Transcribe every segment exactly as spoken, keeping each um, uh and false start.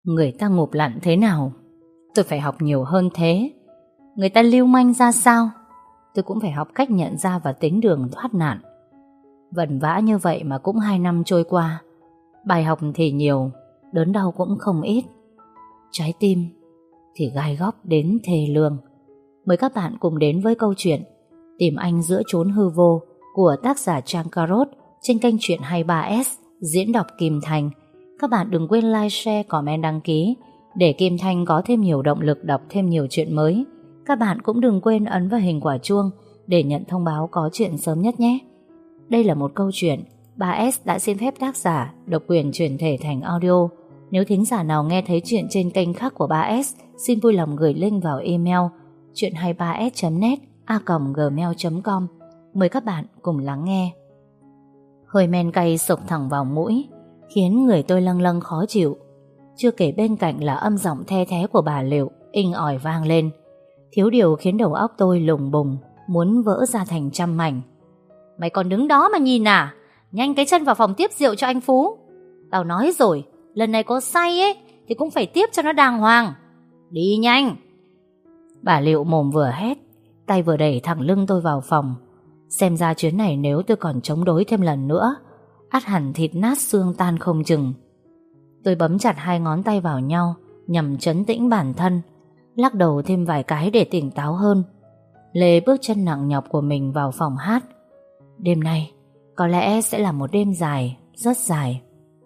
Người ta ngụp lặn thế nào, tôi phải học nhiều hơn thế. Người ta lưu manh ra sao, tôi cũng phải học cách nhận ra và tính đường thoát nạn. Vẩn vã như vậy mà cũng hai năm trôi qua. Bài học thì nhiều, đớn đau cũng không ít. Trái tim thì gai góc đến thê lương. Mời các bạn cùng đến với câu chuyện Tìm anh giữa chốn hư vô của tác giả Trang Carrot trên kênh Chuyện hai mươi ba S, diễn đọc Kim Thành. Các bạn đừng quên like, share, comment, đăng ký để Kim Thanh có thêm nhiều động lực đọc thêm nhiều chuyện mới. Các bạn cũng đừng quên ấn vào hình quả chuông để nhận thông báo có chuyện sớm nhất nhé. Đây là một câu chuyện ba S đã xin phép tác giả độc quyền chuyển thể thành audio. Nếu thính giả nào nghe thấy chuyện trên kênh khác của ba S, xin vui lòng gửi link vào email chuyện hai mươi ba s chấm net a còng gmail chấm com. Mời các bạn cùng lắng nghe. Hơi men cay sộc thẳng vào mũi, khiến người tôi lâng lâng khó chịu. Chưa kể bên cạnh là âm giọng the thé của bà Liệu inh ỏi vang lên. Thiếu điều khiến đầu óc tôi lùng bùng, muốn vỡ ra thành trăm mảnh. Mày còn đứng đó mà nhìn à? Nhanh cái chân vào phòng tiếp rượu cho anh Phú. Tao nói rồi, lần này có say ấy thì cũng phải tiếp cho nó đàng hoàng. Đi nhanh. Bà Liệu mồm vừa hét, tay vừa đẩy thẳng lưng tôi vào phòng. Xem ra chuyến này nếu tôi còn chống đối thêm lần nữa, ắt hẳn thịt nát xương tan không chừng. Tôi bấm chặt hai ngón tay vào nhau nhằm trấn tĩnh bản thân, lắc đầu thêm vài cái để tỉnh táo hơn. Lê bước chân nặng nhọc của mình vào phòng hát. Đêm nay có lẽ sẽ là một đêm dài, rất dài.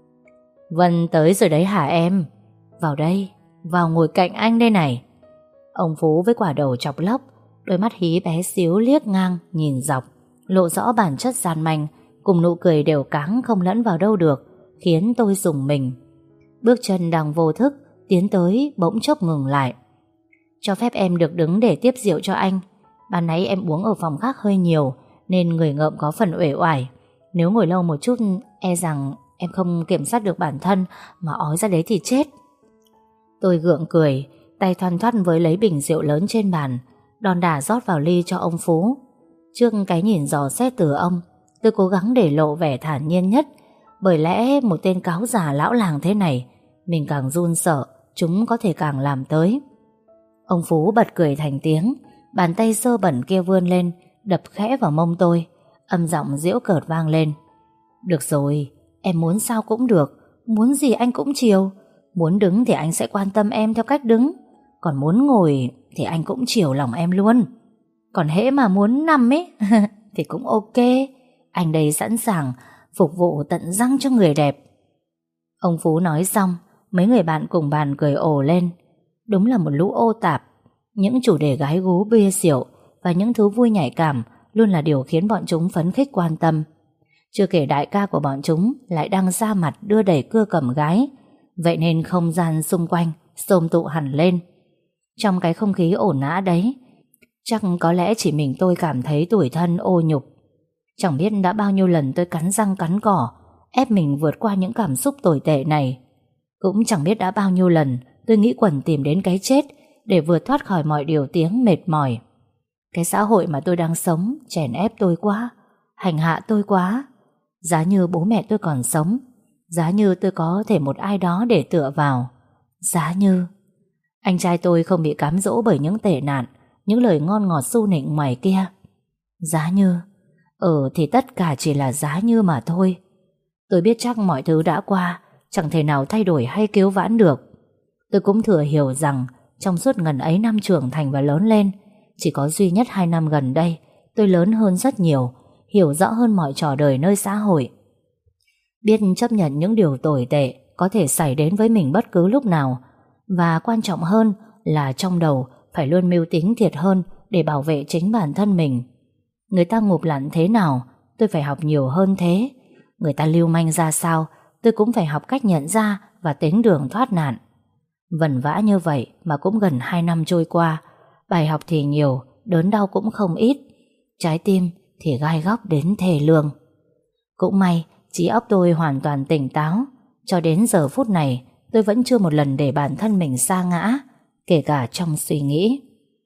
Vân tới rồi đấy hả em? Vào đây, vào ngồi cạnh anh đây này. Ông Phú với quả đầu chọc lóc, đôi mắt hí bé xíu liếc ngang nhìn dọc, lộ rõ bản chất gian manh, cùng nụ cười đều cáng không lẫn vào đâu được, khiến tôi rùng mình. Bước chân đang vô thức tiến tới bỗng chốc ngừng lại. Cho phép em được đứng để tiếp rượu cho anh. Ban nãy em uống ở phòng khác hơi nhiều nên người ngợm có phần uể oải. Nếu ngồi lâu một chút e rằng em không kiểm soát được bản thân mà ói ra đấy thì chết. Tôi gượng cười, tay thoăn thoắt với lấy bình rượu lớn trên bàn, đòn đả rót vào ly cho ông Phú. Trước cái nhìn dò xét từ ông, tôi cố gắng để lộ vẻ thản nhiên nhất, bởi lẽ một tên cáo già lão làng thế này, mình càng run sợ, chúng có thể càng làm tới. Ông Phú bật cười thành tiếng, bàn tay sơ bẩn kia vươn lên, đập khẽ vào mông tôi, âm giọng giễu cợt vang lên. Được rồi, em muốn sao cũng được, muốn gì anh cũng chiều. Muốn đứng thì anh sẽ quan tâm em theo cách đứng, còn muốn ngồi thì anh cũng chiều lòng em luôn. Còn hễ mà muốn nằm ấy thì cũng ok, anh đây sẵn sàng phục vụ tận răng cho người đẹp. Ông Phú nói xong, mấy người bạn cùng bàn cười ồ lên. Đúng là một lũ ô tạp. Những chủ đề gái gú bia rượu và những thứ vui nhạy cảm luôn là điều khiến bọn chúng phấn khích quan tâm. Chưa kể đại ca của bọn chúng lại đang ra mặt đưa đẩy cưa cầm gái, vậy nên không gian xung quanh xôm tụ hẳn lên. Trong cái không khí ổn ã đấy, chắc có lẽ chỉ mình tôi cảm thấy tủi thân ô nhục. Chẳng biết đã bao nhiêu lần tôi cắn răng cắn cỏ ép mình vượt qua những cảm xúc tồi tệ này. Cũng chẳng biết đã bao nhiêu lần tôi nghĩ quẩn tìm đến cái chết để vượt thoát khỏi mọi điều tiếng mệt mỏi. Cái xã hội mà tôi đang sống chèn ép tôi quá, hành hạ tôi quá. Giá như bố mẹ tôi còn sống, giá như tôi có thể một ai đó để tựa vào, giá như anh trai tôi không bị cám dỗ bởi những tệ nạn, những lời ngon ngọt su nịnh ngoài kia. Giá như Ừ thì tất cả chỉ là giá như mà thôi. Tôi biết chắc mọi thứ đã qua, chẳng thể nào thay đổi hay cứu vãn được. Tôi cũng thừa hiểu rằng trong suốt ngần ấy năm trưởng thành và lớn lên, chỉ có duy nhất hai năm gần đây tôi lớn hơn rất nhiều, hiểu rõ hơn mọi trò đời nơi xã hội. Biết chấp nhận những điều tồi tệ có thể xảy đến với mình bất cứ lúc nào. Và quan trọng hơn là trong đầu phải luôn mưu tính thiệt hơn để bảo vệ chính bản thân mình. Người ta ngụp lặn thế nào, tôi phải học nhiều hơn thế. Người ta lưu manh ra sao, tôi cũng phải học cách nhận ra và tính đường thoát nạn. Vẩn vã như vậy mà cũng gần hai năm trôi qua. Bài học thì nhiều, đớn đau cũng không ít. Trái tim thì gai góc đến thê lương. Cũng may trí óc tôi hoàn toàn tỉnh táo. Cho đến giờ phút này tôi vẫn chưa một lần để bản thân mình sa ngã, kể cả trong suy nghĩ.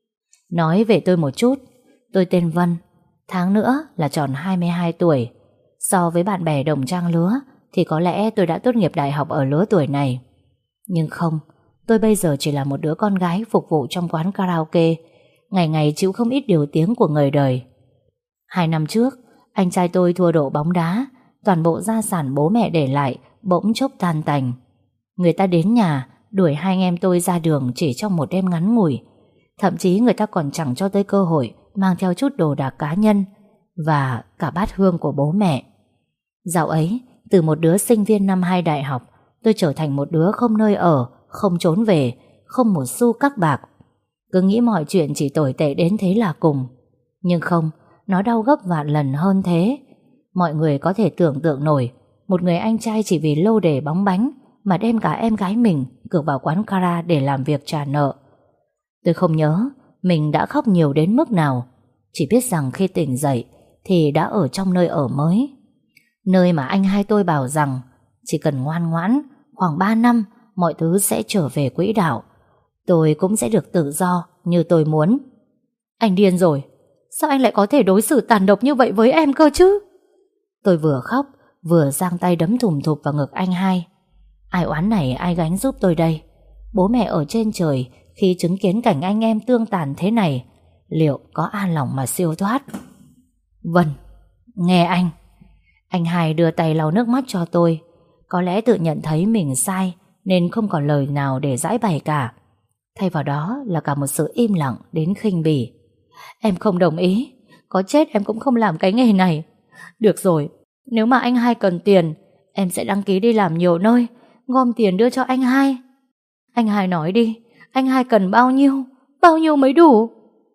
Nói về tôi một chút, tôi tên Vân, tháng nữa là tròn hai mươi hai tuổi. So với bạn bè đồng trang lứa thì có lẽ tôi đã tốt nghiệp đại học ở lứa tuổi này. Nhưng không, tôi bây giờ chỉ là một đứa con gái phục vụ trong quán karaoke, ngày ngày chịu không ít điều tiếng của người đời. Hai năm trước, anh trai tôi thua độ bóng đá, toàn bộ gia sản bố mẹ để lại bỗng chốc tan tành. Người ta đến nhà đuổi hai anh em tôi ra đường chỉ trong một đêm ngắn ngủi. Thậm chí người ta còn chẳng cho tôi cơ hội mang theo chút đồ đạc cá nhân và cả bát hương của bố mẹ. Dạo ấy, từ một đứa sinh viên năm hai đại học, tôi trở thành một đứa không nơi ở, không trốn về, không một xu các bạc. Cứ nghĩ mọi chuyện chỉ tồi tệ đến thế là cùng. Nhưng không, nó đau gấp vạn lần hơn thế. Mọi người có thể tưởng tượng nổi một người anh trai chỉ vì lô đề bóng bánh mà đem cả em gái mình cược vào quán kara để làm việc trả nợ. Tôi không nhớ mình đã khóc nhiều đến mức nào, chỉ biết rằng khi tỉnh dậy thì đã ở trong nơi ở mới. Nơi mà anh hai tôi bảo rằng chỉ cần ngoan ngoãn khoảng ba năm mọi thứ sẽ trở về quỹ đạo. Tôi cũng sẽ được tự do như tôi muốn. Anh điên rồi, sao anh lại có thể đối xử tàn độc như vậy với em cơ chứ? Tôi vừa khóc vừa giang tay đấm thùm thụp vào ngực anh hai. Ai oán này ai gánh giúp tôi đây? Bố mẹ ở trên trời khi chứng kiến cảnh anh em tương tàn thế này, liệu có an lòng mà siêu thoát? Vân, nghe anh. Anh hai đưa tay lau nước mắt cho tôi. Có lẽ tự nhận thấy mình sai nên không còn lời nào để giải bày cả. Thay vào đó là cả một sự im lặng đến khinh bỉ. Em không đồng ý, có chết em cũng không làm cái nghề này. Được rồi, nếu mà anh hai cần tiền, em sẽ đăng ký đi làm nhiều nơi, gom tiền đưa cho anh hai. Anh hai nói đi, anh hai cần bao nhiêu, bao nhiêu mới đủ?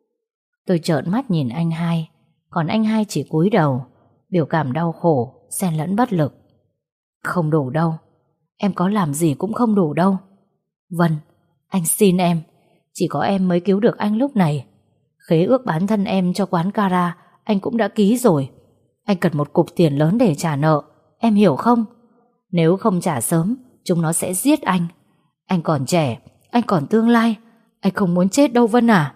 Tôi trợn mắt nhìn anh hai, còn anh hai chỉ cúi đầu, biểu cảm đau khổ, xen lẫn bất lực. Không đủ đâu, em có làm gì cũng không đủ đâu. Vân, anh xin em, chỉ có em mới cứu được anh lúc này. Khế ước bán thân em cho quán kara anh cũng đã ký rồi. Anh cần một cục tiền lớn để trả nợ, em hiểu không? Nếu không trả sớm, chúng nó sẽ giết anh. Anh còn trẻ, anh còn tương lai, anh không muốn chết đâu Vân à.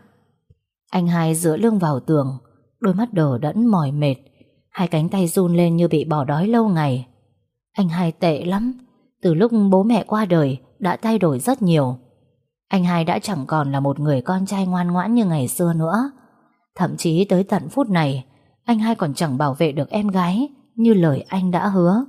Anh hai dựa lưng vào tường, đôi mắt đờ đẫn mỏi mệt, hai cánh tay run lên như bị bỏ đói lâu ngày. Anh hai tệ lắm, từ lúc bố mẹ qua đời đã thay đổi rất nhiều. Anh hai đã chẳng còn là một người con trai ngoan ngoãn như ngày xưa nữa. Thậm chí tới tận phút này, anh hai còn chẳng bảo vệ được em gái như lời anh đã hứa.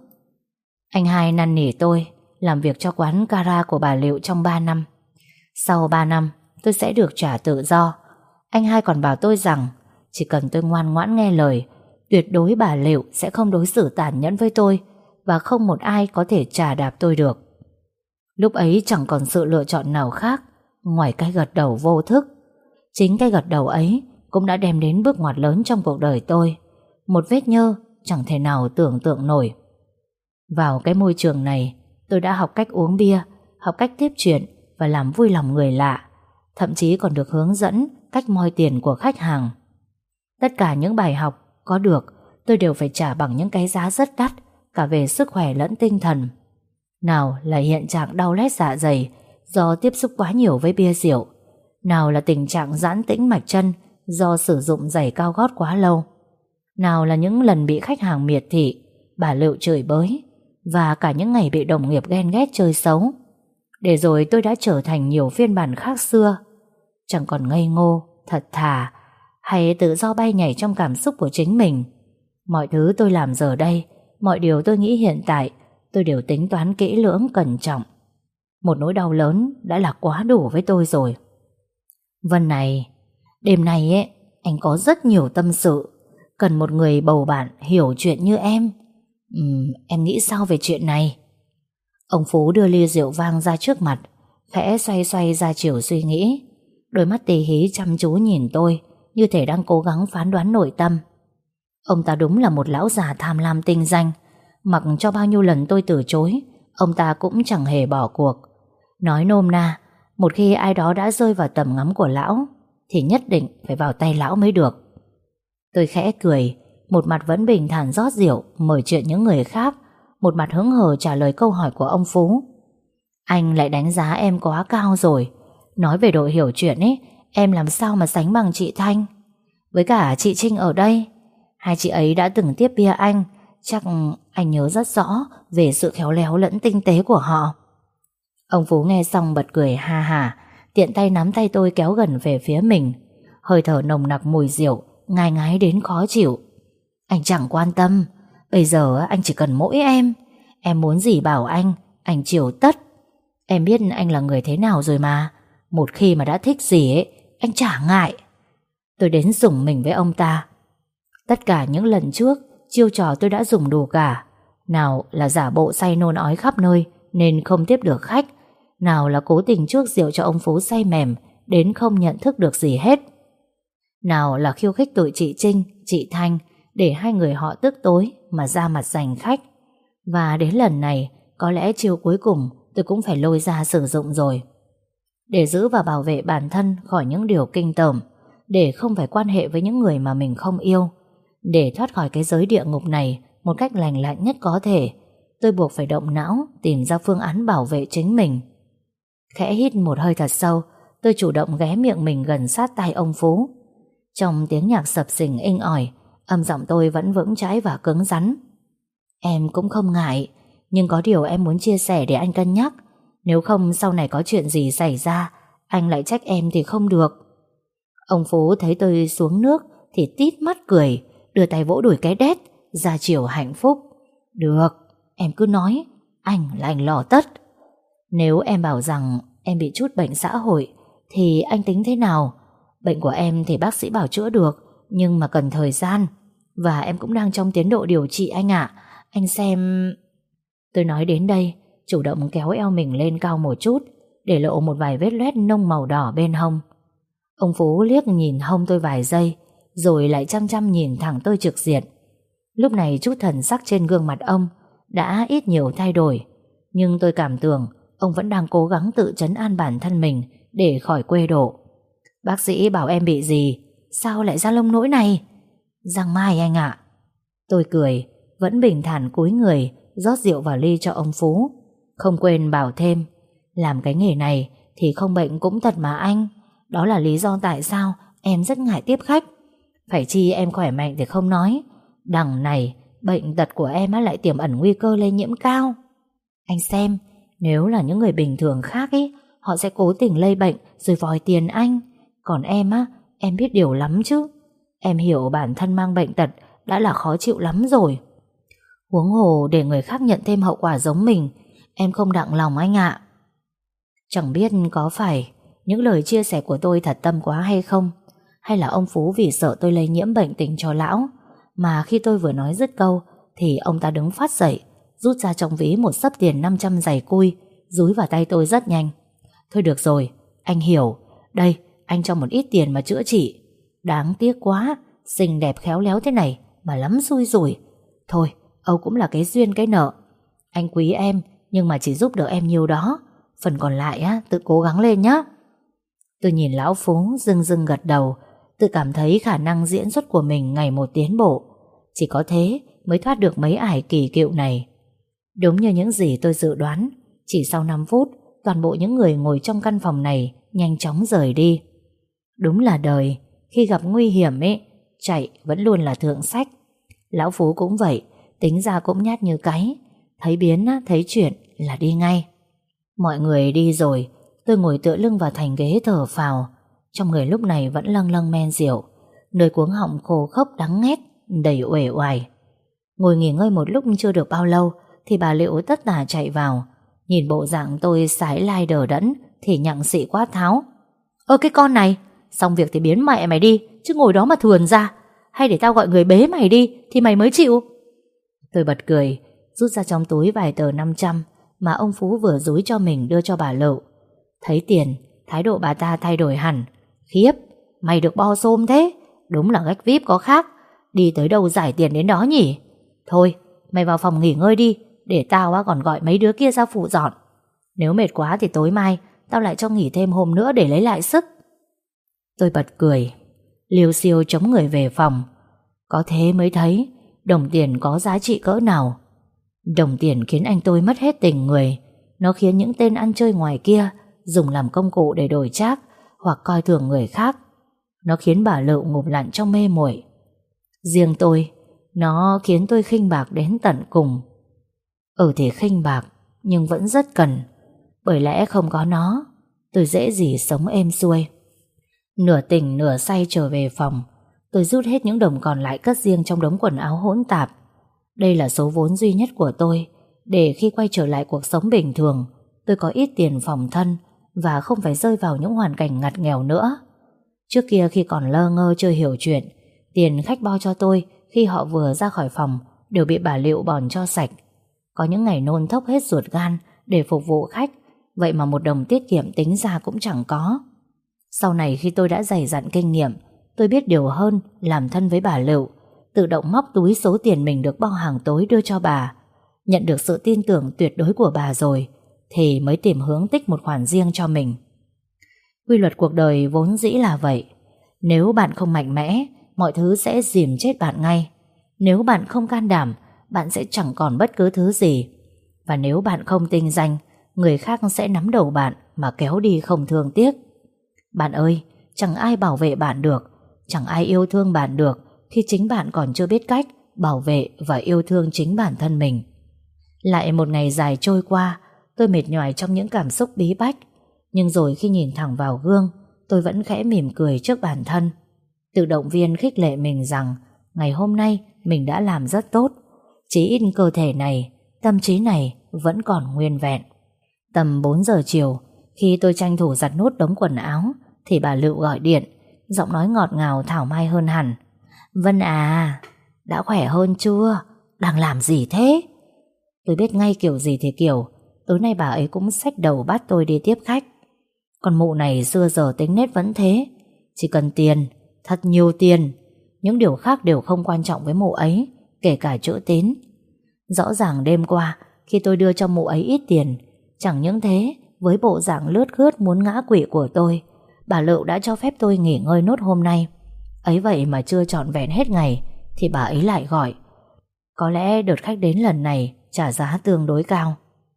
Anh hai năn nỉ tôi làm việc cho quán kara của bà Liệu trong ba năm. Sau ba năm tôi sẽ được trả tự do. Anh hai còn bảo tôi rằng chỉ cần tôi ngoan ngoãn nghe lời, tuyệt đối bà Liệu sẽ không đối xử tàn nhẫn với tôi và không một ai có thể chà đạp tôi được. Lúc ấy chẳng còn sự lựa chọn nào khác ngoài cái gật đầu vô thức. Chính cái gật đầu ấy cũng đã đem đến bước ngoặt lớn trong cuộc đời tôi, một vết nhơ chẳng thể nào tưởng tượng nổi. Vào cái môi trường này, tôi đã học cách uống bia, học cách tiếp chuyện và làm vui lòng người lạ, thậm chí còn được hướng dẫn cách moi tiền của khách hàng. Tất cả những bài học có được tôi đều phải trả bằng những cái giá rất đắt, cả về sức khỏe lẫn tinh thần. Nào là hiện trạng đau lét dạ dày do tiếp xúc quá nhiều với bia rượu, nào là tình trạng giãn tĩnh mạch chân do sử dụng giày cao gót quá lâu, nào là những lần bị khách hàng miệt thị, bà Liệu chửi bới, và cả những ngày bị đồng nghiệp ghen ghét chơi xấu. Để rồi tôi đã trở thành nhiều phiên bản khác xưa, chẳng còn ngây ngô, thật thà hay tự do bay nhảy trong cảm xúc của chính mình. Mọi thứ tôi làm giờ đây, mọi điều tôi nghĩ hiện tại, tôi đều tính toán kỹ lưỡng cẩn trọng. Một nỗi đau lớn đã là quá đủ với tôi rồi. Vân này, đêm nay ấy, anh có rất nhiều tâm sự, cần một người bầu bạn hiểu chuyện như em. Ừm, em nghĩ sao về chuyện này? Ông Phú đưa ly rượu vang ra trước mặt, khẽ xoay xoay ra chiều suy nghĩ. Đôi mắt tì hí chăm chú nhìn tôi, như thể đang cố gắng phán đoán nội tâm. Ông ta đúng là một lão già tham lam tinh danh. Mặc cho bao nhiêu lần tôi từ chối, ông ta cũng chẳng hề bỏ cuộc. Nói nôm na, một khi ai đó đã rơi vào tầm ngắm của lão thì nhất định phải vào tay lão mới được. Tôi khẽ cười, một mặt vẫn bình thản rót rượu mời chuyện những người khác, một mặt hứng hờ trả lời câu hỏi của ông Phú. Anh lại đánh giá em quá cao rồi. Nói về độ hiểu chuyện ấy, em làm sao mà sánh bằng chị Thanh. Với cả chị Trinh ở đây, hai chị ấy đã từng tiếp bia anh, chắc anh nhớ rất rõ về sự khéo léo lẫn tinh tế của họ. Ông Phú nghe xong bật cười ha hả, tiện tay nắm tay tôi kéo gần về phía mình. Hơi thở nồng nặc mùi rượu, ngai ngái đến khó chịu. Anh chẳng quan tâm, bây giờ anh chỉ cần mỗi em. Em muốn gì bảo anh, anh chiều tất. Em biết anh là người thế nào rồi mà. Một khi mà đã thích gì ấy, anh chả ngại. Tôi đến dùng mình với ông ta. Tất cả những lần trước, chiêu trò tôi đã dùng đủ cả. Nào là giả bộ say nôn ói khắp nơi nên không tiếp được khách, nào là cố tình chuốc rượu cho ông Phú say mềm đến không nhận thức được gì hết, nào là khiêu khích tụi chị Trinh, chị Thanh để hai người họ tức tối mà ra mặt giành khách. Và đến lần này, có lẽ chiêu cuối cùng tôi cũng phải lôi ra sử dụng rồi. Để giữ và bảo vệ bản thân khỏi những điều kinh tởm, để không phải quan hệ với những người mà mình không yêu, để thoát khỏi cái giới địa ngục này một cách lành lặn nhất có thể, tôi buộc phải động não tìm ra phương án bảo vệ chính mình. Khẽ hít một hơi thật sâu, tôi chủ động ghé miệng mình gần sát tai ông Phú. Trong tiếng nhạc sập sình inh ỏi, âm giọng tôi vẫn vững chãi và cứng rắn. Em cũng không ngại, nhưng có điều em muốn chia sẻ để anh cân nhắc. Nếu không sau này có chuyện gì xảy ra, anh lại trách em thì không được. Ông Phú thấy tôi xuống nước thì tít mắt cười, đưa tay vỗ đùi cái đét, ra chiều hạnh phúc. Được, em cứ nói, anh là anh lo tất. Nếu em bảo rằng em bị chút bệnh xã hội thì anh tính thế nào? Bệnh của em thì bác sĩ bảo chữa được, nhưng mà cần thời gian. Và em cũng đang trong tiến độ điều trị anh ạ. Anh xem... Tôi nói đến đây, chủ động kéo eo mình lên cao một chút, để lộ một vài vết loét nông màu đỏ bên hông. Ông Phú liếc nhìn hông tôi vài giây, rồi lại chăm chăm nhìn thẳng tôi trực diện. Lúc này chút thần sắc trên gương mặt ông đã ít nhiều thay đổi, nhưng tôi cảm tưởng ông vẫn đang cố gắng tự trấn an bản thân mình để khỏi quê độ. Bác sĩ bảo em bị gì? Sao lại ra lông nỗi này? Giang mai anh ạ. Tôi cười, vẫn bình thản cúi người rót rượu vào ly cho ông Phú, không quên bảo thêm, làm cái nghề này thì không bệnh cũng tật mà anh. Đó là lý do tại sao em rất ngại tiếp khách. Phải chi em khỏe mạnh thì không nói, đằng này bệnh tật của em lại tiềm ẩn nguy cơ lây nhiễm cao. Anh xem, nếu là những người bình thường khác ý, họ sẽ cố tình lây bệnh rồi vòi tiền anh. Còn em á, em biết điều lắm chứ. Em hiểu bản thân mang bệnh tật đã là khó chịu lắm rồi. Huống hồ để người khác nhận thêm hậu quả giống mình, em không đặng lòng anh ạ. Chẳng biết có phải những lời chia sẻ của tôi thật tâm quá hay không, hay là ông Phú vì sợ tôi lây nhiễm bệnh tình cho lão, mà khi tôi vừa nói dứt câu thì ông ta đứng phát dậy, rút ra trong ví một xấp tiền năm trăm giày cui, dúi vào tay tôi rất nhanh. Thôi được rồi, anh hiểu. Đây, anh cho một ít tiền mà chữa trị. Đáng tiếc quá, xinh đẹp khéo léo thế này mà lắm xui rủi. Thôi, Âu cũng là cái duyên cái nợ. Anh quý em, nhưng mà chỉ giúp được em nhiều đó. Phần còn lại á, tự cố gắng lên nhé. Tôi nhìn lão Phú dưng dưng gật đầu, tự cảm thấy khả năng diễn xuất của mình ngày một tiến bộ. Chỉ có thế mới thoát được mấy ải kỳ cựu này. Đúng như những gì tôi dự đoán, chỉ sau năm phút, toàn bộ những người ngồi trong căn phòng này nhanh chóng rời đi. Đúng là đời, khi gặp nguy hiểm ấy, chạy vẫn luôn là thượng sách. Lão Phú cũng vậy, tính ra cũng nhát như cái. Thấy biến, thấy chuyện là đi ngay. Mọi người đi rồi, tôi ngồi tựa lưng vào thành ghế thở phào. Trong người lúc này vẫn lâng lâng men rượu, nơi cuống họng khô khốc đắng ngét, đầy uể oải. Ngồi nghỉ ngơi một lúc chưa được bao lâu thì bà Liệu tất tả chạy vào. Nhìn bộ dạng tôi sái lai đờ đẫn thì nhặng xị quát tháo: Ơ cái con này, xong việc thì biến mẹ mày đi, chứ ngồi đó mà thườn ra. Hay để tao gọi người bế mày đi thì mày mới chịu. Tôi bật cười, rút ra trong túi vài tờ năm trăm mà ông Phú vừa dúi cho mình đưa cho bà Lựu. Thấy tiền, thái độ bà ta thay đổi hẳn. Khiếp, mày được bo xôm thế, đúng là gách víp có khác. Đi tới đâu giải tiền đến đó nhỉ. Thôi, mày vào phòng nghỉ ngơi đi, để tao còn gọi mấy đứa kia ra phụ dọn. Nếu mệt quá thì tối mai tao lại cho nghỉ thêm hôm nữa để lấy lại sức. Tôi bật cười, liêu xiêu chống người về phòng. Có thế mới thấy đồng tiền có giá trị cỡ nào. Đồng tiền khiến anh tôi mất hết tình người. Nó khiến những tên ăn chơi ngoài kia dùng làm công cụ để đổi trác hoặc coi thường người khác. Nó khiến bà Lựu ngụp lặn trong mê muội. Riêng tôi, nó khiến tôi khinh bạc đến tận cùng. Ừ thì khinh bạc, nhưng vẫn rất cần. Bởi lẽ không có nó, tôi dễ gì sống êm xuôi. Nửa tỉnh nửa say trở về phòng, tôi rút hết những đồng còn lại cất riêng trong đống quần áo hỗn tạp. Đây là số vốn duy nhất của tôi, để khi quay trở lại cuộc sống bình thường, tôi có ít tiền phòng thân và không phải rơi vào những hoàn cảnh ngặt nghèo nữa. Trước kia khi còn lơ ngơ chưa hiểu chuyện, tiền khách bo cho tôi khi họ vừa ra khỏi phòng đều bị bà Liệu bòn cho sạch. Có những ngày nôn thốc hết ruột gan để phục vụ khách, vậy mà một đồng tiết kiệm tính ra cũng chẳng có. Sau này khi tôi đã dày dặn kinh nghiệm, tôi biết điều hơn, làm thân với bà Liệu, tự động móc túi số tiền mình được bo hàng tối đưa cho bà. Nhận được sự tin tưởng tuyệt đối của bà rồi, thì mới tìm hướng tích một khoản riêng cho mình. Quy luật cuộc đời vốn dĩ là vậy. Nếu bạn không mạnh mẽ, mọi thứ sẽ dìm chết bạn ngay. Nếu bạn không can đảm, bạn sẽ chẳng còn bất cứ thứ gì. Và nếu bạn không tinh danh, người khác sẽ nắm đầu bạn mà kéo đi không thương tiếc. Bạn ơi, chẳng ai bảo vệ bạn được, chẳng ai yêu thương bạn được khi chính bạn còn chưa biết cách bảo vệ và yêu thương chính bản thân mình. Lại một ngày dài trôi qua, tôi mệt nhoài trong những cảm xúc bí bách. Nhưng rồi khi nhìn thẳng vào gương, tôi vẫn khẽ mỉm cười trước bản thân, tự động viên khích lệ mình rằng ngày hôm nay mình đã làm rất tốt. Chỉ ít cơ thể này, tâm trí này vẫn còn nguyên vẹn. Tầm bốn giờ chiều, khi tôi tranh thủ giặt nốt đống quần áo, thì bà Lựu gọi điện, giọng nói ngọt ngào thảo mai hơn hẳn. Vân à, đã khỏe hơn chưa? Đang làm gì thế? Tôi biết ngay kiểu gì thì kiểu, tối nay bà ấy cũng xách đầu bắt tôi đi tiếp khách. Còn mụ này xưa giờ tính nết vẫn thế, chỉ cần tiền, thật nhiều tiền. Những điều khác đều không quan trọng với mụ ấy, kể cả chữ tín. Rõ ràng đêm qua, khi tôi đưa cho mụ ấy ít tiền, chẳng những thế, với bộ dạng lướt khướt muốn ngã quỵ của tôi, bà Lựu đã cho phép tôi nghỉ ngơi nốt hôm nay. Ấy vậy mà chưa trọn vẹn hết ngày thì bà ấy lại gọi. Có lẽ đợt khách đến lần này trả giá tương đối cao.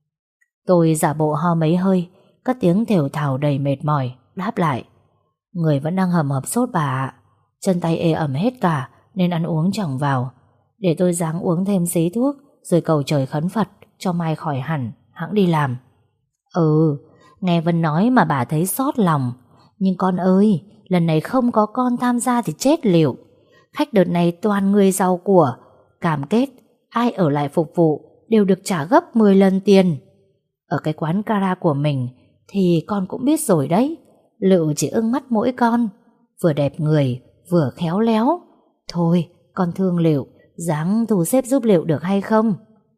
Tôi giả bộ ho mấy hơi, cất tiếng thều thào đầy mệt mỏi, đáp lại. Người vẫn đang hầm hập sốt bà ạ. Chân tay ê ẩm hết cả nên ăn uống chẳng vào. Để tôi ráng uống thêm xí thuốc, rồi cầu trời khấn Phật cho mai khỏi hẳn, hẵng đi làm. Ừ, nghe Vân nói mà bà thấy xót lòng. Nhưng con ơi, lần này không có con tham gia thì chết liệu. Khách đợt này toàn người giàu của, cam kết ai ở lại phục vụ đều được trả gấp mười lần tiền. Ở cái quán cara của mình thì con cũng biết rồi đấy, Lựu chỉ ưng mắt mỗi con, vừa đẹp người vừa khéo léo. Thôi con thương Lựu, dáng thu xếp giúp Lựu được hay không?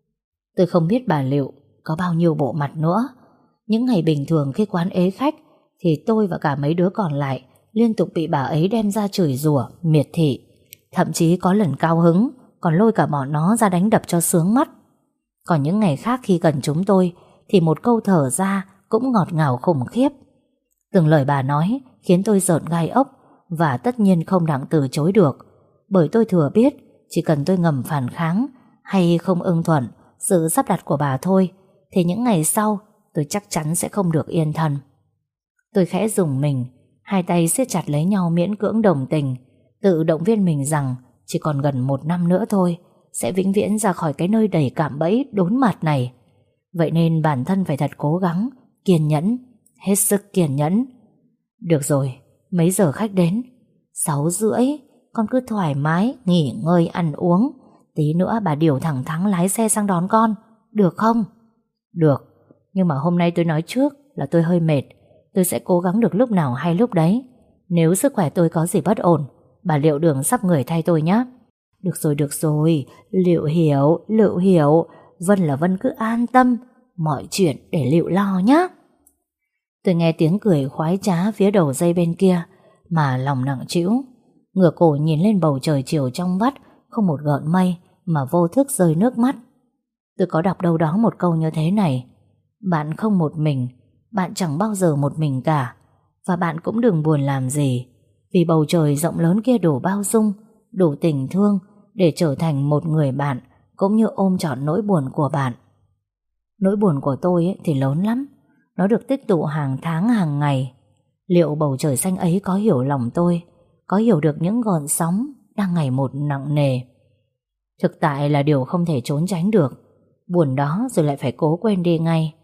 Tôi không biết bà Lựu có bao nhiêu bộ mặt nữa. Những ngày bình thường khi quán ế khách thì tôi và cả mấy đứa còn lại liên tục bị bà ấy đem ra chửi rủa, miệt thị. Thậm chí có lần cao hứng còn lôi cả bọn nó ra đánh đập cho sướng mắt. Còn những ngày khác khi gần chúng tôi thì một câu thở ra cũng ngọt ngào khủng khiếp. Từng lời bà nói khiến tôi rợn gai ốc, và tất nhiên không đặng từ chối được, bởi tôi thừa biết chỉ cần tôi ngầm phản kháng hay không ưng thuận sự sắp đặt của bà thôi, thì những ngày sau tôi chắc chắn sẽ không được yên thân. Tôi khẽ rùng mình, hai tay siết chặt lấy nhau miễn cưỡng đồng tình, tự động viên mình rằng chỉ còn gần một năm nữa thôi sẽ vĩnh viễn ra khỏi cái nơi đầy cạm bẫy đốn mặt này. Vậy nên bản thân phải thật cố gắng, kiên nhẫn, hết sức kiên nhẫn. Được rồi, mấy giờ khách đến? Sáu rưỡi. Con cứ thoải mái nghỉ ngơi ăn uống, tí nữa bà điều thẳng thắn lái xe sang đón con, được không? Được, nhưng mà hôm nay tôi nói trước là tôi hơi mệt. Tôi sẽ cố gắng được lúc nào hay lúc đấy. Nếu sức khỏe tôi có gì bất ổn, bà Liệu Đường sắp người thay tôi nhé. Được rồi, được rồi, Liệu hiểu, Liệu hiểu. Vân là Vân cứ an tâm, mọi chuyện để Liệu lo nhé. Tôi nghe tiếng cười khoái trá phía đầu dây bên kia mà lòng nặng trĩu, ngửa cổ nhìn lên bầu trời chiều trong vắt, không một gợn mây, mà vô thức rơi nước mắt. Tôi có đọc đâu đó một câu như thế này: bạn không một mình, bạn chẳng bao giờ một mình cả, và bạn cũng đừng buồn làm gì, vì bầu trời rộng lớn kia đủ bao dung, đủ tình thương để trở thành một người bạn, cũng như ôm trọn nỗi buồn của bạn. Nỗi buồn của tôi ấy thì lớn lắm, nó được tích tụ hàng tháng hàng ngày. Liệu bầu trời xanh ấy có hiểu lòng tôi, có hiểu được những gợn sóng đang ngày một nặng nề? Thực tại là điều không thể trốn tránh được. Buồn đó rồi lại phải cố quên đi ngay.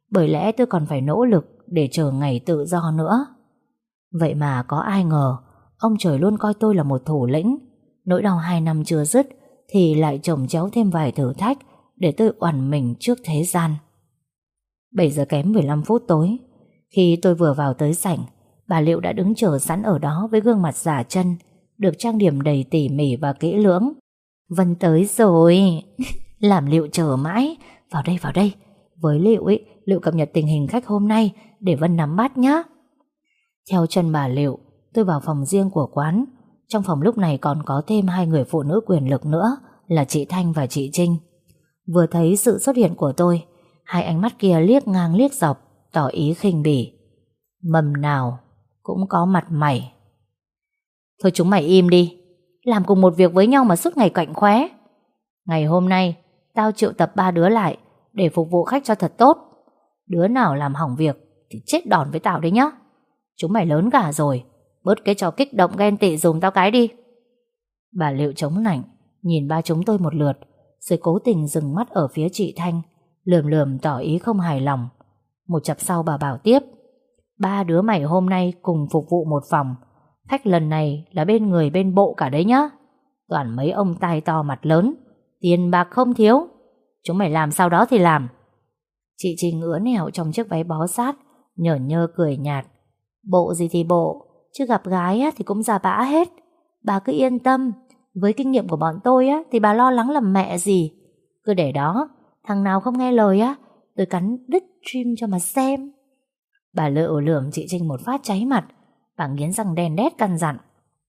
bởi lẽ tôi còn phải nỗ lực để chờ ngày tự do nữa. Vậy mà có ai ngờ ông trời luôn coi tôi là một thủ lĩnh. Nỗi đau hai năm chưa dứt thì lại chồng chéo thêm vài thử thách để tôi oằn mình trước thế gian. Bảy giờ kém mười lăm phút tối, khi tôi vừa vào tới sảnh, bà Liệu đã đứng chờ sẵn ở đó với gương mặt giả chân, được trang điểm đầy tỉ mỉ và kỹ lưỡng. Vân tới rồi. Làm Liệu chờ mãi. Vào đây, vào đây. Với Liệu ấy, Liệu cập nhật tình hình khách hôm nay để Vân nắm bắt nhé. Theo chân bà Liệu, tôi vào phòng riêng của quán. Trong phòng lúc này còn có thêm hai người phụ nữ quyền lực nữa, là chị Thanh và chị Trinh. Vừa thấy sự xuất hiện của tôi, hai ánh mắt kia liếc ngang liếc dọc, tỏ ý khinh bỉ. Mầm nào cũng có mặt mày. Thôi chúng mày im đi. Làm cùng một việc với nhau mà suốt ngày cạnh khóe. Ngày hôm nay tao triệu tập ba đứa lại để phục vụ khách cho thật tốt. Đứa nào làm hỏng việc thì chết đòn với tao đấy nhá. Chúng mày lớn cả rồi, bớt cái trò kích động ghen tị dùng tao cái đi. Bà Liệu chống nạnh nhìn ba chúng tôi một lượt, rồi cố tình dừng mắt ở phía chị Thanh, lườm lườm tỏ ý không hài lòng. Một chập sau bà bảo tiếp: ba đứa mày hôm nay cùng phục vụ một phòng. Khách lần này là bên người bên bộ cả đấy nhá. Toàn mấy ông tai to mặt lớn, tiền bạc không thiếu. Chúng mày làm sao đó thì làm. Chị Trinh ứa nẻo trong chiếc váy bó sát, nhởn nhơ cười nhạt. Bộ gì thì bộ, chứ gặp gái á, thì cũng già bã hết. Bà cứ yên tâm, với kinh nghiệm của bọn tôi á, thì bà lo lắng làm mẹ gì. Cứ để đó, thằng nào không nghe lời á, tôi cắn đứt stream cho mà xem. Bà Lự lườm chị Trinh một phát cháy mặt. Bà nghiến răng đen đét căn dặn: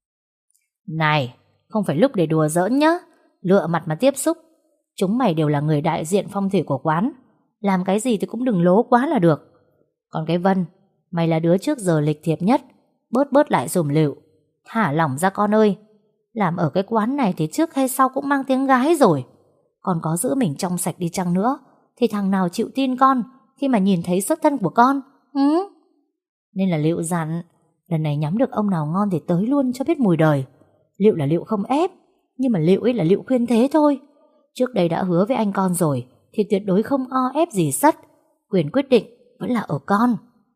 này, không phải lúc để đùa giỡn nhá. Lựa mặt mà tiếp xúc. Chúng mày đều là người đại diện phong thủy của quán, làm cái gì thì cũng đừng lố quá là được. Còn cái Vân, mày là đứa trước giờ lịch thiệp nhất, bớt bớt lại dùm lựu. Thả lỏng ra con ơi. Làm ở cái quán này thì trước hay sau cũng mang tiếng gái rồi. Còn có giữ mình trong sạch đi chăng nữa thì thằng nào chịu tin con khi mà nhìn thấy xuất thân của con? Ừ? Nên là Lựu dặn, lần này nhắm được ông nào ngon thì tới luôn cho biết mùi đời. Lựu là Lựu không ép, nhưng mà Lựu ấy là Lựu khuyên thế thôi. Trước đây đã hứa với anh con rồi thì tuyệt đối không o ép gì sắt. Quyền quyết định vẫn là ở con.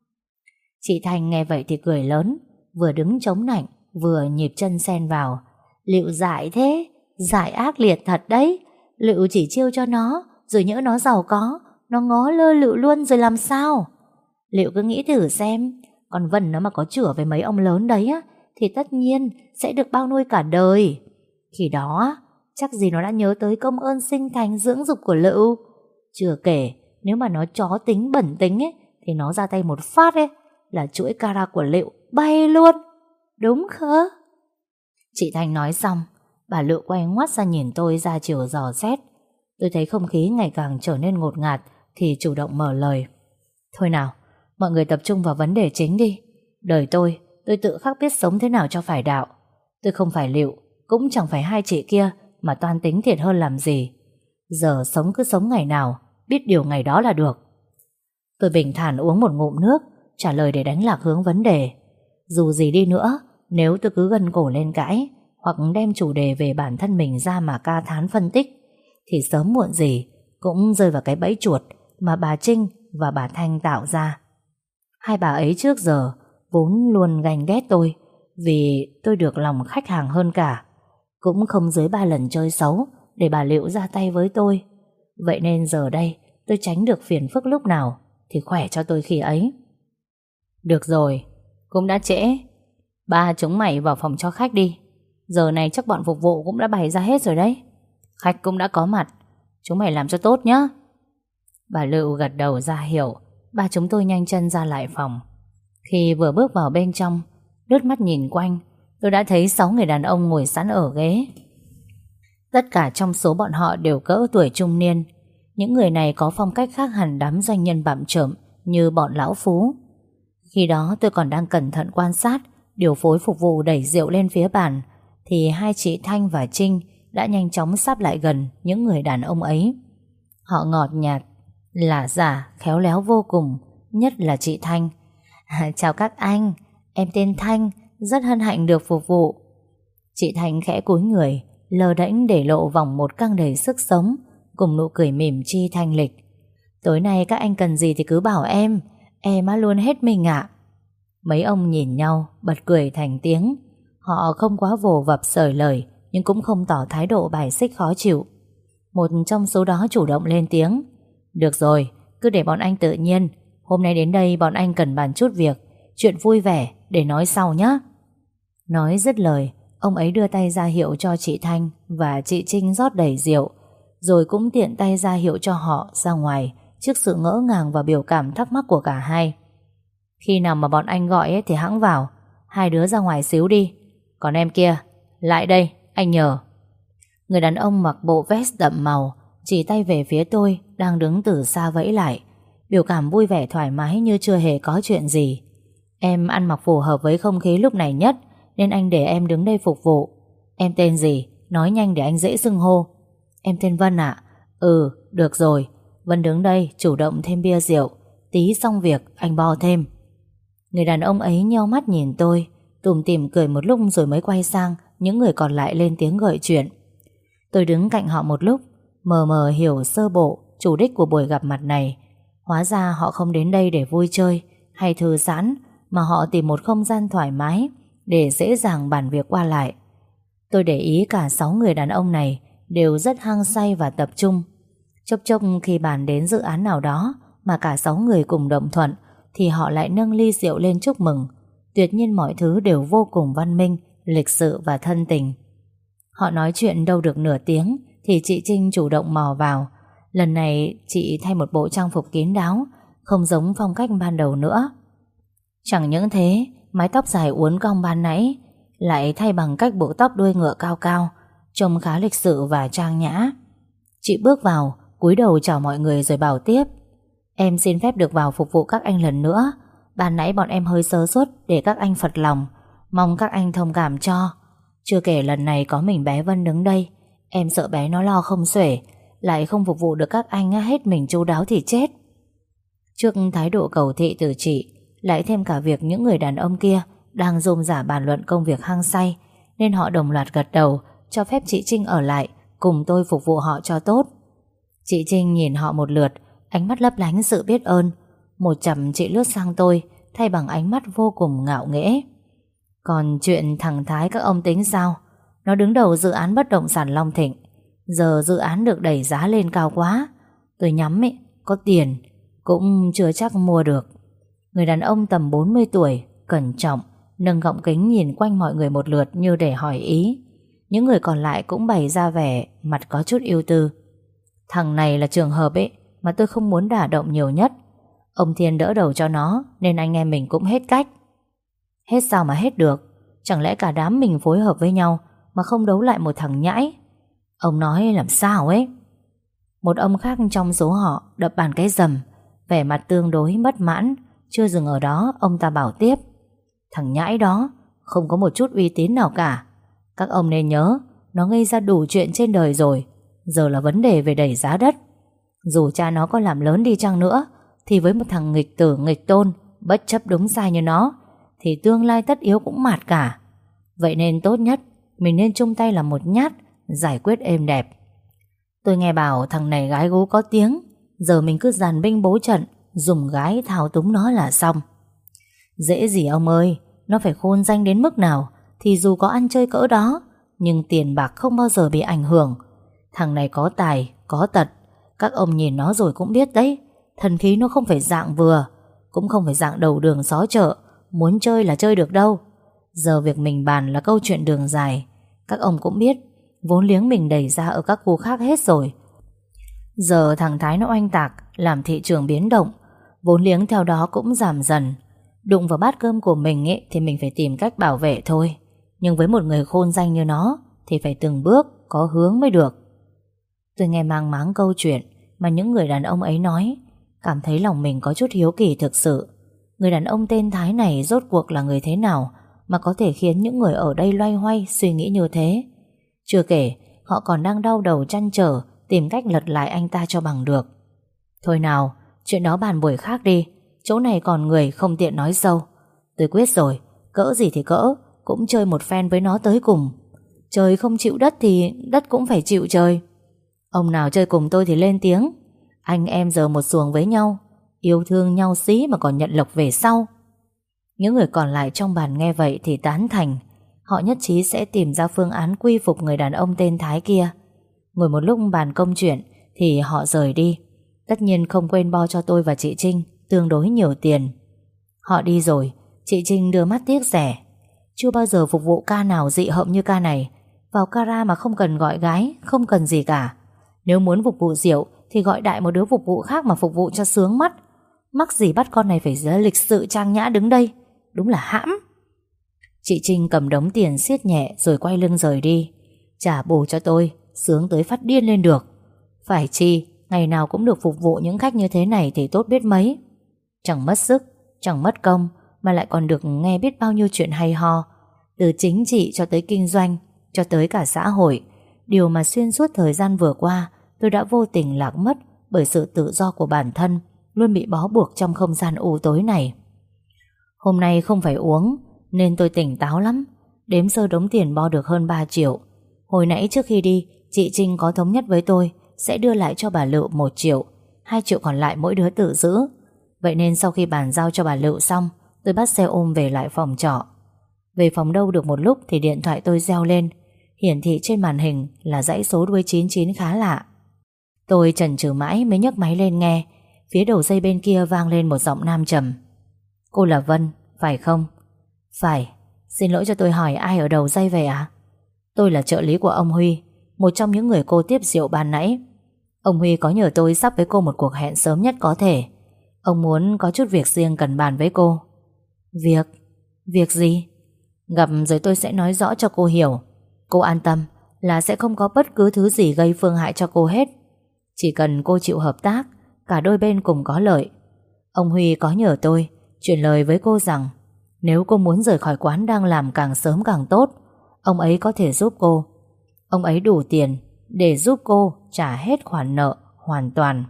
Chị Thành nghe vậy thì cười lớn, vừa đứng chống nạnh vừa nhịp chân xen vào. Lựu dại thế, dại ác liệt thật đấy. Lựu chỉ chiêu cho nó, rồi nhỡ nó giàu có, nó ngó lơ Lựu luôn rồi làm sao. Lựu cứ nghĩ thử xem, còn Vân nó mà có chửa với mấy ông lớn đấy á, thì tất nhiên sẽ được bao nuôi cả đời. Khi đó chắc gì nó đã nhớ tới công ơn sinh thành dưỡng dục của Lựu. Chưa kể, nếu mà nó chó tính bẩn tính ấy, thì nó ra tay một phát ấy là chuỗi cara của Lựu bay luôn. Đúng khớ? Chị Thanh nói xong, bà Lựu quay ngoắt ra nhìn tôi ra chiều dò xét. Tôi thấy không khí ngày càng trở nên ngột ngạt thì chủ động mở lời. Thôi nào, mọi người tập trung vào vấn đề chính đi. Đời tôi, tôi tự khắc biết sống thế nào cho phải đạo. Tôi không phải Lựu, cũng chẳng phải hai chị kia mà toan tính thiệt hơn làm gì. Giờ sống cứ sống ngày nào, biết điều ngày đó là được. Tôi bình thản uống một ngụm nước, trả lời để đánh lạc hướng vấn đề. Dù gì đi nữa, nếu tôi cứ gân cổ lên cãi, hoặc đem chủ đề về bản thân mình ra mà ca thán phân tích, thì sớm muộn gì cũng rơi vào cái bẫy chuột mà bà Trinh và bà Thanh tạo ra. Hai bà ấy trước giờ vốn luôn ganh ghét tôi vì tôi được lòng khách hàng hơn cả. Cũng không dưới ba lần chơi xấu để bà Liễu ra tay với tôi. Vậy nên giờ đây tôi tránh được phiền phức lúc nào thì khỏe cho tôi khi ấy. Được rồi, cũng đã trễ. Ba chúng mày vào phòng cho khách đi. Giờ này chắc bọn phục vụ cũng đã bày ra hết rồi đấy. Khách cũng đã có mặt, chúng mày làm cho tốt nhá. Bà Lựu gật đầu ra hiểu. Ba chúng tôi nhanh chân ra lại phòng. Khi vừa bước vào bên trong, lướt mắt nhìn quanh, tôi đã thấy sáu người đàn ông ngồi sẵn ở ghế. Tất cả trong số bọn họ đều cỡ tuổi trung niên. Những người này có phong cách khác hẳn đám doanh nhân bặm trợm như bọn lão phú. Khi đó tôi còn đang cẩn thận quan sát điều phối phục vụ đẩy rượu lên phía bàn, thì hai chị Thanh và Trinh đã nhanh chóng sắp lại gần những người đàn ông ấy. Họ ngọt nhạt, lả giả, khéo léo vô cùng, nhất là chị Thanh. À, chào các anh, em tên Thanh, rất hân hạnh được phục vụ. Chị Thanh khẽ cúi người, lờ đễnh để lộ vòng một căng đầy sức sống, cùng nụ cười mỉm chi thanh lịch. Tối nay các anh cần gì thì cứ bảo em, em á luôn hết mình ạ. Mấy ông nhìn nhau, bật cười thành tiếng. Họ không quá vồ vập sởi lời, nhưng cũng không tỏ thái độ bài xích khó chịu. Một trong số đó chủ động lên tiếng. Được rồi, cứ để bọn anh tự nhiên. Hôm nay đến đây bọn anh cần bàn chút việc, chuyện vui vẻ để nói sau nhé. Nói dứt lời, ông ấy đưa tay ra hiệu cho chị Thanh và chị Trinh rót đầy rượu, rồi cũng tiện tay ra hiệu cho họ ra ngoài trước sự ngỡ ngàng và biểu cảm thắc mắc của cả hai. Khi nào mà bọn anh gọi ấy thì hẵng vào. Hai đứa ra ngoài xíu đi. Còn em kia, lại đây, anh nhờ. Người đàn ông mặc bộ vest đậm màu chỉ tay về phía tôi đang đứng từ xa vẫy lại, biểu cảm vui vẻ thoải mái như chưa hề có chuyện gì. Em ăn mặc phù hợp với không khí lúc này nhất, nên anh để em đứng đây phục vụ. Em tên gì? Nói nhanh để anh dễ xưng hô. Em tên Vân ạ. Ừ, được rồi. Vân đứng đây chủ động thêm bia rượu. Tí xong việc anh bo thêm. Người đàn ông ấy nheo mắt nhìn tôi, tủm tỉm cười một lúc rồi mới quay sang những người còn lại lên tiếng gợi chuyện. Tôi đứng cạnh họ một lúc, mờ mờ hiểu sơ bộ chủ đích của buổi gặp mặt này. Hóa ra họ không đến đây để vui chơi hay thư giãn, mà họ tìm một không gian thoải mái để dễ dàng bàn việc qua lại. Tôi để ý cả sáu người đàn ông này đều rất hăng say và tập trung. Chốc chốc khi bàn đến dự án nào đó mà cả sáu người cùng đồng thuận, thì họ lại nâng ly rượu lên chúc mừng. Tuyệt nhiên mọi thứ đều vô cùng văn minh, lịch sự và thân tình. Họ nói chuyện đâu được nửa tiếng thì chị Trinh chủ động mò vào. Lần này chị thay một bộ trang phục kín đáo, không giống phong cách ban đầu nữa. Chẳng những thế, mái tóc dài uốn cong ban nãy lại thay bằng cách buộc tóc đuôi ngựa cao cao, trông khá lịch sự và trang nhã. Chị bước vào, cúi đầu chào mọi người rồi bảo tiếp. Em xin phép được vào phục vụ các anh lần nữa. Ban nãy bọn em hơi sơ suất để các anh phật lòng, mong các anh thông cảm cho. Chưa kể lần này có mình bé Vân đứng đây, em sợ bé nó lo không xuể, lại không phục vụ được các anh hết mình chu đáo thì chết. Trước thái độ cầu thị từ chị, lại thêm cả việc những người đàn ông kia đang rôm rả bàn luận công việc hăng say, nên họ đồng loạt gật đầu cho phép chị Trinh ở lại cùng tôi phục vụ họ cho tốt. Chị Trinh nhìn họ một lượt, ánh mắt lấp lánh sự biết ơn. Một chầm chị lướt sang tôi, thay bằng ánh mắt vô cùng ngạo nghễ. Còn chuyện thằng Thái các ông tính sao? Nó đứng đầu dự án bất động sản Long Thịnh. Giờ dự án được đẩy giá lên cao quá. Tôi nhắm ấy, có tiền cũng chưa chắc mua được. Người đàn ông tầm bốn mươi tuổi, cẩn trọng, nâng gọng kính nhìn quanh mọi người một lượt như để hỏi ý. Những người còn lại cũng bày ra vẻ mặt có chút ưu tư. Thằng này là trường hợp ấy mà tôi không muốn đả động nhiều nhất. Ông Thiên đỡ đầu cho nó, nên anh em mình cũng hết cách. Hết sao mà hết được? Chẳng lẽ cả đám mình phối hợp với nhau mà không đấu lại một thằng nhãi? Ông nói làm sao ấy? Một ông khác trong số họ đập bàn cái rầm, vẻ mặt tương đối bất mãn. Chưa dừng ở đó, ông ta bảo tiếp. Thằng nhãi đó không có một chút uy tín nào cả. Các ông nên nhớ, nó gây ra đủ chuyện trên đời rồi. Giờ là vấn đề về đẩy giá đất. Dù cha nó có làm lớn đi chăng nữa, thì với một thằng nghịch tử nghịch tôn, bất chấp đúng sai như nó, thì tương lai tất yếu cũng mạt cả. Vậy nên tốt nhất mình nên chung tay làm một nhát, giải quyết êm đẹp. Tôi nghe bảo thằng này gái gú có tiếng, giờ mình cứ dàn binh bố trận, dùng gái thao túng nó là xong. Dễ gì ông ơi, nó phải khôn danh đến mức nào thì dù có ăn chơi cỡ đó, nhưng tiền bạc không bao giờ bị ảnh hưởng. Thằng này có tài, có tật. Các ông nhìn nó rồi cũng biết đấy. Thần khí nó không phải dạng vừa, cũng không phải dạng đầu đường xó chợ, muốn chơi là chơi được đâu. Giờ việc mình bàn là câu chuyện đường dài. Các ông cũng biết, vốn liếng mình đẩy ra ở các khu khác hết rồi. Giờ thằng Thái nó oanh tạc, làm thị trường biến động, vốn liếng theo đó cũng giảm dần. Đụng vào bát cơm của mình ấy, thì mình phải tìm cách bảo vệ thôi. Nhưng với một người khôn danh như nó thì phải từng bước có hướng mới được. Tôi nghe mang máng câu chuyện mà những người đàn ông ấy nói, cảm thấy lòng mình có chút hiếu kỳ thực sự. Người đàn ông tên Thái này rốt cuộc là người thế nào mà có thể khiến những người ở đây loay hoay suy nghĩ như thế? Chưa kể, họ còn đang đau đầu trăn trở tìm cách lật lại anh ta cho bằng được. Thôi nào, chuyện đó bàn buổi khác đi. Chỗ này còn người không tiện nói sâu. Tôi quyết rồi, cỡ gì thì cỡ, cũng chơi một phen với nó tới cùng. Trời không chịu đất thì đất cũng phải chịu trời. Ông nào chơi cùng tôi thì lên tiếng. Anh em giờ một xuồng với nhau, yêu thương nhau xí mà còn nhận lộc về sau. Những người còn lại trong bàn nghe vậy thì tán thành. Họ nhất trí sẽ tìm ra phương án quy phục người đàn ông tên Thái kia. Ngồi một lúc bàn công chuyện thì họ rời đi. Tất nhiên không quên bo cho tôi và chị Trinh tương đối nhiều tiền. Họ đi rồi, chị Trinh đưa mắt tiếc rẻ. Chưa bao giờ phục vụ ca nào dị hợm như ca này. Vào cara mà không cần gọi gái, không cần gì cả. Nếu muốn phục vụ rượu thì gọi đại một đứa phục vụ khác mà phục vụ cho sướng mắt. Mắc gì bắt con này phải rất lịch sự trang nhã đứng đây. Đúng là hãm. Chị Trinh cầm đống tiền siết nhẹ rồi quay lưng rời đi. Trả bù cho tôi, sướng tới phát điên lên được. Phải chi, ngày nào cũng được phục vụ những khách như thế này thì tốt biết mấy. Chẳng mất sức, chẳng mất công, mà lại còn được nghe biết bao nhiêu chuyện hay ho. Từ chính trị cho tới kinh doanh, cho tới cả xã hội. Điều mà xuyên suốt thời gian vừa qua tôi đã vô tình lạc mất bởi sự tự do của bản thân, luôn bị bó buộc trong không gian u tối này. Hôm nay không phải uống nên tôi tỉnh táo lắm. Đếm sơ đống tiền bo được hơn ba triệu. Hồi nãy trước khi đi, chị Trinh có thống nhất với tôi sẽ đưa lại cho bà Lựu một triệu, hai triệu còn lại mỗi đứa tự giữ. Vậy nên sau khi bàn giao cho bà Lựu xong, tôi bắt xe ôm về lại phòng trọ. Về phòng đâu được một lúc thì điện thoại tôi reo lên. Hiển thị trên màn hình là dãy số đuôi chín chín khá lạ. Tôi chần chừ mãi mới nhấc máy lên nghe. Phía đầu dây bên kia vang lên một giọng nam trầm. Cô là Vân, phải không? Phải. Xin lỗi cho tôi hỏi ai ở đầu dây về à? Tôi là trợ lý của ông Huy, một trong những người cô tiếp rượu ban nãy. Ông Huy có nhờ tôi sắp với cô một cuộc hẹn sớm nhất có thể. Ông muốn có chút việc riêng cần bàn với cô. Việc? Việc gì? Gặp rồi tôi sẽ nói rõ cho cô hiểu. Cô an tâm là sẽ không có bất cứ thứ gì gây phương hại cho cô hết. Chỉ cần cô chịu hợp tác, cả đôi bên cùng có lợi. Ông Huy có nhờ tôi chuyển lời với cô rằng nếu cô muốn rời khỏi quán đang làm càng sớm càng tốt, ông ấy có thể giúp cô. Ông ấy đủ tiền để giúp cô trả hết khoản nợ hoàn toàn.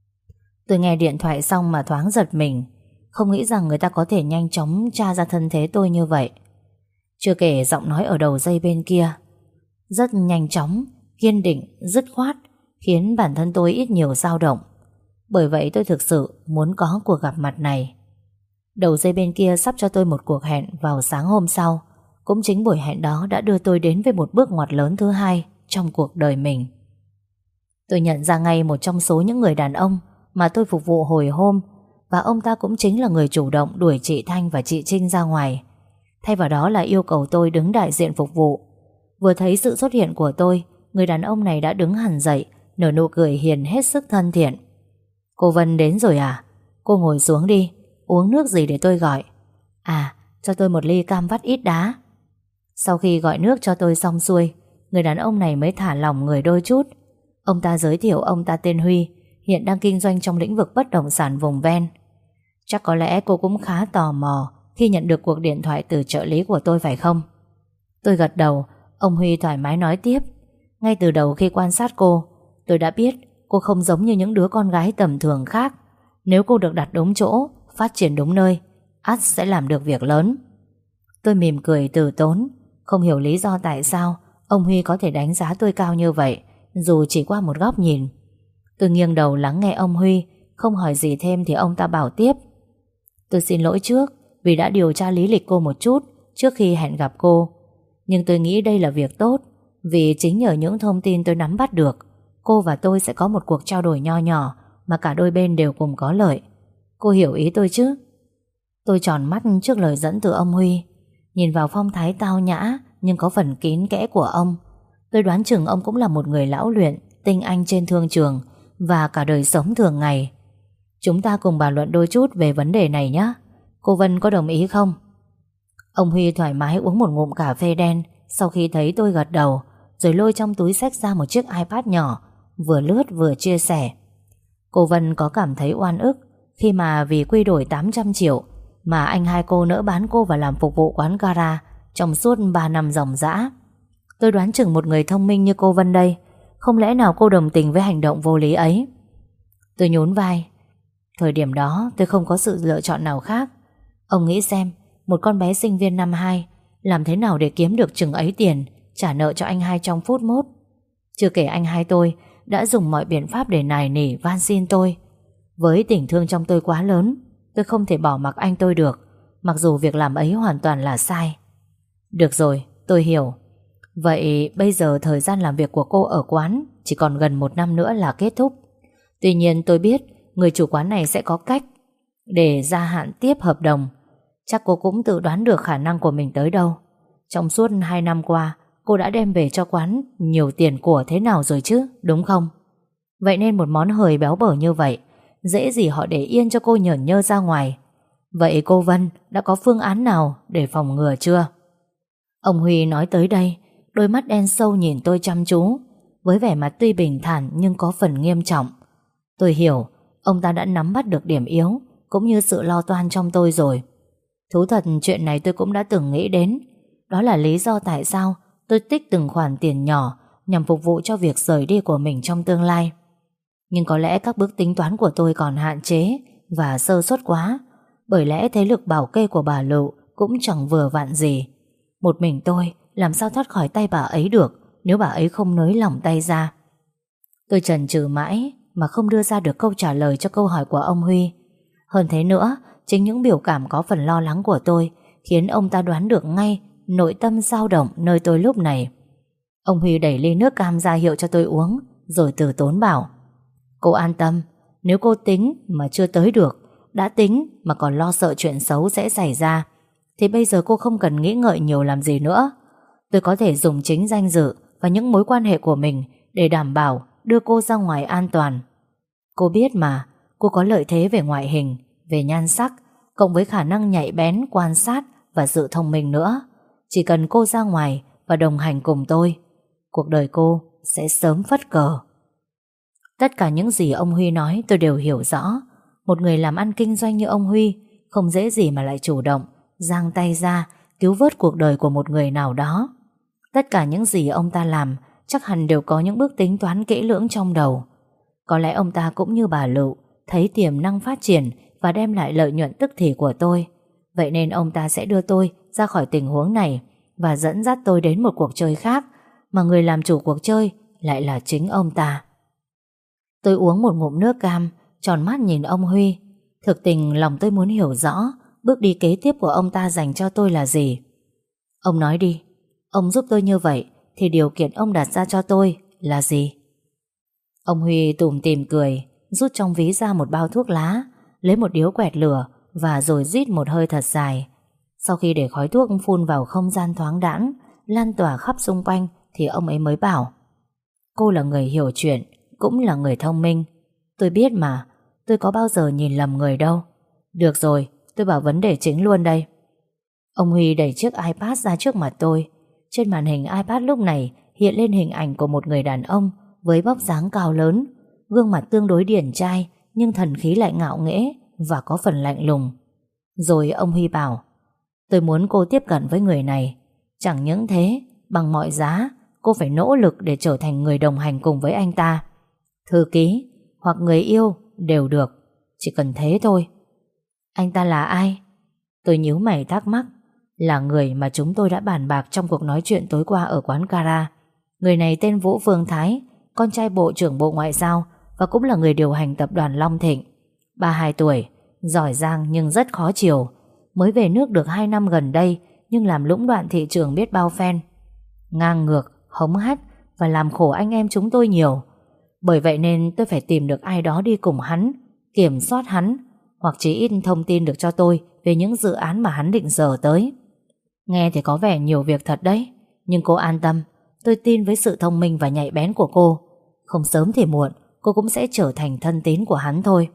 Tôi nghe điện thoại xong mà thoáng giật mình. Không nghĩ rằng người ta có thể nhanh chóng tra ra thân thế tôi như vậy. Chưa kể giọng nói ở đầu dây bên kia rất nhanh chóng, kiên định, dứt khoát, khiến bản thân tôi ít nhiều dao động. Bởi vậy tôi thực sự muốn có cuộc gặp mặt này. Đầu dây bên kia sắp cho tôi một cuộc hẹn vào sáng hôm sau. Cũng chính buổi hẹn đó đã đưa tôi đến với một bước ngoặt lớn thứ hai trong cuộc đời mình. Tôi nhận ra ngay một trong số những người đàn ông mà tôi phục vụ hồi hôm, và ông ta cũng chính là người chủ động đuổi chị Thanh và chị Trinh ra ngoài. Thay vào đó là yêu cầu tôi đứng đại diện phục vụ. Vừa thấy sự xuất hiện của tôi, người đàn ông này đã đứng hẳn dậy, nở nụ cười hiền hết sức thân thiện. Cô Vân đến rồi à? Cô ngồi xuống đi, uống nước gì để tôi gọi? À, cho tôi một ly cam vắt ít đá. Sau khi gọi nước cho tôi xong xuôi, người đàn ông này mới thả lỏng người đôi chút. Ông ta giới thiệu ông ta tên Huy, hiện đang kinh doanh trong lĩnh vực bất động sản vùng ven. Chắc có lẽ cô cũng khá tò mò khi nhận được cuộc điện thoại từ trợ lý của tôi phải không? Tôi gật đầu. Ông Huy thoải mái nói tiếp. Ngay từ đầu khi quan sát cô, tôi đã biết cô không giống như những đứa con gái tầm thường khác. Nếu cô được đặt đúng chỗ, phát triển đúng nơi, ắt sẽ làm được việc lớn. Tôi mỉm cười từ tốn. Không hiểu lý do tại sao ông Huy có thể đánh giá tôi cao như vậy, dù chỉ qua một góc nhìn. Tôi nghiêng đầu lắng nghe ông Huy. Không hỏi gì thêm thì ông ta bảo tiếp. Tôi xin lỗi trước vì đã điều tra lý lịch cô một chút trước khi hẹn gặp cô. Nhưng tôi nghĩ đây là việc tốt, vì chính nhờ những thông tin tôi nắm bắt được, cô và tôi sẽ có một cuộc trao đổi nho nhỏ mà cả đôi bên đều cùng có lợi. Cô hiểu ý tôi chứ? Tôi tròn mắt trước lời dẫn từ ông Huy. Nhìn vào phong thái tao nhã nhưng có phần kín kẽ của ông, tôi đoán chừng ông cũng là một người lão luyện, tinh anh trên thương trường và cả đời sống thường ngày. Chúng ta cùng bàn luận đôi chút về vấn đề này nhé. Cô Vân có đồng ý không? Ông Huy thoải mái uống một ngụm cà phê đen sau khi thấy tôi gật đầu, rồi lôi trong túi xách ra một chiếc iPad nhỏ, vừa lướt vừa chia sẻ. Cô Vân có cảm thấy oan ức khi mà vì quy đổi tám trăm triệu mà anh hai cô nỡ bán cô vào làm phục vụ quán gara trong suốt ba năm ròng rã. Tôi đoán chừng một người thông minh như cô Vân đây, không lẽ nào cô đồng tình với hành động vô lý ấy? Tôi nhún vai. Thời điểm đó tôi không có sự lựa chọn nào khác. Ông nghĩ xem, một con bé sinh viên năm hai làm thế nào để kiếm được chừng ấy tiền trả nợ cho anh hai trong phút mốt. Chưa kể anh hai tôi đã dùng mọi biện pháp để nài nỉ van xin tôi. Với tình thương trong tôi quá lớn, tôi không thể bỏ mặc anh tôi được, mặc dù việc làm ấy hoàn toàn là sai. Được rồi, tôi hiểu. Vậy bây giờ thời gian làm việc của cô ở quán chỉ còn gần một năm nữa là kết thúc. Tuy nhiên tôi biết người chủ quán này sẽ có cách để gia hạn tiếp hợp đồng. Chắc cô cũng tự đoán được khả năng của mình tới đâu. Trong suốt hai năm qua, cô đã đem về cho quán nhiều tiền của thế nào rồi chứ, đúng không? Vậy nên một món hời béo bở như vậy, dễ gì họ để yên cho cô nhởn nhơ ra ngoài. Vậy cô Vân đã có phương án nào để phòng ngừa chưa? Ông Huy nói tới đây, đôi mắt đen sâu nhìn tôi chăm chú, với vẻ mặt tuy bình thản nhưng có phần nghiêm trọng. Tôi hiểu, ông ta đã nắm bắt được điểm yếu cũng như sự lo toan trong tôi rồi. Thú thật chuyện này tôi cũng đã từng nghĩ đến. Đó là lý do tại sao tôi tích từng khoản tiền nhỏ nhằm phục vụ cho việc rời đi của mình trong tương lai. Nhưng có lẽ các bước tính toán của tôi còn hạn chế và sơ suất quá, bởi lẽ thế lực bảo kê của bà Lựu cũng chẳng vừa vặn gì. Một mình tôi làm sao thoát khỏi tay bà ấy được nếu bà ấy không nới lỏng tay ra. Tôi chần chừ mãi mà không đưa ra được câu trả lời cho câu hỏi của ông Huy. Hơn thế nữa, chính những biểu cảm có phần lo lắng của tôi khiến ông ta đoán được ngay nội tâm dao động nơi tôi lúc này. Ông Huy đẩy ly nước cam ra hiệu cho tôi uống, rồi từ tốn bảo: cô an tâm, nếu cô tính mà chưa tới được, đã tính mà còn lo sợ chuyện xấu sẽ xảy ra, thì bây giờ cô không cần nghĩ ngợi nhiều làm gì nữa. Tôi có thể dùng chính danh dự và những mối quan hệ của mình để đảm bảo đưa cô ra ngoài an toàn. Cô biết mà, cô có lợi thế về ngoại hình, về nhan sắc, cộng với khả năng nhạy bén, quan sát và sự thông minh nữa. Chỉ cần cô ra ngoài và đồng hành cùng tôi, cuộc đời cô sẽ sớm phất cờ. Tất cả những gì ông Huy nói tôi đều hiểu rõ. Một người làm ăn kinh doanh như ông Huy không dễ gì mà lại chủ động giang tay ra cứu vớt cuộc đời của một người nào đó. Tất cả những gì ông ta làm chắc hẳn đều có những bước tính toán kỹ lưỡng trong đầu. Có lẽ ông ta cũng như bà Lựu thấy tiềm năng phát triển và đem lại lợi nhuận tức thì của tôi. Vậy nên ông ta sẽ đưa tôi ra khỏi tình huống này và dẫn dắt tôi đến một cuộc chơi khác, mà người làm chủ cuộc chơi lại là chính ông ta. Tôi uống một ngụm nước cam, tròn mắt nhìn ông Huy. Thực tình lòng tôi muốn hiểu rõ bước đi kế tiếp của ông ta dành cho tôi là gì. Ông nói đi, ông giúp tôi như vậy thì điều kiện ông đặt ra cho tôi là gì? Ông Huy tủm tỉm cười, rút trong ví ra một bao thuốc lá, lấy một điếu quẹt lửa và rồi rít một hơi thật dài. Sau khi để khói thuốc phun vào không gian thoáng đãng, lan tỏa khắp xung quanh, thì ông ấy mới bảo: cô là người hiểu chuyện, cũng là người thông minh. Tôi biết mà, tôi có bao giờ nhìn lầm người đâu. Được rồi, tôi bảo vấn đề chính luôn đây. Ông Huy đẩy chiếc iPad ra trước mặt tôi. Trên màn hình iPad lúc này hiện lên hình ảnh của một người đàn ông với vóc dáng cao lớn, gương mặt tương đối điển trai nhưng thần khí lại ngạo nghễ và có phần lạnh lùng. Rồi ông Huy bảo: tôi muốn cô tiếp cận với người này. Chẳng những thế, bằng mọi giá cô phải nỗ lực để trở thành người đồng hành cùng với anh ta. Thư ký hoặc người yêu đều được, chỉ cần thế thôi. Anh ta là ai? Tôi nhíu mày thắc mắc. Là người mà chúng tôi đã bàn bạc trong cuộc nói chuyện tối qua ở quán Cara. Người này tên Vũ Phương Thái, con trai Bộ trưởng Bộ Ngoại giao và cũng là người điều hành tập đoàn Long Thịnh. ba mươi hai tuổi, giỏi giang nhưng rất khó chiều. Mới về nước được hai năm gần đây, nhưng làm lũng đoạn thị trường biết bao phen. Ngang ngược, hống hách và làm khổ anh em chúng tôi nhiều. Bởi vậy nên tôi phải tìm được ai đó đi cùng hắn, kiểm soát hắn, hoặc chỉ ít thông tin được cho tôi về những dự án mà hắn định dở tới. Nghe thì có vẻ nhiều việc thật đấy, nhưng cô an tâm, tôi tin với sự thông minh và nhạy bén của cô, không sớm thì muộn cô cũng sẽ trở thành thân tín của hắn thôi.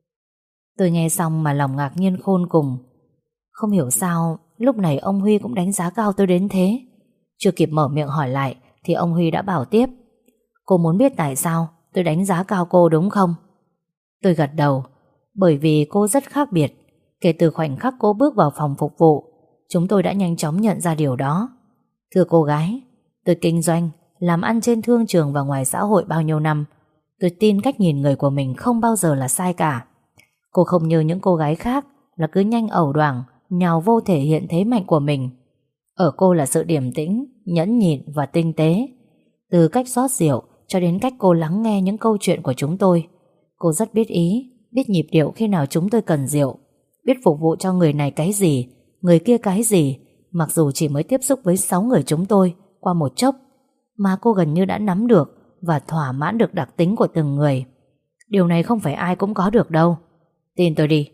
Tôi nghe xong mà lòng ngạc nhiên khôn cùng. Không hiểu sao lúc này ông Huy cũng đánh giá cao tôi đến thế. Chưa kịp mở miệng hỏi lại thì ông Huy đã bảo tiếp: cô muốn biết tại sao tôi đánh giá cao cô đúng không? Tôi gật đầu. Bởi vì cô rất khác biệt. Kể từ khoảnh khắc cô bước vào phòng phục vụ, chúng tôi đã nhanh chóng nhận ra điều đó. Thưa cô gái, tôi kinh doanh, làm ăn trên thương trường và ngoài xã hội bao nhiêu năm. Tôi tin cách nhìn người của mình không bao giờ là sai cả. Cô không như những cô gái khác là cứ nhanh ẩu đoảng, nhào vô thể hiện thế mạnh của mình. Ở cô là sự điềm tĩnh, nhẫn nhịn và tinh tế. Từ cách rót rượu cho đến cách cô lắng nghe những câu chuyện của chúng tôi. Cô rất biết ý, biết nhịp điệu khi nào chúng tôi cần rượu, biết phục vụ cho người này cái gì, người kia cái gì. Mặc dù chỉ mới tiếp xúc với sáu người chúng tôi qua một chốc, mà cô gần như đã nắm được và thỏa mãn được đặc tính của từng người. Điều này không phải ai cũng có được đâu. Tin tôi đi.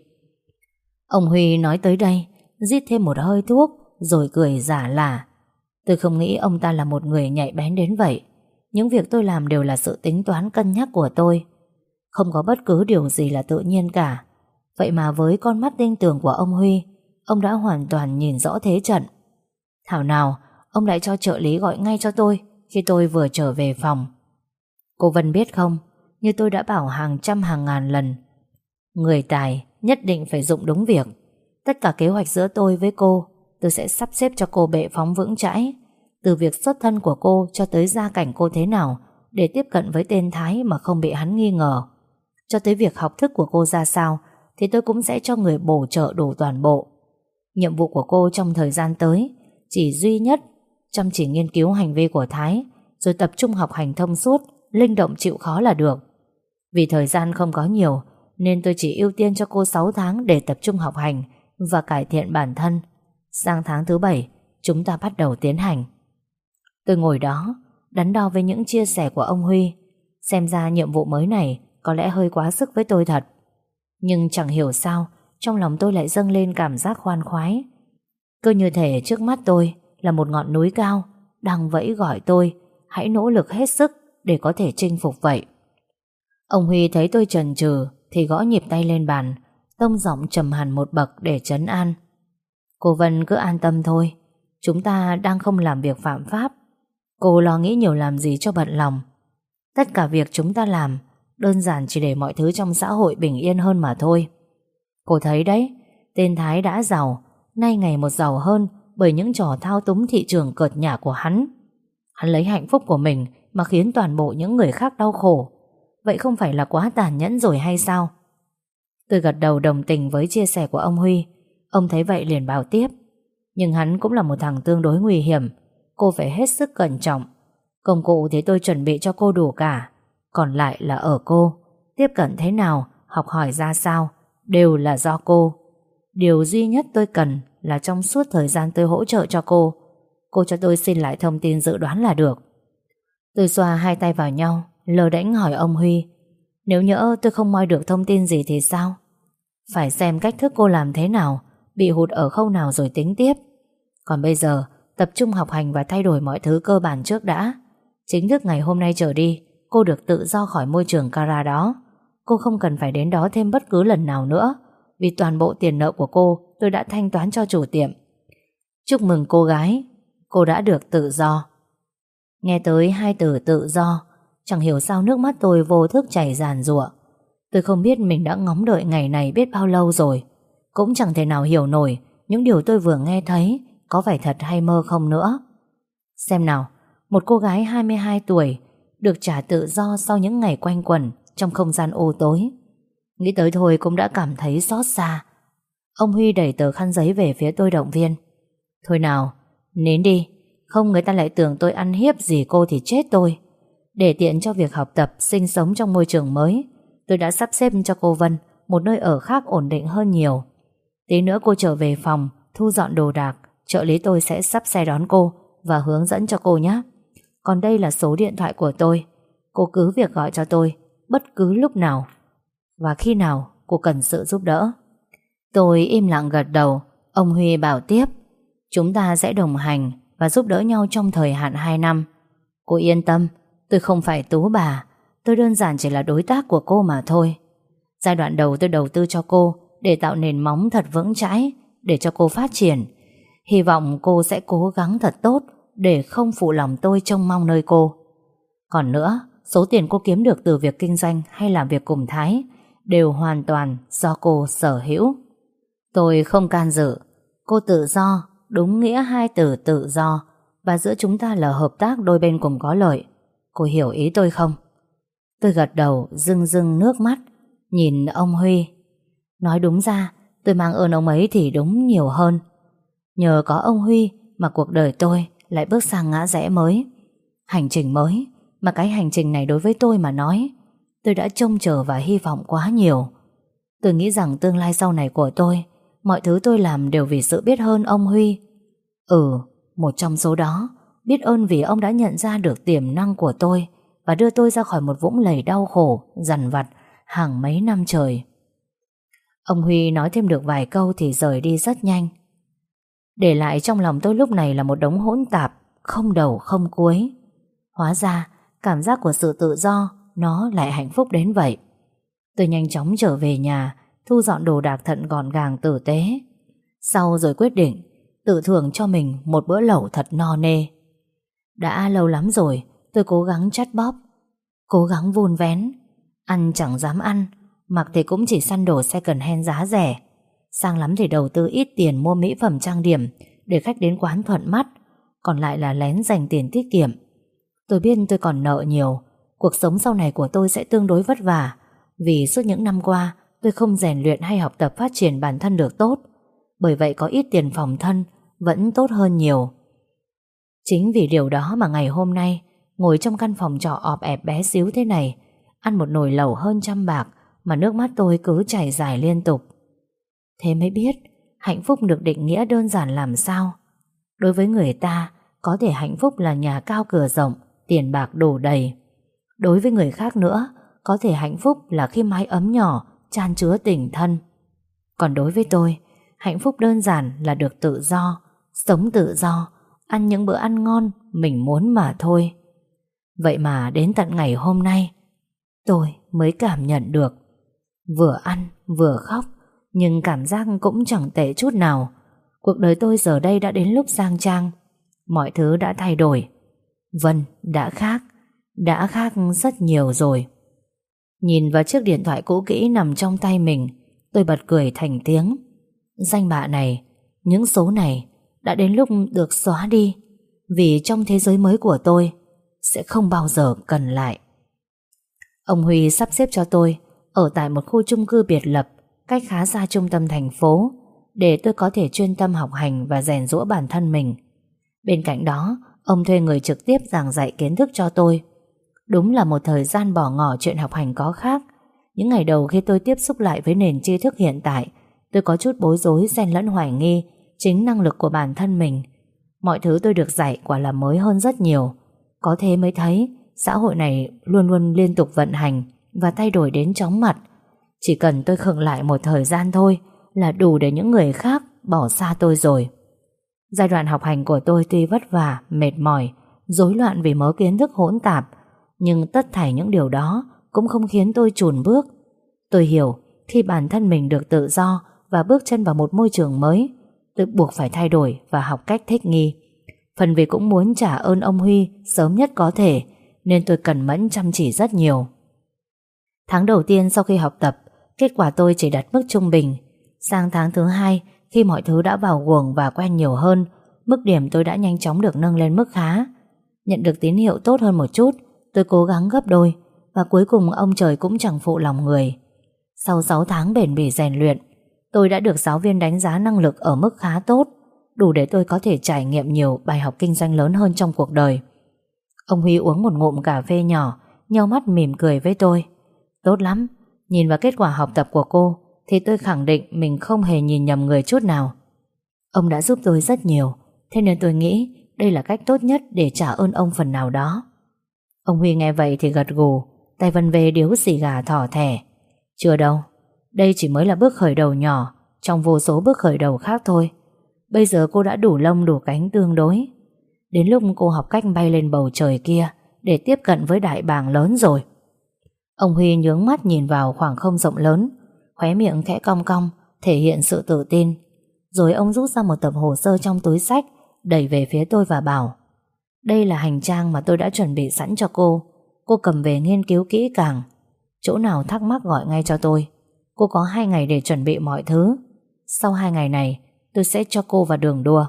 Ông Huy nói tới đây, rít thêm một hơi thuốc rồi cười giả lả. Tôi không nghĩ ông ta là một người nhạy bén đến vậy. Những việc tôi làm đều là sự tính toán cân nhắc của tôi. Không có bất cứ điều gì là tự nhiên cả. Vậy mà với con mắt tinh tường của ông Huy, ông đã hoàn toàn nhìn rõ thế trận. Thảo nào ông lại cho trợ lý gọi ngay cho tôi khi tôi vừa trở về phòng. Cô Vân biết không, như tôi đã bảo hàng trăm hàng ngàn lần, người tài nhất định phải dụng đúng việc. Tất cả kế hoạch giữa tôi với cô, tôi sẽ sắp xếp cho cô bệ phóng vững chãi. Từ việc xuất thân của cô cho tới gia cảnh cô thế nào để tiếp cận với tên Thái mà không bị hắn nghi ngờ, cho tới việc học thức của cô ra sao, thì tôi cũng sẽ cho người bổ trợ đủ toàn bộ. Nhiệm vụ của cô trong thời gian tới chỉ duy nhất chăm chỉ nghiên cứu hành vi của Thái, rồi tập trung học hành thông suốt, linh động chịu khó là được. Vì thời gian không có nhiều nên tôi chỉ ưu tiên cho cô sáu tháng để tập trung học hành và cải thiện bản thân. Sang tháng thứ bảy chúng ta bắt đầu tiến hành. Tôi ngồi đó đắn đo với những chia sẻ của ông Huy. Xem ra nhiệm vụ mới này có lẽ hơi quá sức với tôi thật. Nhưng chẳng hiểu sao trong lòng tôi lại dâng lên cảm giác khoan khoái. Cứ như thể trước mắt tôi là một ngọn núi cao đang vẫy gọi tôi hãy nỗ lực hết sức để có thể chinh phục vậy. Ông Huy thấy tôi chần chừ thì gõ nhịp tay lên bàn, tông giọng trầm hẳn một bậc để trấn an. Cô Vân cứ an tâm thôi, chúng ta đang không làm việc phạm pháp. Cô lo nghĩ nhiều làm gì cho bận lòng. Tất cả việc chúng ta làm đơn giản chỉ để mọi thứ trong xã hội bình yên hơn mà thôi. Cô thấy đấy, tên Thái đã giàu, nay ngày một giàu hơn bởi những trò thao túng thị trường cợt nhả của hắn. Hắn lấy hạnh phúc của mình mà khiến toàn bộ những người khác đau khổ. Vậy không phải là quá tàn nhẫn rồi hay sao? Tôi gật đầu đồng tình với chia sẻ của ông Huy. Ông thấy vậy liền bảo tiếp. Nhưng hắn cũng là một thằng tương đối nguy hiểm. Cô phải hết sức cẩn trọng. Công cụ thì tôi chuẩn bị cho cô đủ cả. Còn lại là ở cô. Tiếp cận thế nào, học hỏi ra sao, đều là do cô. Điều duy nhất tôi cần là trong suốt thời gian tôi hỗ trợ cho cô, cô cho tôi xin lại thông tin dự đoán là được. Tôi xoa hai tay vào nhau, lơ đễnh hỏi ông Huy, nếu nhỡ tôi không moi được thông tin gì thì sao? Phải xem cách thức cô làm thế nào, bị hụt ở khâu nào rồi tính tiếp. Còn bây giờ, tập trung học hành và thay đổi mọi thứ cơ bản trước đã. Chính thức ngày hôm nay trở đi, cô được tự do khỏi môi trường Cara đó. Cô không cần phải đến đó thêm bất cứ lần nào nữa, vì toàn bộ tiền nợ của cô tôi đã thanh toán cho chủ tiệm. Chúc mừng cô gái, cô đã được tự do. Nghe tới hai từ tự do, chẳng hiểu sao nước mắt tôi vô thức chảy ràn rụa. Tôi không biết mình đã ngóng đợi ngày này biết bao lâu rồi. Cũng chẳng thể nào hiểu nổi những điều tôi vừa nghe thấy có phải thật hay mơ không nữa. Xem nào, một cô gái hai mươi hai tuổi được trả tự do sau những ngày quanh quẩn trong không gian u tối. Nghĩ tới thôi cũng đã cảm thấy xót xa. Ông Huy đẩy tờ khăn giấy về phía tôi động viên. Thôi nào, nín đi, không người ta lại tưởng tôi ăn hiếp gì cô thì chết tôi. Để tiện cho việc học tập, sinh sống trong môi trường mới, tôi đã sắp xếp cho cô Vân một nơi ở khác ổn định hơn nhiều. Tí nữa cô trở về phòng, thu dọn đồ đạc, trợ lý tôi sẽ sắp xe đón cô và hướng dẫn cho cô nhé. Còn đây là số điện thoại của tôi. Cô cứ việc gọi cho tôi bất cứ lúc nào và khi nào cô cần sự giúp đỡ. Tôi im lặng gật đầu. Ông Huy bảo tiếp, chúng ta sẽ đồng hành và giúp đỡ nhau trong thời hạn hai năm. Cô yên tâm, tôi không phải tú bà, tôi đơn giản chỉ là đối tác của cô mà thôi. Giai đoạn đầu tôi đầu tư cho cô để tạo nền móng thật vững chãi để cho cô phát triển. Hy vọng cô sẽ cố gắng thật tốt để không phụ lòng tôi trông mong nơi cô. Còn nữa, số tiền cô kiếm được từ việc kinh doanh hay làm việc cùng Thái đều hoàn toàn do cô sở hữu. Tôi không can dự. Cô tự do, đúng nghĩa hai từ tự do, và giữa chúng ta là hợp tác đôi bên cùng có lợi. Cô hiểu ý tôi không? Tôi gật đầu, rưng rưng nước mắt, nhìn ông Huy. Nói đúng ra, tôi mang ơn ông ấy thì đúng nhiều hơn. Nhờ có ông Huy mà cuộc đời tôi lại bước sang ngã rẽ mới, hành trình mới, Mà cái hành trình này đối với tôi mà nói, tôi đã trông chờ và hy vọng quá nhiều. Tôi nghĩ rằng tương lai sau này của tôi, mọi thứ tôi làm đều vì sự biết ơn ông Huy. Ừ, một trong số đó, biết ơn vì ông đã nhận ra được tiềm năng của tôi và đưa tôi ra khỏi một vũng lầy đau khổ, dằn vặt hàng mấy năm trời. Ông Huy nói thêm được vài câu thì rời đi rất nhanh. Để lại trong lòng tôi lúc này là một đống hỗn tạp, không đầu không cuối. Hóa ra, cảm giác của sự tự do, nó lại hạnh phúc đến vậy. Tôi nhanh chóng trở về nhà, thu dọn đồ đạc thật gọn gàng tử tế. Sau rồi quyết định tự thưởng cho mình một bữa lẩu thật no nê. Đã lâu lắm rồi tôi cố gắng chắt bóp, cố gắng vun vén. Ăn chẳng dám ăn, mặc thì cũng chỉ săn đồ second hand giá rẻ. Sang lắm thì đầu tư ít tiền mua mỹ phẩm trang điểm để khách đến quán thuận mắt, còn lại là lén dành tiền tiết kiệm. Tôi biết tôi còn nợ nhiều. Cuộc sống sau này của tôi sẽ tương đối vất vả, vì suốt những năm qua tôi không rèn luyện hay học tập phát triển bản thân được tốt. Bởi vậy có ít tiền phòng thân vẫn tốt hơn nhiều. Chính vì điều đó mà ngày hôm nay, ngồi trong căn phòng trọ ọp ẹp bé xíu thế này, ăn một nồi lẩu hơn trăm bạc mà nước mắt tôi cứ chảy dài liên tục. Thế mới biết hạnh phúc được định nghĩa đơn giản làm sao. Đối với người ta, có thể hạnh phúc là nhà cao cửa rộng, tiền bạc đổ đầy. Đối với người khác nữa, có thể hạnh phúc là khi mái ấm nhỏ chan chứa tình thân. Còn đối với tôi, hạnh phúc đơn giản là được tự do, sống tự do, ăn những bữa ăn ngon mình muốn mà thôi. Vậy mà đến tận ngày hôm nay, tôi mới cảm nhận được. Vừa ăn, vừa khóc, nhưng cảm giác cũng chẳng tệ chút nào. Cuộc đời tôi giờ đây đã đến lúc sang trang. Mọi thứ đã thay đổi. Vâng, đã khác. Đã khác rất nhiều rồi. Nhìn vào chiếc điện thoại cũ kỹ nằm trong tay mình, tôi bật cười thành tiếng. Danh bạ này, những số này đã đến lúc được xóa đi, vì trong thế giới mới của tôi sẽ không bao giờ cần lại. Ông Huy sắp xếp cho tôi ở tại một khu chung cư biệt lập cách khá xa trung tâm thành phố, để tôi có thể chuyên tâm học hành và rèn giũa bản thân mình. Bên cạnh đó, ông thuê người trực tiếp giảng dạy kiến thức cho tôi. Đúng là một thời gian bỏ ngỏ chuyện học hành có khác. Những ngày đầu khi tôi tiếp xúc lại với nền tri thức hiện tại, tôi có chút bối rối xen lẫn hoài nghi chính năng lực của bản thân mình. Mọi thứ tôi được dạy quả là mới hơn rất nhiều. Có thế mới thấy xã hội này luôn luôn liên tục vận hành và thay đổi đến chóng mặt. Chỉ cần tôi khựng lại một thời gian thôi là đủ để những người khác bỏ xa tôi rồi. Giai đoạn học hành của tôi tuy vất vả, mệt mỏi, rối loạn vì mớ kiến thức hỗn tạp, nhưng tất thảy những điều đó cũng không khiến tôi chùn bước. Tôi hiểu khi bản thân mình được tự do và bước chân vào một môi trường mới, tôi buộc phải thay đổi và học cách thích nghi. Phần vì cũng muốn trả ơn ông Huy sớm nhất có thể, nên tôi cần mẫn chăm chỉ rất nhiều. Tháng đầu tiên sau khi học tập, kết quả tôi chỉ đạt mức trung bình. Sang tháng thứ hai, khi mọi thứ đã vào guồng và quen nhiều hơn, mức điểm tôi đã nhanh chóng được nâng lên mức khá. Nhận được tín hiệu tốt hơn một chút, tôi cố gắng gấp đôi, và cuối cùng ông trời cũng chẳng phụ lòng người. Sau sáu tháng bền bỉ rèn luyện, tôi đã được giáo viên đánh giá năng lực ở mức khá tốt, đủ để tôi có thể trải nghiệm nhiều bài học kinh doanh lớn hơn trong cuộc đời. Ông Huy uống một ngụm cà phê nhỏ, nheo mắt mỉm cười với tôi. Tốt lắm, nhìn vào kết quả học tập của cô thì tôi khẳng định mình không hề nhìn nhầm người chút nào. Ông đã giúp tôi rất nhiều, thế nên tôi nghĩ đây là cách tốt nhất để trả ơn ông phần nào đó. Ông Huy nghe vậy thì gật gù, tay vân về điếu xì gà thỏ thẻ. Chưa đâu, đây chỉ mới là bước khởi đầu nhỏ trong vô số bước khởi đầu khác thôi. Bây giờ cô đã đủ lông đủ cánh tương đối. Đến lúc cô học cách bay lên bầu trời kia để tiếp cận với đại bàng lớn rồi. Ông Huy nhướng mắt nhìn vào khoảng không rộng lớn, khóe miệng khẽ cong cong, thể hiện sự tự tin. Rồi ông rút ra một tập hồ sơ trong túi xách, đẩy về phía tôi và bảo: đây là hành trang mà tôi đã chuẩn bị sẵn cho cô. Cô cầm về nghiên cứu kỹ càng. Chỗ nào thắc mắc gọi ngay cho tôi. Cô có hai ngày để chuẩn bị mọi thứ. Sau hai ngày này tôi sẽ cho cô vào đường đua.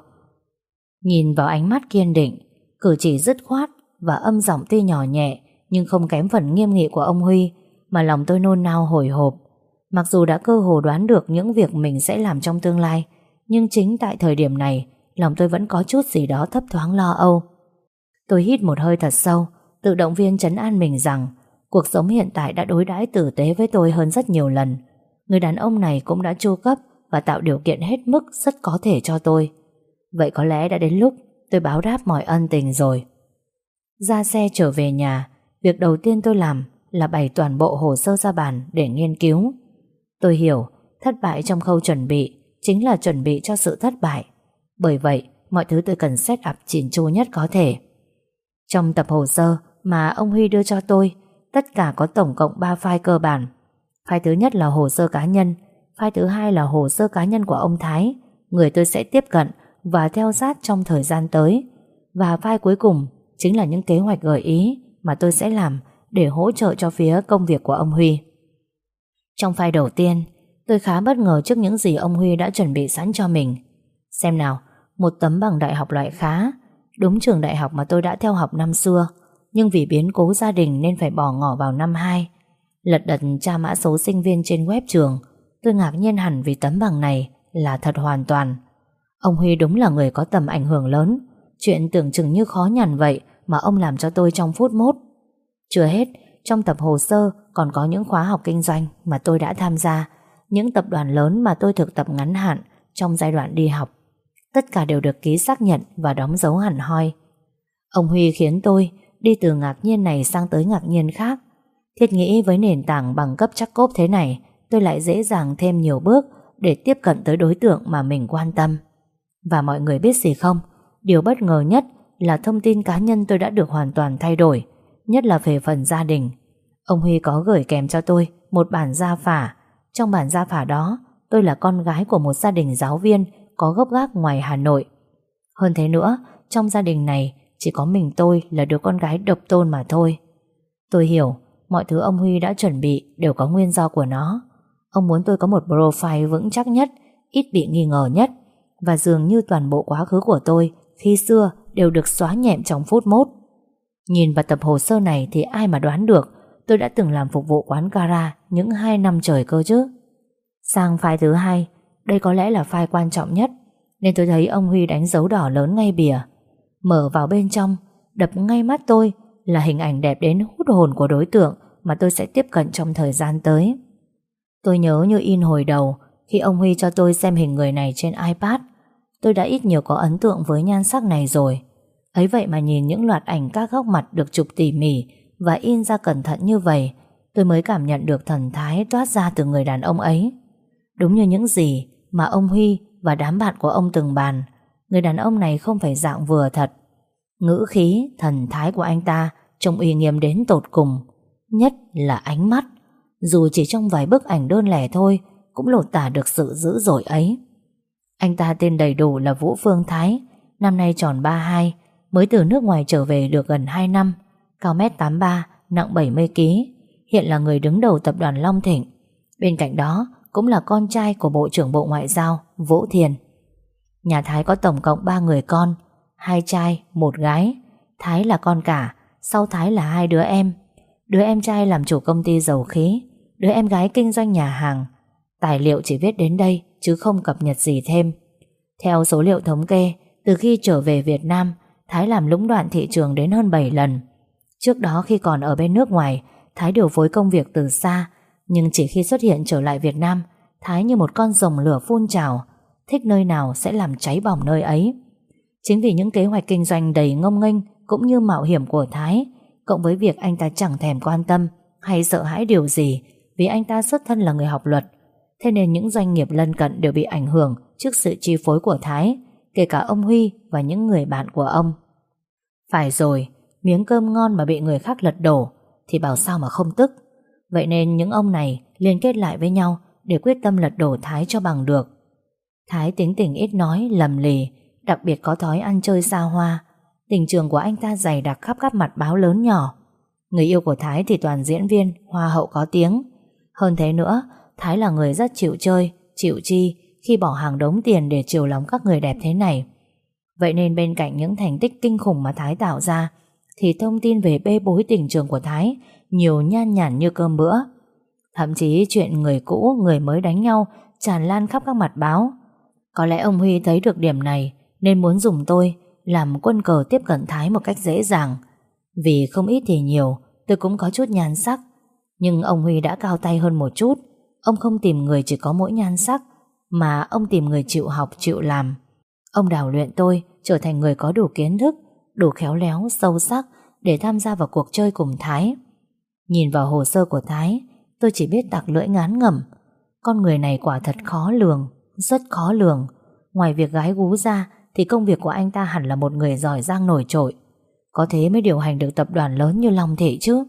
Nhìn vào ánh mắt kiên định, cử chỉ dứt khoát và âm giọng tuy nhỏ nhẹ nhưng không kém phần nghiêm nghị của ông Huy, mà lòng tôi nôn nao hồi hộp. Mặc dù đã cơ hồ đoán được những việc mình sẽ làm trong tương lai, nhưng chính tại thời điểm này lòng tôi vẫn có chút gì đó thấp thoáng lo âu. Tôi hít một hơi thật sâu, tự động viên trấn an mình rằng cuộc sống hiện tại đã đối đãi tử tế với tôi hơn rất nhiều lần. Người đàn ông này cũng đã chu cấp và tạo điều kiện hết mức rất có thể cho tôi. Vậy có lẽ đã đến lúc tôi báo đáp mọi ân tình rồi. Ra xe trở về nhà, việc đầu tiên tôi làm là bày toàn bộ hồ sơ ra bàn để nghiên cứu. Tôi hiểu thất bại trong khâu chuẩn bị chính là chuẩn bị cho sự thất bại. Bởi vậy, mọi thứ tôi cần set up chỉn chu nhất có thể. Trong tập hồ sơ mà ông Huy đưa cho tôi, tất cả có tổng cộng ba file cơ bản. File thứ nhất là hồ sơ cá nhân, file thứ hai là hồ sơ cá nhân của ông Thái, người tôi sẽ tiếp cận và theo sát trong thời gian tới. Và file cuối cùng chính là những kế hoạch gợi ý mà tôi sẽ làm để hỗ trợ cho phía công việc của ông Huy. Trong file đầu tiên, tôi khá bất ngờ trước những gì ông Huy đã chuẩn bị sẵn cho mình. Xem nào, một tấm bằng đại học loại khá, đúng trường đại học mà tôi đã theo học năm xưa, nhưng vì biến cố gia đình nên phải bỏ ngỏ vào năm hai. Lật đật tra mã số sinh viên trên web trường, tôi ngạc nhiên hẳn vì tấm bằng này là thật hoàn toàn. Ông Huy đúng là người có tầm ảnh hưởng lớn. Chuyện tưởng chừng như khó nhằn vậy mà ông làm cho tôi trong phút mốt. Chưa hết, trong tập hồ sơ còn có những khóa học kinh doanh mà tôi đã tham gia, những tập đoàn lớn mà tôi thực tập ngắn hạn trong giai đoạn đi học. Tất cả đều được ký xác nhận và đóng dấu hẳn hoi. Ông Huy khiến tôi đi từ ngạc nhiên này sang tới ngạc nhiên khác. Thiết nghĩ với nền tảng bằng cấp chắc cốp thế này, tôi lại dễ dàng thêm nhiều bước để tiếp cận tới đối tượng mà mình quan tâm. Và mọi người biết gì không? Điều bất ngờ nhất là thông tin cá nhân tôi đã được hoàn toàn thay đổi, nhất là về phần gia đình. Ông Huy có gửi kèm cho tôi một bản gia phả. Trong bản gia phả đó, tôi là con gái của một gia đình giáo viên có gốc gác ngoài Hà Nội. Hơn thế nữa, trong gia đình này chỉ có mình tôi là đứa con gái độc tôn mà thôi. Tôi hiểu mọi thứ ông Huy đã chuẩn bị đều có nguyên do của nó. Ông muốn tôi có một profile vững chắc nhất, ít bị nghi ngờ nhất. Và dường như toàn bộ quá khứ của tôi khi xưa đều được xóa nhẹm trong phút mốt. Nhìn vào tập hồ sơ này thì ai mà đoán được tôi đã từng làm phục vụ quán gara những hai năm trời cơ chứ. Sang file thứ hai, đây có lẽ là file quan trọng nhất, nên tôi thấy ông Huy đánh dấu đỏ lớn ngay bìa. Mở vào bên trong, đập ngay mắt tôi là hình ảnh đẹp đến hút hồn của đối tượng mà tôi sẽ tiếp cận trong thời gian tới. Tôi nhớ như in hồi đầu khi ông Huy cho tôi xem hình người này trên iPad. Tôi đã ít nhiều có ấn tượng với nhan sắc này rồi. Ấy vậy mà nhìn những loạt ảnh các góc mặt được chụp tỉ mỉ và in ra cẩn thận như vậy, tôi mới cảm nhận được thần thái toát ra từ người đàn ông ấy. Đúng như những gì mà ông Huy và đám bạn của ông từng bàn, người đàn ông này không phải dạng vừa thật. Ngữ khí, thần thái của anh ta trông uy nghiêm đến tột cùng. Nhất là ánh mắt, dù chỉ trong vài bức ảnh đơn lẻ thôi cũng lột tả được sự dữ dội ấy. Anh ta tên đầy đủ là Vũ Phương Thái, năm nay tròn ba mươi hai, mới từ nước ngoài trở về được gần hai năm, cao mét tám mươi ba, nặng bảy mươi ki lô gam, hiện là người đứng đầu tập đoàn Long Thịnh. Bên cạnh đó cũng là con trai của Bộ trưởng Bộ Ngoại giao Vũ Thiền. Nhà Thái có tổng cộng ba người con, hai trai, một gái. Thái là con cả, sau Thái là hai đứa em. Đứa em trai làm chủ công ty dầu khí, đứa em gái kinh doanh nhà hàng. Tài liệu chỉ viết đến đây chứ không cập nhật gì thêm. Theo số liệu thống kê, từ khi trở về Việt Nam, Thái làm lũng đoạn thị trường đến hơn bảy lần. Trước đó khi còn ở bên nước ngoài, Thái điều phối công việc từ xa, nhưng chỉ khi xuất hiện trở lại Việt Nam, Thái như một con rồng lửa phun trào, thích nơi nào sẽ làm cháy bỏng nơi ấy. Chính vì những kế hoạch kinh doanh đầy ngông nghênh cũng như mạo hiểm của Thái, cộng với việc anh ta chẳng thèm quan tâm hay sợ hãi điều gì vì anh ta xuất thân là người học luật, thế nên những doanh nghiệp lân cận đều bị ảnh hưởng trước sự chi phối của Thái, kể cả ông Huy và những người bạn của ông. Phải rồi, miếng cơm ngon mà bị người khác lật đổ thì bảo sao mà không tức. Vậy nên những ông này liên kết lại với nhau để quyết tâm lật đổ Thái cho bằng được. Thái tính tình ít nói, lầm lì, đặc biệt có thói ăn chơi xa hoa. Tình trường của anh ta dày đặc khắp các mặt báo lớn nhỏ. Người yêu của Thái thì toàn diễn viên, hoa hậu có tiếng. Hơn thế nữa, Thái là người rất chịu chơi, chịu chi khi bỏ hàng đống tiền để chiều lòng các người đẹp thế này. Vậy nên bên cạnh những thành tích kinh khủng mà Thái tạo ra, thì thông tin về bê bối tình trường của Thái nhiều nhan nhản như cơm bữa. Thậm chí chuyện người cũ, người mới đánh nhau tràn lan khắp các mặt báo. Có lẽ ông Huy thấy được điểm này nên muốn dùng tôi làm quân cờ tiếp cận Thái một cách dễ dàng. Vì không ít thì nhiều, tôi cũng có chút nhan sắc. Nhưng ông Huy đã cao tay hơn một chút. Ông không tìm người chỉ có mỗi nhan sắc, mà ông tìm người chịu học, chịu làm. Ông đào luyện tôi trở thành người có đủ kiến thức, đủ khéo léo, sâu sắc để tham gia vào cuộc chơi cùng Thái. Nhìn vào hồ sơ của Thái, tôi chỉ biết tặc lưỡi ngán ngẩm. Con người này quả thật khó lường, rất khó lường. Ngoài việc gái gú ra thì công việc của anh ta hẳn là một người giỏi giang nổi trội. Có thế mới điều hành được tập đoàn lớn như Long Thị chứ.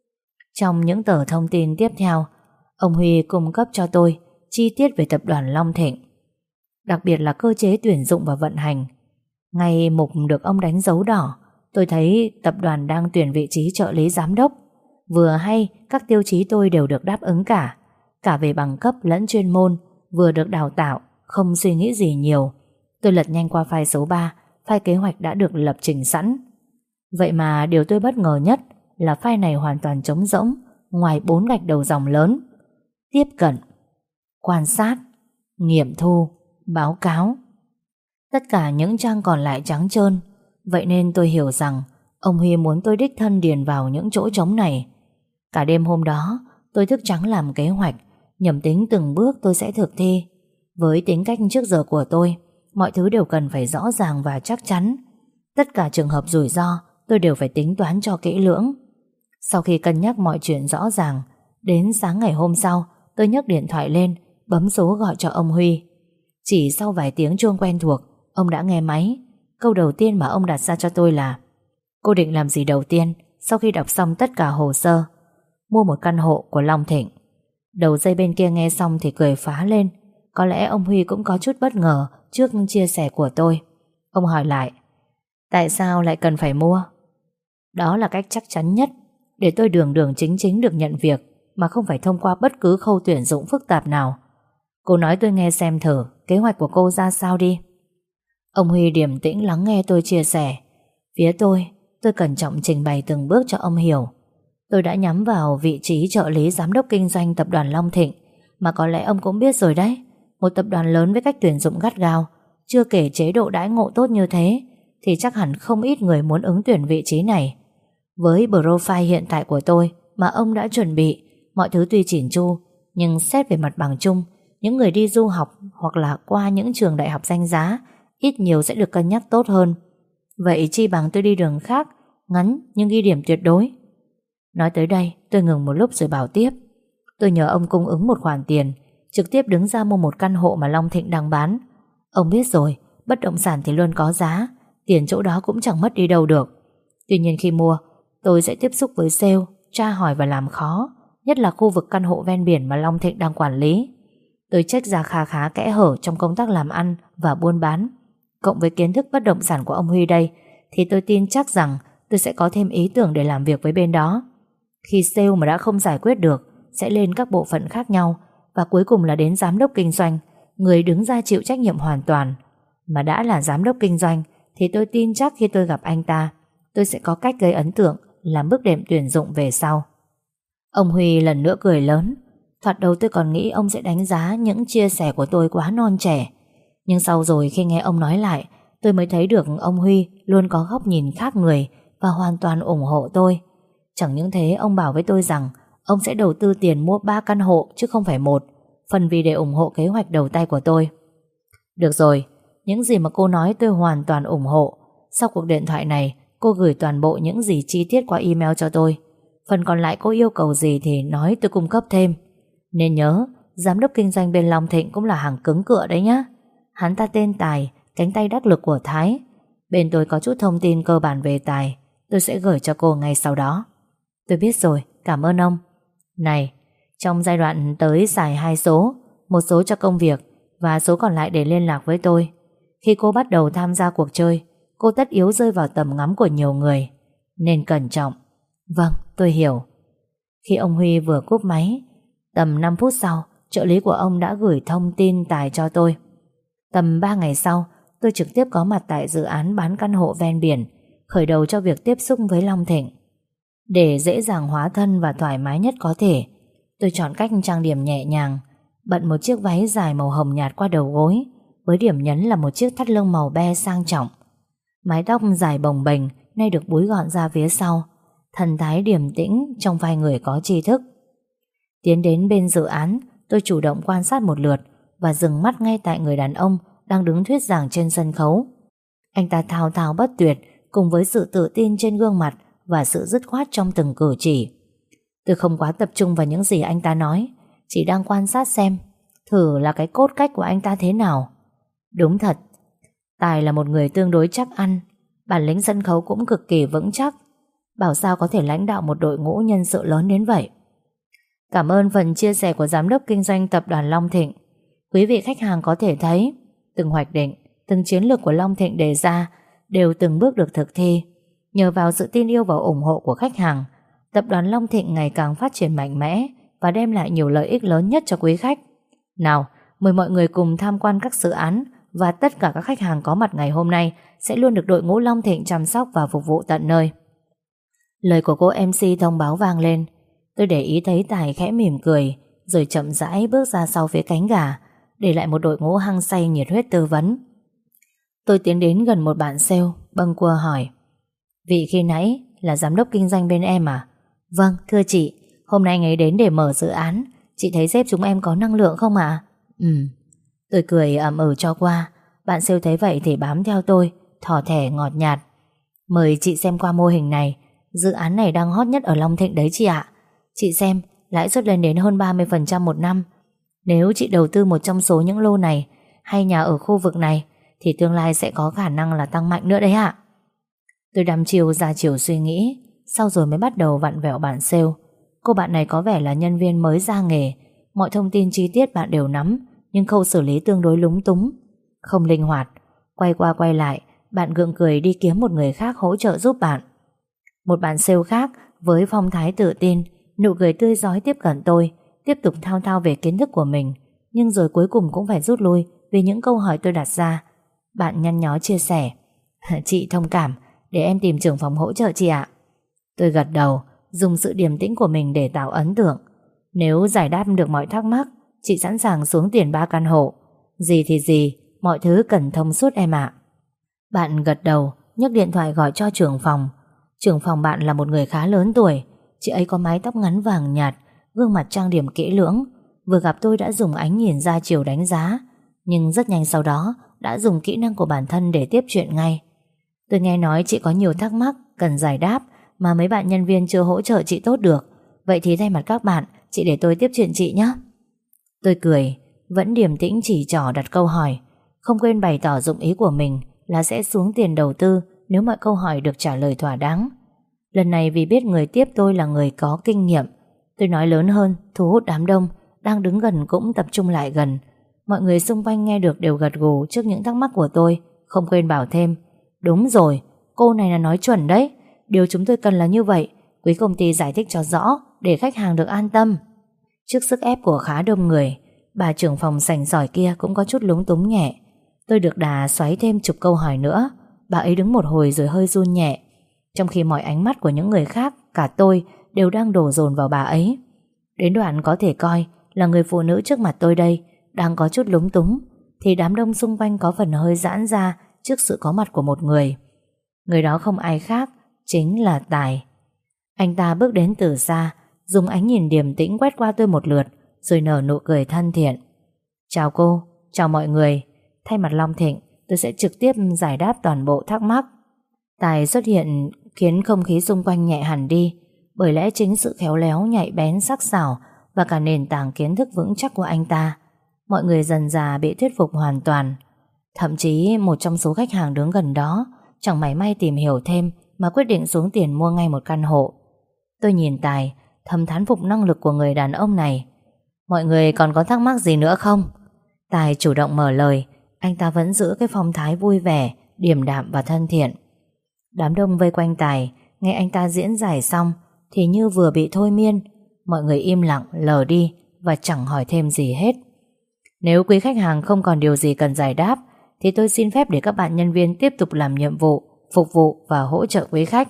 Trong những tờ thông tin tiếp theo, ông Huy cung cấp cho tôi chi tiết về tập đoàn Long Thịnh, đặc biệt là cơ chế tuyển dụng và vận hành. Ngay mục được ông đánh dấu đỏ, tôi thấy tập đoàn đang tuyển vị trí trợ lý giám đốc. Vừa hay các tiêu chí tôi đều được đáp ứng cả, cả về bằng cấp lẫn chuyên môn, vừa được đào tạo, không suy nghĩ gì nhiều. Tôi lật nhanh qua file số ba, file kế hoạch đã được lập trình sẵn. Vậy mà điều tôi bất ngờ nhất là file này hoàn toàn trống rỗng, ngoài bốn gạch đầu dòng lớn: tiếp cận, quan sát, nghiệm thu, báo cáo. Tất cả những trang còn lại trắng trơn. Vậy nên tôi hiểu rằng ông Huy muốn tôi đích thân điền vào những chỗ trống này. Cả đêm hôm đó tôi thức trắng làm kế hoạch, nhẩm tính từng bước tôi sẽ thực thi. Với tính cách trước giờ của tôi, mọi thứ đều cần phải rõ ràng và chắc chắn. Tất cả trường hợp rủi ro tôi đều phải tính toán cho kỹ lưỡng. Sau khi cân nhắc mọi chuyện rõ ràng, đến sáng ngày hôm sau tôi nhấc điện thoại lên, bấm số gọi cho ông Huy. Chỉ sau vài tiếng chuông quen thuộc, ông đã nghe máy. Câu đầu tiên mà ông đặt ra cho tôi là: cô định làm gì đầu tiên sau khi đọc xong tất cả hồ sơ? Mua một căn hộ của Long Thịnh. Đầu dây bên kia nghe xong thì cười phá lên. Có lẽ ông Huy cũng có chút bất ngờ trước chia sẻ của tôi. Ông hỏi lại: tại sao lại cần phải mua? Đó là cách chắc chắn nhất để tôi đường đường chính chính được nhận việc, mà không phải thông qua bất cứ khâu tuyển dụng phức tạp nào. Cô nói tôi nghe xem thử kế hoạch của cô ra sao đi. Ông Huy điềm tĩnh lắng nghe tôi chia sẻ. Phía tôi, tôi cẩn trọng trình bày từng bước cho ông hiểu. Tôi đã nhắm vào vị trí trợ lý giám đốc kinh doanh tập đoàn Long Thịnh, mà có lẽ ông cũng biết rồi đấy. Một tập đoàn lớn với cách tuyển dụng gắt gao, chưa kể chế độ đãi ngộ tốt như thế, thì chắc hẳn không ít người muốn ứng tuyển vị trí này. Với profile hiện tại của tôi mà ông đã chuẩn bị, mọi thứ tuy chỉn chu, nhưng xét về mặt bằng chung, những người đi du học hoặc là qua những trường đại học danh giá ít nhiều sẽ được cân nhắc tốt hơn. Vậy chi bằng tôi đi đường khác, ngắn nhưng ghi điểm tuyệt đối. Nói tới đây tôi ngừng một lúc rồi bảo tiếp: tôi nhờ ông cung ứng một khoản tiền, trực tiếp đứng ra mua một căn hộ mà Long Thịnh đang bán. Ông biết rồi, bất động sản thì luôn có giá, tiền chỗ đó cũng chẳng mất đi đâu được. Tuy nhiên khi mua, tôi sẽ tiếp xúc với sale, tra hỏi và làm khó, nhất là khu vực căn hộ ven biển mà Long Thịnh đang quản lý. Tôi check ra khá khá kẽ hở trong công tác làm ăn và buôn bán. Cộng với kiến thức bất động sản của ông Huy đây, thì tôi tin chắc rằng tôi sẽ có thêm ý tưởng để làm việc với bên đó. Khi sale mà đã không giải quyết được, sẽ lên các bộ phận khác nhau, và cuối cùng là đến giám đốc kinh doanh, người đứng ra chịu trách nhiệm hoàn toàn. Mà đã là giám đốc kinh doanh thì tôi tin chắc khi tôi gặp anh ta, tôi sẽ có cách gây ấn tượng, làm bước đệm tuyển dụng về sau. Ông Huy lần nữa cười lớn. Thoạt đầu tôi còn nghĩ ông sẽ đánh giá những chia sẻ của tôi quá non trẻ, nhưng sau rồi khi nghe ông nói lại, tôi mới thấy được ông Huy luôn có góc nhìn khác người và hoàn toàn ủng hộ tôi. Chẳng những thế, ông bảo với tôi rằng ông sẽ đầu tư tiền mua ba căn hộ chứ không phải một, phần vì để ủng hộ kế hoạch đầu tay của tôi. Được rồi, những gì mà cô nói tôi hoàn toàn ủng hộ. Sau cuộc điện thoại này, cô gửi toàn bộ những gì chi tiết qua email cho tôi. Phần còn lại cô yêu cầu gì thì nói tôi cung cấp thêm. Nên nhớ, giám đốc kinh doanh bên Long Thịnh cũng là hàng cứng cựa đấy nhá. Hắn ta tên Tài, cánh tay đắc lực của Thái. Bên tôi có chút thông tin cơ bản về Tài, tôi sẽ gửi cho cô ngay sau đó. Tôi biết rồi, cảm ơn ông. Này, trong giai đoạn tới xài hai số, một số cho công việc và số còn lại để liên lạc với tôi. Khi cô bắt đầu tham gia cuộc chơi, cô tất yếu rơi vào tầm ngắm của nhiều người, nên cẩn trọng. Vâng, tôi hiểu. Khi ông Huy vừa cúp máy, tầm năm phút sau, trợ lý của ông đã gửi thông tin Tài cho tôi. Tầm ba ngày sau, tôi trực tiếp có mặt tại dự án bán căn hộ ven biển, khởi đầu cho việc tiếp xúc với Long Thịnh. Để dễ dàng hóa thân và thoải mái nhất có thể, tôi chọn cách trang điểm nhẹ nhàng, bận một chiếc váy dài màu hồng nhạt qua đầu gối, với điểm nhấn là một chiếc thắt lưng màu be sang trọng. Mái tóc dài bồng bềnh nay được búi gọn ra phía sau, thần thái điềm tĩnh trong vai người có tri thức. Tiến đến bên dự án, tôi chủ động quan sát một lượt và dừng mắt ngay tại người đàn ông đang đứng thuyết giảng trên sân khấu. Anh ta thao thao bất tuyệt, cùng với sự tự tin trên gương mặt và sự dứt khoát trong từng cử chỉ. Tôi không quá tập trung vào những gì anh ta nói, chỉ đang quan sát xem thử là cái cốt cách của anh ta thế nào. Đúng thật, Tài là một người tương đối chắc ăn, bản lĩnh sân khấu cũng cực kỳ vững chắc. Bảo sao có thể lãnh đạo một đội ngũ nhân sự lớn đến vậy. Cảm ơn phần chia sẻ của Giám đốc Kinh doanh Tập đoàn Long Thịnh. Quý vị khách hàng có thể thấy từng hoạch định, từng chiến lược của Long Thịnh đề ra đều từng bước được thực thi. Nhờ vào sự tin yêu và ủng hộ của khách hàng, Tập đoàn Long Thịnh ngày càng phát triển mạnh mẽ và đem lại nhiều lợi ích lớn nhất cho quý khách. Nào, mời mọi người cùng tham quan các dự án, và tất cả các khách hàng có mặt ngày hôm nay sẽ luôn được đội ngũ Long Thịnh chăm sóc và phục vụ tận nơi. Lời của cô em xê thông báo vang lên. Tôi để ý thấy Tài khẽ mỉm cười, rồi chậm rãi bước ra sau phía cánh gà, để lại một đội ngũ hăng say nhiệt huyết tư vấn. Tôi tiến đến gần một bạn sale, bâng quơ hỏi: Vị khi nãy là giám đốc kinh doanh bên em à? Vâng, thưa chị, hôm nay anh ấy đến để mở dự án. Chị thấy sếp chúng em có năng lượng không ạ? À? Ừ. Tôi cười ậm ừ cho qua. Bạn sale thấy vậy thì bám theo tôi, thỏ thẻ ngọt nhạt: Mời chị xem qua mô hình này. Dự án này đang hot nhất ở Long Thịnh đấy chị ạ. Chị xem, lãi suất lên đến hơn ba mươi phần trăm một năm. Nếu chị đầu tư một trong số những lô này hay nhà ở khu vực này thì tương lai sẽ có khả năng là tăng mạnh nữa đấy ạ. Tôi đăm chiêu ra chiều suy nghĩ, sau rồi mới bắt đầu vặn vẹo bạn sale. Cô bạn này có vẻ là nhân viên mới ra nghề, mọi thông tin chi tiết bạn đều nắm, nhưng khâu xử lý tương đối lúng túng, không linh hoạt. Quay qua quay lại, bạn gượng cười đi kiếm một người khác hỗ trợ giúp bạn. Một bạn sale khác với phong thái tự tin, nụ cười tươi rói tiếp cận tôi, tiếp tục thao thao về kiến thức của mình, nhưng rồi cuối cùng cũng phải rút lui vì những câu hỏi tôi đặt ra. Bạn nhăn nhó chia sẻ: Chị thông cảm, để em tìm trưởng phòng hỗ trợ chị ạ. Tôi gật đầu, dùng sự điềm tĩnh của mình để tạo ấn tượng. Nếu giải đáp được mọi thắc mắc, chị sẵn sàng xuống tiền ba căn hộ. Gì thì gì, mọi thứ cần thông suốt em ạ. Bạn gật đầu, nhấc điện thoại gọi cho trưởng phòng. Trưởng phòng bạn là một người khá lớn tuổi. Chị ấy có mái tóc ngắn vàng nhạt, gương mặt trang điểm kỹ lưỡng. Vừa gặp tôi đã dùng ánh nhìn ra chiều đánh giá, nhưng rất nhanh sau đó đã dùng kỹ năng của bản thân để tiếp chuyện ngay. Tôi nghe nói chị có nhiều thắc mắc cần giải đáp mà mấy bạn nhân viên chưa hỗ trợ chị tốt được. Vậy thì thay mặt các bạn, chị để tôi tiếp chuyện chị nhé. Tôi cười, vẫn điềm tĩnh chỉ trỏ đặt câu hỏi, không quên bày tỏ dụng ý của mình là sẽ xuống tiền đầu tư nếu mọi câu hỏi được trả lời thỏa đáng. Lần này vì biết người tiếp tôi là người có kinh nghiệm, tôi nói lớn hơn, thu hút đám đông đang đứng gần cũng tập trung lại gần. Mọi người xung quanh nghe được đều gật gù trước những thắc mắc của tôi, không quên bảo thêm: Đúng rồi, cô này là nói chuẩn đấy. Điều chúng tôi cần là như vậy. Quý công ty giải thích cho rõ để khách hàng được an tâm. Trước sức ép của khá đông người, bà trưởng phòng sành sỏi kia cũng có chút lúng túng nhẹ. Tôi được đà xoáy thêm chục câu hỏi nữa. Bà ấy đứng một hồi rồi hơi run nhẹ, trong khi mọi ánh mắt của những người khác, cả tôi, đều đang đổ dồn vào bà ấy. Đến đoạn có thể coi là người phụ nữ trước mặt tôi đây đang có chút lúng túng, thì đám đông xung quanh có phần hơi giãn ra trước sự có mặt của một người. Người đó không ai khác, chính là Tài. Anh ta bước đến từ xa, dùng ánh nhìn điềm tĩnh quét qua tôi một lượt, rồi nở nụ cười thân thiện. Chào cô, chào mọi người. Thay mặt Long Thịnh, tôi sẽ trực tiếp giải đáp toàn bộ thắc mắc. Tài xuất hiện khiến không khí xung quanh nhẹ hẳn đi, bởi lẽ chính sự khéo léo, nhạy bén, sắc sảo và cả nền tảng kiến thức vững chắc của anh ta. Mọi người dần dà bị thuyết phục hoàn toàn. Thậm chí một trong số khách hàng đứng gần đó chẳng mảy may tìm hiểu thêm mà quyết định xuống tiền mua ngay một căn hộ. Tôi nhìn Tài, thầm thán phục năng lực của người đàn ông này. Mọi người còn có thắc mắc gì nữa không? Tài chủ động mở lời. Anh ta vẫn giữ cái phong thái vui vẻ, điềm đạm và thân thiện. Đám đông vây quanh Tài, nghe anh ta diễn giải xong thì như vừa bị thôi miên. Mọi người im lặng lờ đi và chẳng hỏi thêm gì hết. Nếu quý khách hàng không còn điều gì cần giải đáp thì tôi xin phép để các bạn nhân viên tiếp tục làm nhiệm vụ, phục vụ và hỗ trợ quý khách.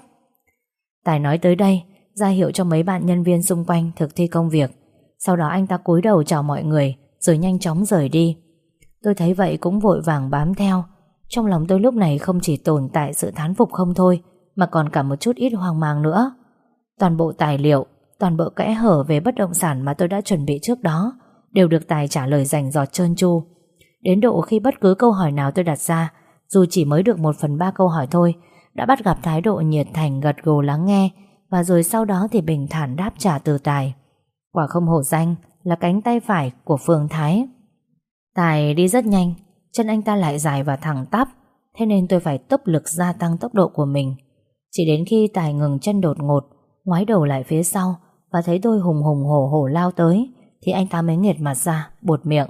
Tài nói tới đây, ra hiệu cho mấy bạn nhân viên xung quanh thực thi công việc. Sau đó anh ta cúi đầu chào mọi người rồi nhanh chóng rời đi. Tôi thấy vậy cũng vội vàng bám theo. Trong lòng tôi lúc này không chỉ tồn tại sự thán phục không thôi, mà còn cả một chút ít hoang mang nữa. Toàn bộ tài liệu, toàn bộ kẽ hở về bất động sản mà tôi đã chuẩn bị trước đó đều được Tài trả lời rành rọt trơn tru. Đến độ khi bất cứ câu hỏi nào tôi đặt ra, dù chỉ mới được một phần ba câu hỏi thôi, đã bắt gặp thái độ nhiệt thành gật gù lắng nghe, và rồi sau đó thì bình thản đáp trả từ Tài. Quả không hổ danh là cánh tay phải của Phương Thái. Tài đi rất nhanh, chân anh ta lại dài và thẳng tắp, thế nên tôi phải tốc lực gia tăng tốc độ của mình. Chỉ đến khi Tài ngừng chân đột ngột, ngoái đầu lại phía sau và thấy tôi hùng hùng hổ hổ lao tới, thì anh ta mới nghệt mặt ra, buột miệng.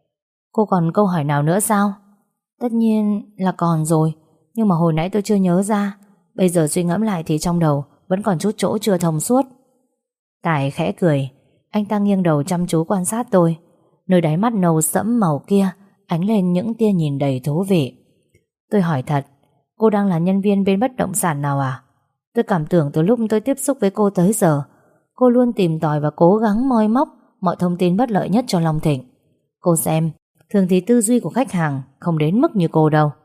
Cô còn câu hỏi nào nữa sao? Tất nhiên là còn rồi, nhưng mà hồi nãy tôi chưa nhớ ra. Bây giờ suy ngẫm lại thì trong đầu vẫn còn chút chỗ chưa thông suốt. Tài khẽ cười. Anh ta nghiêng đầu chăm chú quan sát tôi. Nơi đáy mắt nâu sẫm màu kia ánh lên những tia nhìn đầy thú vị. Tôi hỏi thật, cô đang là nhân viên bên bất động sản nào à? Tôi cảm tưởng từ lúc tôi tiếp xúc với cô tới giờ, cô luôn tìm tòi và cố gắng moi móc mọi thông tin bất lợi nhất cho Long Thịnh. Cô xem, thường thì tư duy của khách hàng không đến mức như cô đâu.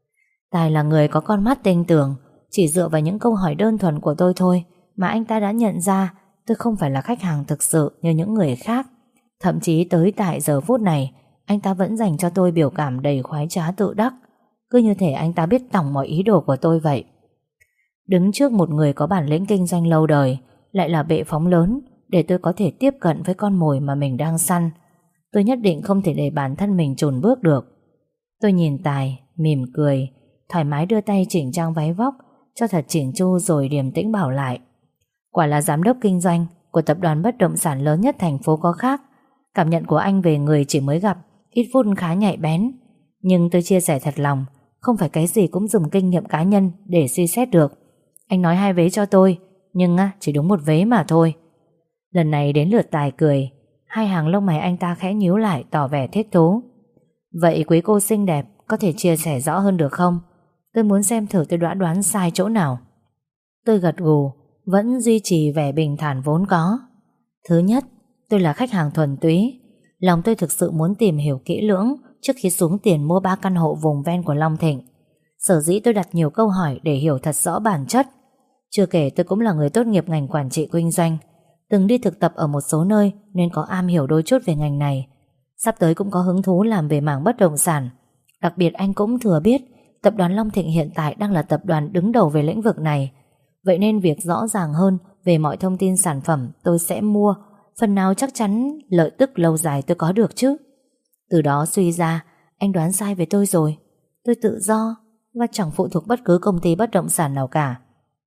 Tài là người có con mắt tinh tường. Chỉ dựa vào những câu hỏi đơn thuần của tôi thôi mà anh ta đã nhận ra tôi không phải là khách hàng thực sự như những người khác. Thậm chí tới tại giờ phút này, anh ta vẫn dành cho tôi biểu cảm đầy khoái trá tự đắc, cứ như thể anh ta biết tỏng mọi ý đồ của tôi vậy. Đứng trước một người có bản lĩnh kinh doanh lâu đời, lại là bệ phóng lớn để tôi có thể tiếp cận với con mồi mà mình đang săn, tôi nhất định không thể để bản thân mình chùn bước được. Tôi nhìn Tài, mỉm cười, thoải mái đưa tay chỉnh trang váy vóc cho thật chỉnh chu, rồi điềm tĩnh bảo lại. Quả là giám đốc kinh doanh của tập đoàn bất động sản lớn nhất thành phố có khác. Cảm nhận của anh về người chỉ mới gặp ít phút khá nhạy bén. Nhưng tôi chia sẻ thật lòng, không phải cái gì cũng dùng kinh nghiệm cá nhân để suy xét được. Anh nói hai vế cho tôi, nhưng chỉ đúng một vế mà thôi. Lần này đến lượt Tài cười. Hai hàng lông mày anh ta khẽ nhíu lại, tỏ vẻ thích thú. Vậy quý cô xinh đẹp có thể chia sẻ rõ hơn được không? Tôi muốn xem thử tôi đã đoán sai chỗ nào. Tôi gật gù, vẫn duy trì vẻ bình thản vốn có. Thứ nhất, tôi là khách hàng thuần túy. Lòng tôi thực sự muốn tìm hiểu kỹ lưỡng trước khi xuống tiền mua ba căn hộ vùng ven của Long Thịnh. Sở dĩ tôi đặt nhiều câu hỏi để hiểu thật rõ bản chất. Chưa kể tôi cũng là người tốt nghiệp ngành quản trị kinh doanh, từng đi thực tập ở một số nơi nên có am hiểu đôi chút về ngành này. Sắp tới cũng có hứng thú làm về mảng bất động sản. Đặc biệt anh cũng thừa biết tập đoàn Long Thịnh hiện tại đang là tập đoàn đứng đầu về lĩnh vực này. Vậy nên việc rõ ràng hơn về mọi thông tin sản phẩm tôi sẽ mua, phần nào chắc chắn lợi tức lâu dài tôi có được chứ. Từ đó suy ra, anh đoán sai về tôi rồi. Tôi tự do và chẳng phụ thuộc bất cứ công ty bất động sản nào cả.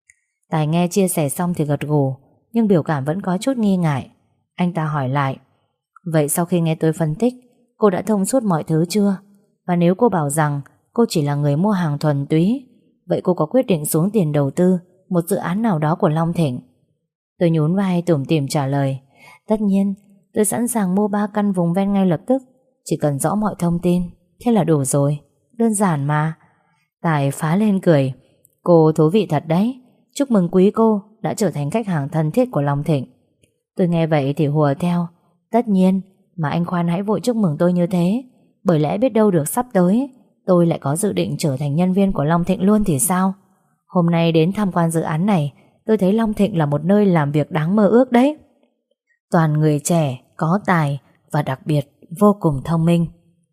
Tài nghe chia sẻ xong thì gật gù, nhưng biểu cảm vẫn có chút nghi ngại. Anh ta hỏi lại, vậy sau khi nghe tôi phân tích, cô đã thông suốt mọi thứ chưa? Và nếu cô bảo rằng cô chỉ là người mua hàng thuần túy, vậy cô có quyết định xuống tiền đầu tư một dự án nào đó của Long Thịnh? Tôi nhún vai tủm tỉm trả lời, tất nhiên, tôi sẵn sàng mua ba căn vùng ven ngay lập tức, chỉ cần rõ mọi thông tin, thế là đủ rồi, đơn giản mà. Tài phá lên cười, cô thú vị thật đấy, chúc mừng quý cô đã trở thành khách hàng thân thiết của Long Thịnh. Tôi nghe vậy thì hùa theo, tất nhiên, mà anh khoan hãy vội chúc mừng tôi như thế, bởi lẽ biết đâu được sắp tới tôi lại có dự định trở thành nhân viên của Long Thịnh luôn thì sao? Hôm nay đến tham quan dự án này, tôi thấy Long Thịnh là một nơi làm việc đáng mơ ước đấy. Toàn người trẻ, có tài và đặc biệt vô cùng thông minh.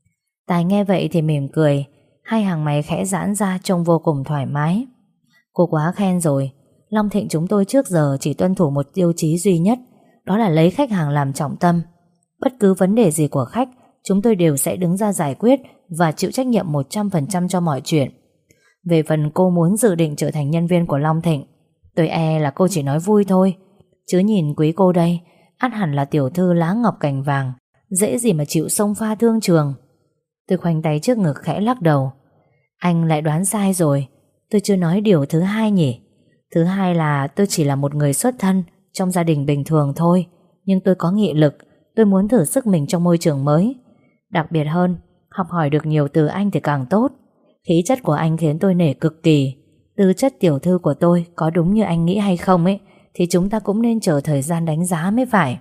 Tài nghe vậy thì mỉm cười, hai hàng mày khẽ giãn ra trông vô cùng thoải mái. Cô quá khen rồi. Long Thịnh chúng tôi trước giờ chỉ tuân thủ một tiêu chí duy nhất, đó là lấy khách hàng làm trọng tâm. Bất cứ vấn đề gì của khách, chúng tôi đều sẽ đứng ra giải quyết và chịu trách nhiệm một trăm phần trăm cho mọi chuyện. Về phần cô muốn dự định trở thành nhân viên của Long Thịnh, tôi e là cô chỉ nói vui thôi. Chứ nhìn quý cô đây, ắt hẳn là tiểu thư lá ngọc cành vàng, dễ gì mà chịu xông pha thương trường. Tôi khoanh tay trước ngực khẽ lắc đầu. Anh lại đoán sai rồi. Tôi chưa nói điều thứ hai nhỉ? Thứ hai là tôi chỉ là một người xuất thân trong gia đình bình thường thôi, nhưng tôi có nghị lực. Tôi muốn thử sức mình trong môi trường mới. Đặc biệt hơn, học hỏi được nhiều từ anh thì càng tốt. Khí chất của anh khiến tôi nể cực kỳ. Tư chất tiểu thư của tôi có đúng như anh nghĩ hay không ấy, thì chúng ta cũng nên chờ thời gian đánh giá mới phải.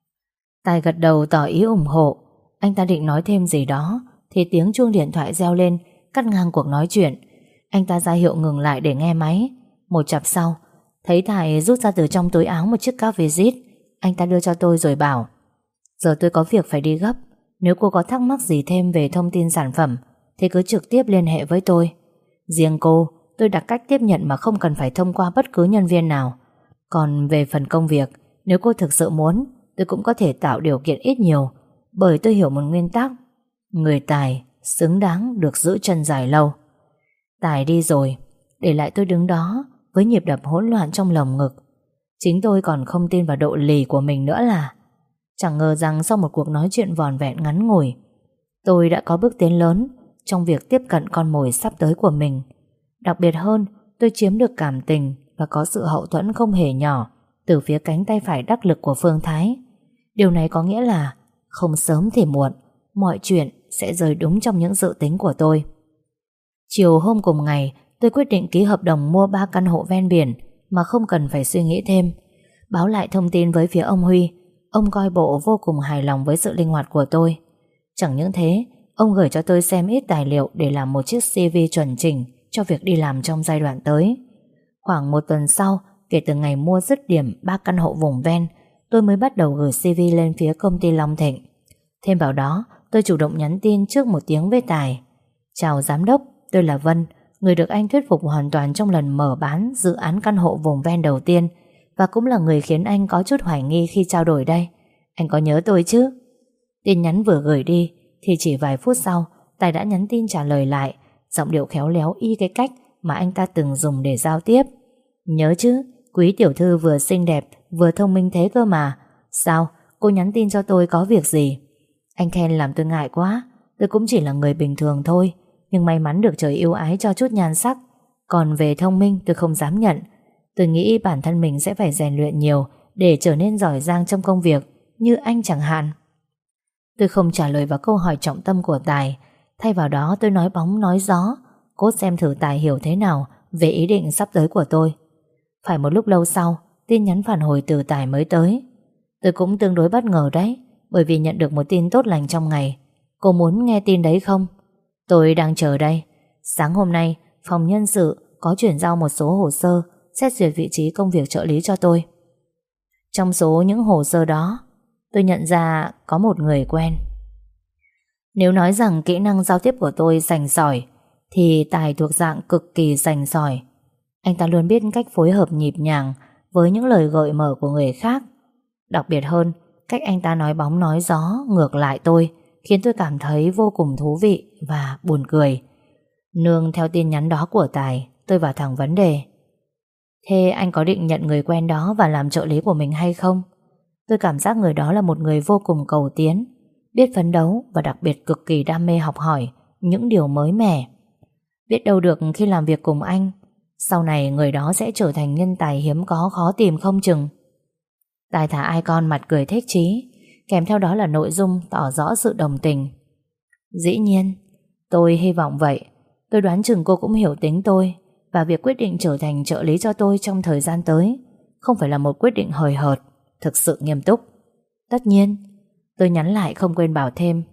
Tài gật đầu tỏ ý ủng hộ. Anh ta định nói thêm gì đó thì tiếng chuông điện thoại reo lên, cắt ngang cuộc nói chuyện. Anh ta ra hiệu ngừng lại để nghe máy. Một chặp sau, Thấy Tài rút ra từ trong túi áo một chiếc card visit, anh ta đưa cho tôi rồi bảo: giờ tôi có việc phải đi gấp. Nếu cô có thắc mắc gì thêm về thông tin sản phẩm thì cứ trực tiếp liên hệ với tôi. Riêng cô, tôi đặt cách tiếp nhận mà không cần phải thông qua bất cứ nhân viên nào. Còn về phần công việc, nếu cô thực sự muốn, tôi cũng có thể tạo điều kiện ít nhiều, bởi tôi hiểu một nguyên tắc: người tài xứng đáng được giữ chân dài lâu. Tài đi rồi, để lại tôi đứng đó với nhịp đập hỗn loạn trong lồng ngực. Chính tôi còn không tin vào độ lì của mình nữa là. Chẳng ngờ rằng sau một cuộc nói chuyện vòn vẹn ngắn ngủi, tôi đã có bước tiến lớn trong việc tiếp cận con mồi sắp tới của mình. Đặc biệt hơn, tôi chiếm được cảm tình và có sự hậu thuẫn không hề nhỏ từ phía cánh tay phải đắc lực của Phương Thái. Điều này có nghĩa là không sớm thì muộn, mọi chuyện sẽ rơi đúng trong những dự tính của tôi. Chiều hôm cùng ngày, tôi quyết định ký hợp đồng mua ba căn hộ ven biển mà không cần phải suy nghĩ thêm. Báo lại thông tin với phía ông Huy, ông coi bộ vô cùng hài lòng với sự linh hoạt của tôi. Chẳng những thế, ông gửi cho tôi xem ít tài liệu để làm một chiếc xê vê chuẩn chỉnh cho việc đi làm trong giai đoạn tới. Khoảng một tuần sau, kể từ ngày mua dứt điểm ba căn hộ vùng ven, tôi mới bắt đầu gửi xê vê lên phía công ty Long Thịnh. Thêm vào đó, tôi chủ động nhắn tin trước một tiếng với Tài: chào giám đốc, tôi là Vân, người được anh thuyết phục hoàn toàn trong lần mở bán dự án căn hộ vùng ven đầu tiên, và cũng là người khiến anh có chút hoài nghi khi trao đổi đây. Anh có nhớ tôi chứ? Tin nhắn vừa gửi đi thì chỉ vài phút sau, Tài đã nhắn tin trả lời lại, giọng điệu khéo léo y cái cách mà anh ta từng dùng để giao tiếp. Nhớ chứ, quý tiểu thư vừa xinh đẹp vừa thông minh thế cơ mà. Sao, cô nhắn tin cho tôi có việc gì? Anh khen làm tôi ngại quá. Tôi cũng chỉ là người bình thường thôi, nhưng may mắn được trời yêu ái cho chút nhan sắc. Còn về thông minh tôi không dám nhận. Tôi nghĩ bản thân mình sẽ phải rèn luyện nhiều để trở nên giỏi giang trong công việc, như anh chẳng hạn. Tôi không trả lời vào câu hỏi trọng tâm của Tài. Thay vào đó tôi nói bóng nói gió, cố xem thử Tài hiểu thế nào về ý định sắp tới của tôi. Phải một lúc lâu sau, tin nhắn phản hồi từ Tài mới tới. Tôi cũng tương đối bất ngờ đấy, bởi vì nhận được một tin tốt lành trong ngày. Cô muốn nghe tin đấy không? Tôi đang chờ đây. Sáng hôm nay, phòng nhân sự có chuyển giao một số hồ sơ xét duyệt vị trí công việc trợ lý cho tôi. Trong số những hồ sơ đó, tôi nhận ra có một người quen. Nếu nói rằng kỹ năng giao tiếp của tôi sành sỏi, thì Tài thuộc dạng cực kỳ sành sỏi. Anh ta luôn biết cách phối hợp nhịp nhàng với những lời gợi mở của người khác. Đặc biệt hơn, cách anh ta nói bóng nói gió ngược lại tôi khiến tôi cảm thấy vô cùng thú vị và buồn cười. Nương theo tin nhắn đó của Tài, tôi vào thẳng vấn đề. Thế anh có định nhận người quen đó và làm trợ lý của mình hay không? Tôi cảm giác người đó là một người vô cùng cầu tiến, biết phấn đấu và đặc biệt cực kỳ đam mê học hỏi những điều mới mẻ. Biết đâu được khi làm việc cùng anh, sau này người đó sẽ trở thành nhân tài hiếm có khó tìm không chừng. Tài thả icon mặt cười thích chí, kèm theo đó là nội dung tỏ rõ sự đồng tình. Dĩ nhiên, tôi hy vọng vậy. Tôi đoán chừng cô cũng hiểu tính tôi, và việc quyết định trở thành trợ lý cho tôi trong thời gian tới không phải là một quyết định hời hợt, thực sự nghiêm túc. Tất nhiên, tôi nhắn lại không quên bảo thêm.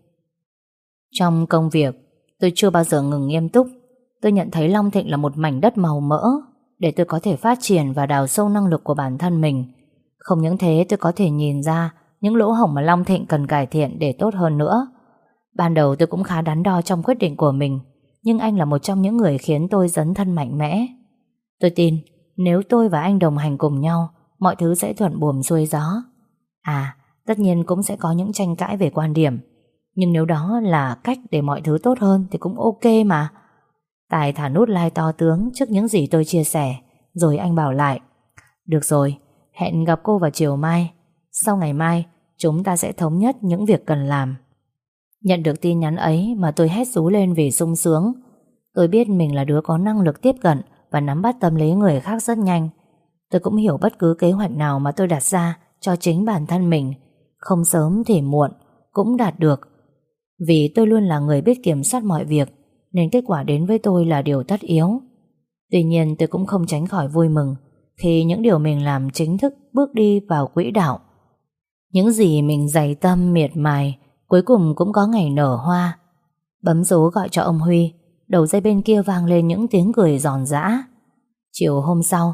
Trong công việc, tôi chưa bao giờ ngừng nghiêm túc. Tôi nhận thấy Long Thịnh là một mảnh đất màu mỡ để tôi có thể phát triển và đào sâu năng lực của bản thân mình. Không những thế, tôi có thể nhìn ra những lỗ hổng mà Long Thịnh cần cải thiện để tốt hơn nữa. Ban đầu tôi cũng khá đắn đo trong quyết định của mình, nhưng anh là một trong những người khiến tôi dấn thân mạnh mẽ. Tôi tin nếu tôi và anh đồng hành cùng nhau, mọi thứ sẽ thuận buồm xuôi gió. À, tất nhiên cũng sẽ có những tranh cãi về quan điểm, nhưng nếu đó là cách để mọi thứ tốt hơn thì cũng ok mà. Tài thả nút like to tướng trước những gì tôi chia sẻ, rồi anh bảo lại. Được rồi, hẹn gặp cô vào chiều mai. Sau ngày mai, chúng ta sẽ thống nhất những việc cần làm. Nhận được tin nhắn ấy mà tôi hét rú lên vì sung sướng. Tôi biết mình là đứa có năng lực tiếp cận và nắm bắt tâm lý người khác rất nhanh. Tôi cũng hiểu bất cứ kế hoạch nào mà tôi đặt ra cho chính bản thân mình, không sớm thì muộn, cũng đạt được. Vì tôi luôn là người biết kiểm soát mọi việc, nên kết quả đến với tôi là điều tất yếu. Tuy nhiên tôi cũng không tránh khỏi vui mừng khi những điều mình làm chính thức bước đi vào quỹ đạo. Những gì mình dày tâm miệt mài cuối cùng cũng có ngày nở hoa. Bấm số gọi cho ông Huy, đầu dây bên kia vang lên những tiếng cười giòn giã. Chiều hôm sau,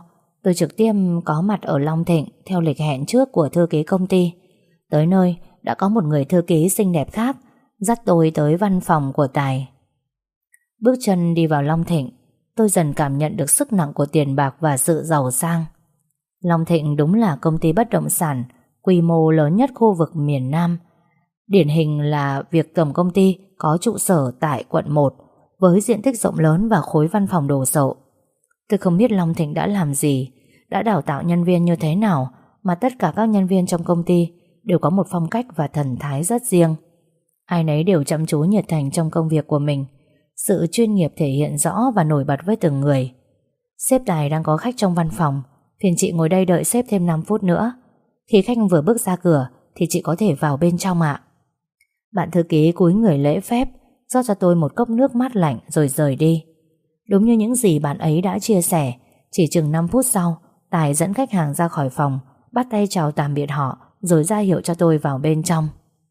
Tôi trực tiếp có mặt ở Long Thịnh theo lịch hẹn trước của thư ký công ty. Tới nơi đã có một người thư ký xinh đẹp khác dắt tôi tới văn phòng của Tài. Bước chân đi vào Long Thịnh, tôi dần cảm nhận được sức nặng của tiền bạc và sự giàu sang. Long Thịnh đúng là công ty bất động sản quy mô lớn nhất khu vực miền Nam. Điển hình là việc tổng công ty có trụ sở tại quận một với diện tích rộng lớn và khối văn phòng đồ sộ. Tôi không biết Long Thịnh đã làm gì, đã đào tạo nhân viên như thế nào mà tất cả các nhân viên trong công ty đều có một phong cách và thần thái rất riêng. Ai nấy đều chăm chú nhiệt thành trong công việc của mình. Sự chuyên nghiệp thể hiện rõ và nổi bật với từng người. Sếp Tài đang có khách trong văn phòng, phiền chị ngồi đây đợi sếp thêm năm phút nữa. Khi khách vừa bước ra cửa thì chị có thể vào bên trong ạ. Bạn thư ký cúi người lễ phép, rót cho tôi một cốc nước mát lạnh rồi rời đi. Đúng như những gì bạn ấy đã chia sẻ, chỉ chừng năm phút sau, Tài dẫn khách hàng ra khỏi phòng, bắt tay chào tạm biệt họ rồi ra hiệu cho tôi vào bên trong.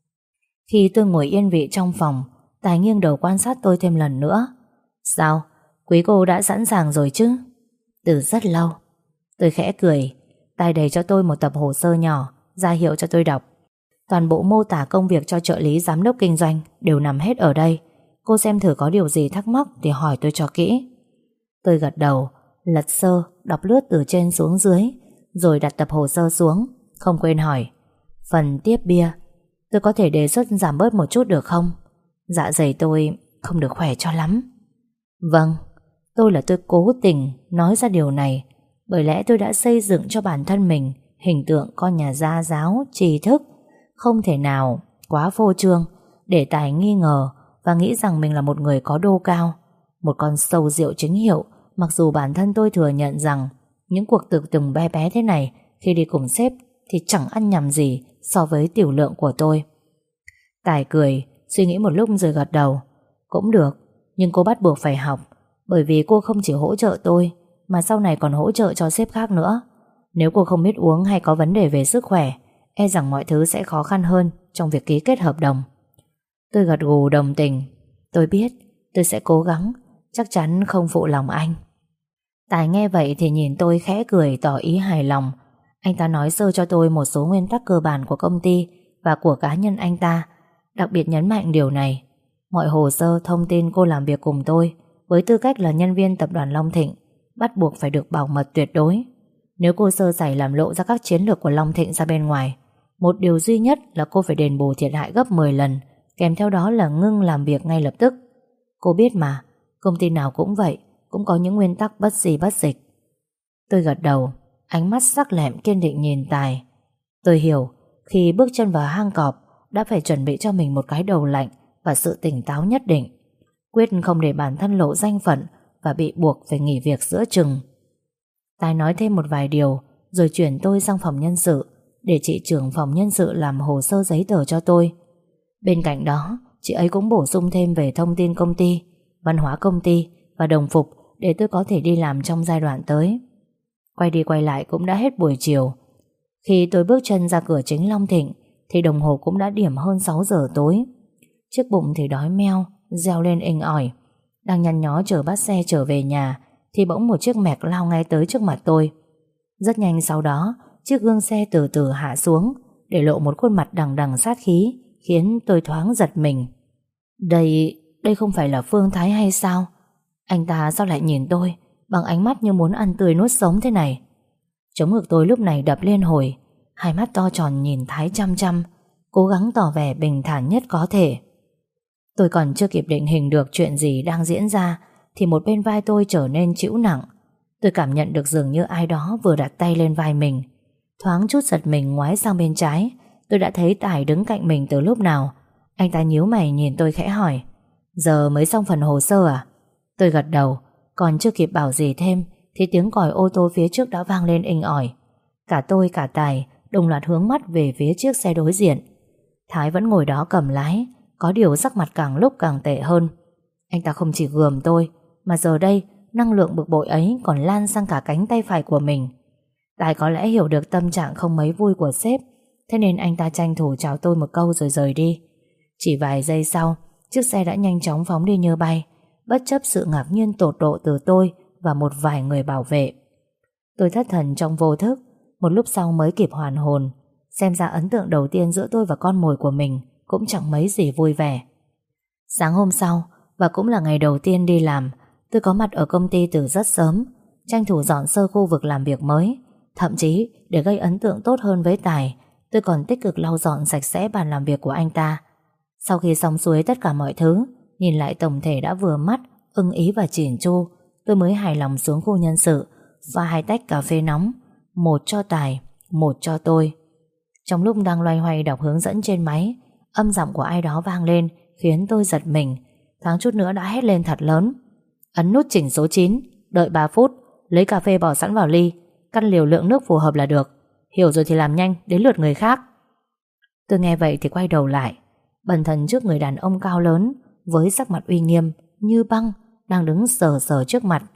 Khi tôi ngồi yên vị trong phòng, Tài nghiêng đầu quan sát tôi thêm lần nữa. Sao? Quý cô đã sẵn sàng rồi chứ? Từ rất lâu. Tôi khẽ cười. Tài đẩy cho tôi một tập hồ sơ nhỏ, ra hiệu cho tôi đọc. Toàn bộ mô tả công việc cho trợ lý giám đốc kinh doanh đều nằm hết ở đây. Cô xem thử có điều gì thắc mắc thì hỏi tôi cho kỹ. Tôi gật đầu, lật sơ, đọc lướt từ trên xuống dưới, rồi đặt tập hồ sơ xuống, không quên hỏi. Phần tiếp bia, tôi có thể đề xuất giảm bớt một chút được không? Dạ dày tôi không được khỏe cho lắm. Vâng, tôi là tôi cố tình nói ra điều này, bởi lẽ tôi đã xây dựng cho bản thân mình hình tượng con nhà gia giáo, trí thức, không thể nào quá phô trương để Tài nghi ngờ và nghĩ rằng mình là một người có đô cao, một con sâu rượu chính hiệu. Mặc dù bản thân tôi thừa nhận rằng những cuộc tiệc tùng bé bé thế này khi đi cùng sếp thì chẳng ăn nhầm gì so với tiểu lượng của tôi. Tài cười, suy nghĩ một lúc rồi gật đầu. Cũng được, nhưng cô bắt buộc phải học, bởi vì cô không chỉ hỗ trợ tôi mà sau này còn hỗ trợ cho sếp khác nữa. Nếu cô không biết uống hay có vấn đề về sức khỏe, e rằng mọi thứ sẽ khó khăn hơn trong việc ký kết hợp đồng. Tôi gật gù đồng tình. Tôi biết, tôi sẽ cố gắng, chắc chắn không phụ lòng anh. Tài nghe vậy thì nhìn tôi khẽ cười tỏ ý hài lòng. Anh ta nói sơ cho tôi một số nguyên tắc cơ bản của công ty và của cá nhân anh ta, đặc biệt nhấn mạnh điều này. Mọi hồ sơ, thông tin cô làm việc cùng tôi với tư cách là nhân viên tập đoàn Long Thịnh bắt buộc phải được bảo mật tuyệt đối. Nếu cô sơ sẩy làm lộ ra các chiến lược của Long Thịnh ra bên ngoài, một điều duy nhất là cô phải đền bù thiệt hại gấp mười lần, kèm theo đó là ngưng làm việc ngay lập tức. Cô biết mà, công ty nào cũng vậy, cũng có những nguyên tắc bất di bất dịch. Tôi gật đầu, ánh mắt sắc lẹm kiên định nhìn Tài. Tôi hiểu, khi bước chân vào hang cọp đã phải chuẩn bị cho mình một cái đầu lạnh và sự tỉnh táo nhất định, quyết không để bản thân lộ danh phận và bị buộc phải nghỉ việc giữa chừng. Tài nói thêm một vài điều rồi chuyển tôi sang phòng nhân sự để chị trưởng phòng nhân sự làm hồ sơ giấy tờ cho tôi. Bên cạnh đó, chị ấy cũng bổ sung thêm về thông tin công ty, văn hóa công ty và đồng phục để tôi có thể đi làm trong giai đoạn tới. Quay đi quay lại cũng đã hết buổi chiều. Khi tôi bước chân ra cửa chính Long Thịnh thì đồng hồ cũng đã điểm hơn sáu giờ tối. Chiếc bụng thì đói meo, reo lên inh ỏi. Đang nhăn nhó chờ bắt xe trở về nhà thì bỗng một chiếc Mac lao ngay tới trước mặt tôi. Rất nhanh sau đó, chiếc gương xe từ từ hạ xuống để lộ một khuôn mặt đằng đằng sát khí, khiến tôi thoáng giật mình. Đây, đây không phải là Phương Thái hay sao? Anh ta sao lại nhìn tôi bằng ánh mắt như muốn ăn tươi nuốt sống thế này? Chống ngực tôi lúc này đập liên hồi, hai mắt to tròn nhìn Thái chăm chăm, cố gắng tỏ vẻ bình thản nhất có thể. Tôi còn chưa kịp định hình được chuyện gì đang diễn ra thì một bên vai tôi trở nên trĩu nặng. Tôi cảm nhận được dường như ai đó vừa đặt tay lên vai mình. Thoáng chút giật mình ngoái sang bên trái, tôi đã thấy Tài đứng cạnh mình từ lúc nào. Anh ta nhíu mày nhìn tôi khẽ hỏi, giờ mới xong phần hồ sơ à? Tôi gật đầu, còn chưa kịp bảo gì thêm thì tiếng còi ô tô phía trước đã vang lên inh ỏi. Cả tôi cả Tài đồng loạt hướng mắt về phía chiếc xe đối diện. Thái vẫn ngồi đó cầm lái, có điều sắc mặt càng lúc càng tệ hơn. Anh ta không chỉ gườm tôi, mà giờ đây năng lượng bực bội ấy còn lan sang cả cánh tay phải của mình. Tài có lẽ hiểu được tâm trạng không mấy vui của sếp, thế nên anh ta tranh thủ chào tôi một câu rồi rời đi. Chỉ vài giây sau, chiếc xe đã nhanh chóng phóng đi như bay, bất chấp sự ngạc nhiên tột độ từ tôi và một vài người bảo vệ. Tôi thất thần trong vô thức, một lúc sau mới kịp hoàn hồn. Xem ra ấn tượng đầu tiên giữa tôi và con mồi của mình cũng chẳng mấy gì vui vẻ. Sáng hôm sau, và cũng là ngày đầu tiên đi làm, tôi có mặt ở công ty từ rất sớm, tranh thủ dọn sơ khu vực làm việc mới. Thậm chí, để gây ấn tượng tốt hơn với Tài, tôi còn tích cực lau dọn sạch sẽ bàn làm việc của anh ta. Sau khi xong xuôi tất cả mọi thứ, nhìn lại tổng thể đã vừa mắt, ưng ý và chỉn chu, tôi mới hài lòng xuống khu nhân sự pha hai tách cà phê nóng, một cho Tài, một cho tôi. Trong lúc đang loay hoay đọc hướng dẫn trên máy, âm giọng của ai đó vang lên khiến tôi giật mình, thoáng chút nữa đã hét lên thật lớn: ấn nút chỉnh số chín, đợi ba phút, lấy cà phê bỏ sẵn vào ly, căn liều lượng nước phù hợp là được. Hiểu rồi thì làm nhanh, đến lượt người khác. Tôi nghe vậy thì quay đầu lại, bần thần trước người đàn ông cao lớn với sắc mặt uy nghiêm như băng đang đứng sờ sờ trước mặt.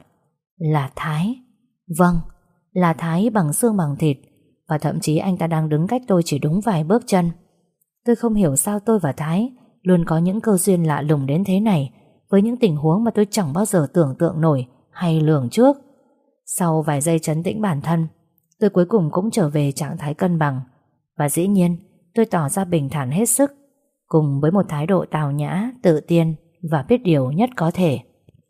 Là Thái. Vâng, là Thái bằng xương bằng thịt, và thậm chí anh ta đang đứng cách tôi chỉ đúng vài bước chân. Tôi không hiểu sao tôi và Thái luôn có những cơ duyên lạ lùng đến thế này, với những tình huống mà tôi chẳng bao giờ tưởng tượng nổi hay lường trước. Sau vài giây trấn tĩnh bản thân, tôi cuối cùng cũng trở về trạng thái cân bằng. Và dĩ nhiên, tôi tỏ ra bình thản hết sức, cùng với một thái độ tào nhã, tự tin và biết điều nhất có thể.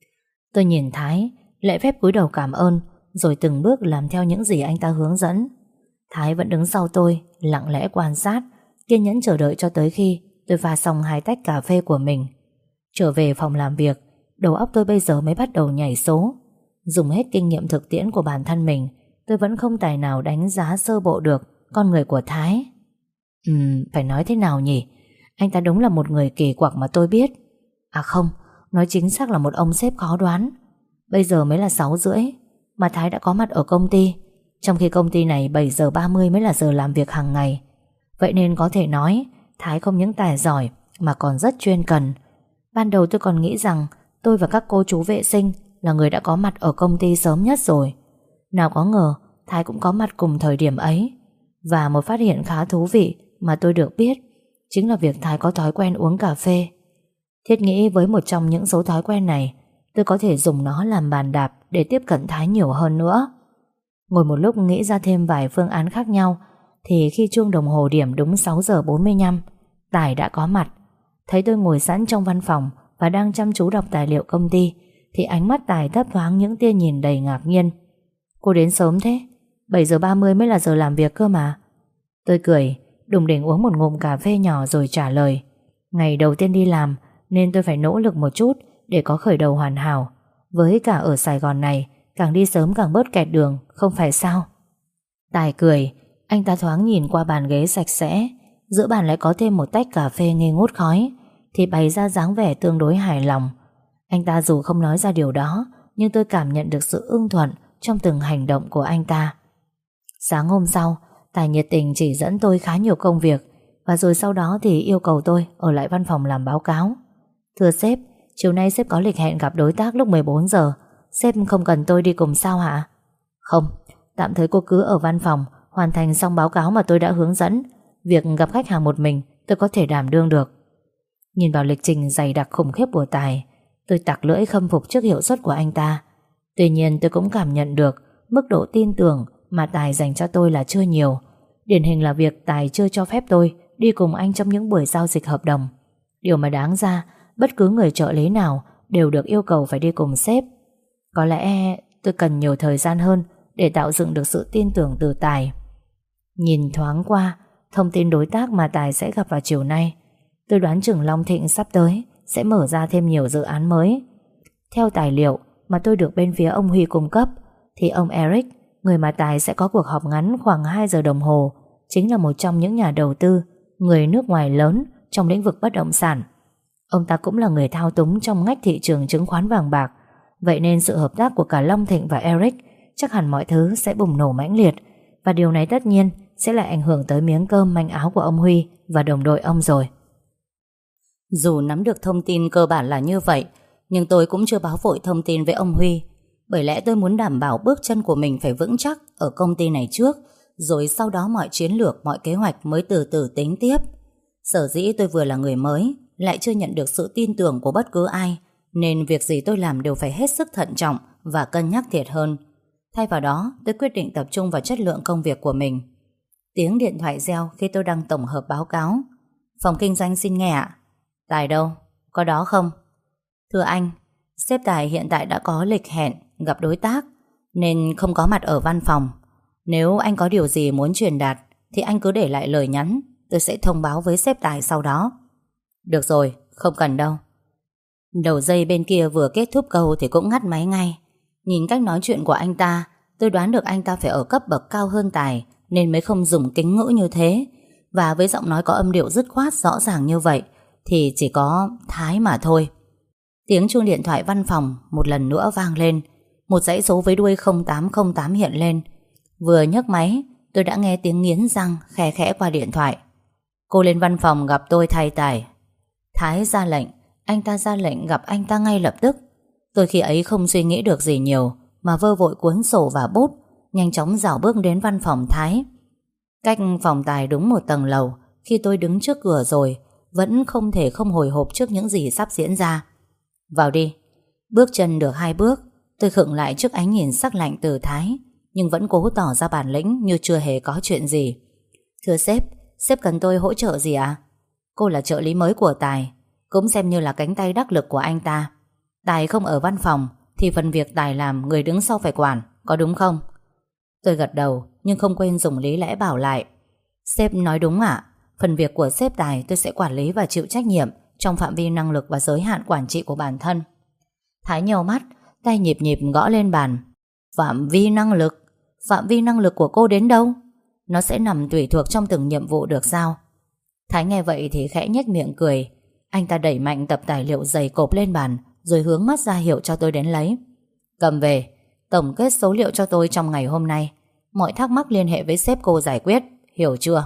Tôi nhìn Thái, lễ phép cúi đầu cảm ơn, rồi từng bước làm theo những gì anh ta hướng dẫn. Thái vẫn đứng sau tôi, lặng lẽ quan sát, kiên nhẫn chờ đợi cho tới khi tôi pha xong hai tách cà phê của mình. Trở về phòng làm việc, đầu óc tôi bây giờ mới bắt đầu nhảy số. Dùng hết kinh nghiệm thực tiễn của bản thân mình, tôi vẫn không tài nào đánh giá sơ bộ được con người của Thái. Ừm, phải nói thế nào nhỉ? Anh ta đúng là một người kỳ quặc mà tôi biết. À không, nói chính xác là một ông sếp khó đoán. Bây giờ mới là sáu rưỡi mà Thái đã có mặt ở công ty, trong khi công ty này bảy giờ ba mươi mới là giờ làm việc hàng ngày. Vậy nên có thể nói Thái không những tài giỏi mà còn rất chuyên cần. Ban đầu tôi còn nghĩ rằng tôi và các cô chú vệ sinh là người đã có mặt ở công ty sớm nhất rồi. Nào có ngờ Thái cũng có mặt cùng thời điểm ấy. Và một phát hiện khá thú vị mà tôi được biết chính là việc Thái có thói quen uống cà phê. Thiết nghĩ với một trong những số thói quen này, tôi có thể dùng nó làm bàn đạp để tiếp cận Thái nhiều hơn nữa. Ngồi một lúc nghĩ ra thêm vài phương án khác nhau, thì khi chuông đồng hồ điểm đúng sáu giờ bốn mươi lăm, Tài đã có mặt. Thấy tôi ngồi sẵn trong văn phòng và đang chăm chú đọc tài liệu công ty, thì ánh mắt Tài thấp thoáng những tia nhìn đầy ngạc nhiên. Cô đến sớm thế? bảy giờ ba mươi mới là giờ làm việc cơ mà. Tôi cười, đùng đỉnh uống một ngụm cà phê nhỏ rồi trả lời: ngày đầu tiên đi làm nên tôi phải nỗ lực một chút để có khởi đầu hoàn hảo. Với cả ở Sài Gòn này, càng đi sớm càng bớt kẹt đường, không phải sao? Tài cười, anh ta thoáng nhìn qua bàn ghế sạch sẽ, giữa bàn lại có thêm một tách cà phê nghi ngút khói, thì bày ra dáng vẻ tương đối hài lòng. Anh ta dù không nói ra điều đó, nhưng tôi cảm nhận được sự ưng thuận trong từng hành động của anh ta. Sáng hôm sau, Tài nhiệt tình chỉ dẫn tôi khá nhiều công việc, và rồi sau đó thì yêu cầu tôi ở lại văn phòng làm báo cáo. Thưa sếp, chiều nay sếp có lịch hẹn gặp đối tác lúc mười bốn giờ. Sếp không cần tôi đi cùng sao hả? Không, tạm thời cô cứ ở văn phòng hoàn thành xong báo cáo mà tôi đã hướng dẫn. Việc gặp khách hàng một mình tôi có thể đảm đương được. Nhìn vào lịch trình dày đặc khủng khiếp của Tài, tôi tặc lưỡi khâm phục trước hiệu suất của anh ta. Tuy nhiên tôi cũng cảm nhận được mức độ tin tưởng mà Tài dành cho tôi là chưa nhiều. Điển hình là việc Tài chưa cho phép tôi đi cùng anh trong những buổi giao dịch hợp đồng. Điều mà đáng ra bất cứ người trợ lý nào đều được yêu cầu phải đi cùng sếp. Có lẽ tôi cần nhiều thời gian hơn để tạo dựng được sự tin tưởng từ Tài. Nhìn thoáng qua thông tin đối tác mà Tài sẽ gặp vào chiều nay, tôi đoán chừng Long Thịnh sắp tới sẽ mở ra thêm nhiều dự án mới. Theo tài liệu mà tôi được bên phía ông Huy cung cấp, thì ông Eric, người mà Tài sẽ có cuộc họp ngắn khoảng hai giờ đồng hồ, chính là một trong những nhà đầu tư, người nước ngoài lớn trong lĩnh vực bất động sản. Ông ta cũng là người thao túng trong ngách thị trường chứng khoán vàng bạc. Vậy nên sự hợp tác của cả Long Thịnh và Eric, chắc hẳn mọi thứ sẽ bùng nổ mãnh liệt. Và điều này tất nhiên sẽ lại ảnh hưởng tới miếng cơm manh áo của ông Huy và đồng đội ông rồi. Dù nắm được thông tin cơ bản là như vậy, nhưng tôi cũng chưa báo vội thông tin với ông Huy. Bởi lẽ tôi muốn đảm bảo bước chân của mình phải vững chắc ở công ty này trước, rồi sau đó mọi chiến lược, mọi kế hoạch mới từ từ tính tiếp. Sở dĩ tôi vừa là người mới, lại chưa nhận được sự tin tưởng của bất cứ ai, nên việc gì tôi làm đều phải hết sức thận trọng và cân nhắc thiệt hơn. Thay vào đó, tôi quyết định tập trung vào chất lượng công việc của mình. Tiếng điện thoại reo khi tôi đang tổng hợp báo cáo. Phòng kinh doanh xin nghe ạ. Tài đâu? Có đó không? Thưa anh, sếp Tài hiện tại đã có lịch hẹn gặp đối tác nên không có mặt ở văn phòng. Nếu anh có điều gì muốn truyền đạt thì anh cứ để lại lời nhắn, tôi sẽ thông báo với sếp Tài sau đó. Được rồi, không cần đâu. Đầu dây bên kia vừa kết thúc câu thì cũng ngắt máy ngay. Nhìn cách nói chuyện của anh ta, tôi đoán được anh ta phải ở cấp bậc cao hơn Tài nên mới không dùng kính ngữ như thế. Và với giọng nói có âm điệu dứt khoát rõ ràng như vậy thì chỉ có Thái mà thôi. Tiếng chuông điện thoại văn phòng một lần nữa vang lên. Một dãy số với đuôi không tám không tám hiện lên. Vừa nhấc máy, tôi đã nghe tiếng nghiến răng khe khẽ qua điện thoại. Cô lên văn phòng gặp tôi thay Tài. Thái ra lệnh. Anh ta ra lệnh gặp anh ta ngay lập tức. Tôi khi ấy không suy nghĩ được gì nhiều mà vơ vội cuốn sổ và bút, nhanh chóng dạo bước đến văn phòng Thái. Cách phòng Tài đúng một tầng lầu. Khi tôi đứng trước cửa rồi, vẫn không thể không hồi hộp trước những gì sắp diễn ra. Vào đi. Bước chân được hai bước, tôi khựng lại trước ánh nhìn sắc lạnh từ Thái, nhưng vẫn cố tỏ ra bản lĩnh như chưa hề có chuyện gì. Thưa sếp, sếp cần tôi hỗ trợ gì ạ? À? Cô là trợ lý mới của Tài, cũng xem như là cánh tay đắc lực của anh ta. Tài không ở văn phòng thì phần việc Tài làm người đứng sau phải quản, có đúng không? Tôi gật đầu nhưng không quên dùng lý lẽ bảo lại. Sếp nói đúng ạ. Phần việc của sếp Tài tôi sẽ quản lý và chịu trách nhiệm trong phạm vi năng lực và giới hạn quản trị của bản thân. Thái nheo mắt, tay nhịp nhịp gõ lên bàn. Phạm vi năng lực? Phạm vi năng lực của cô đến đâu? Nó sẽ nằm tùy thuộc trong từng nhiệm vụ được giao. Thái nghe vậy thì khẽ nhếch miệng cười. Anh ta đẩy mạnh tập tài liệu dày cộp lên bàn, rồi hướng mắt ra hiệu cho tôi đến lấy. Cầm về, tổng kết số liệu cho tôi trong ngày hôm nay. Mọi thắc mắc liên hệ với sếp cô giải quyết, hiểu chưa?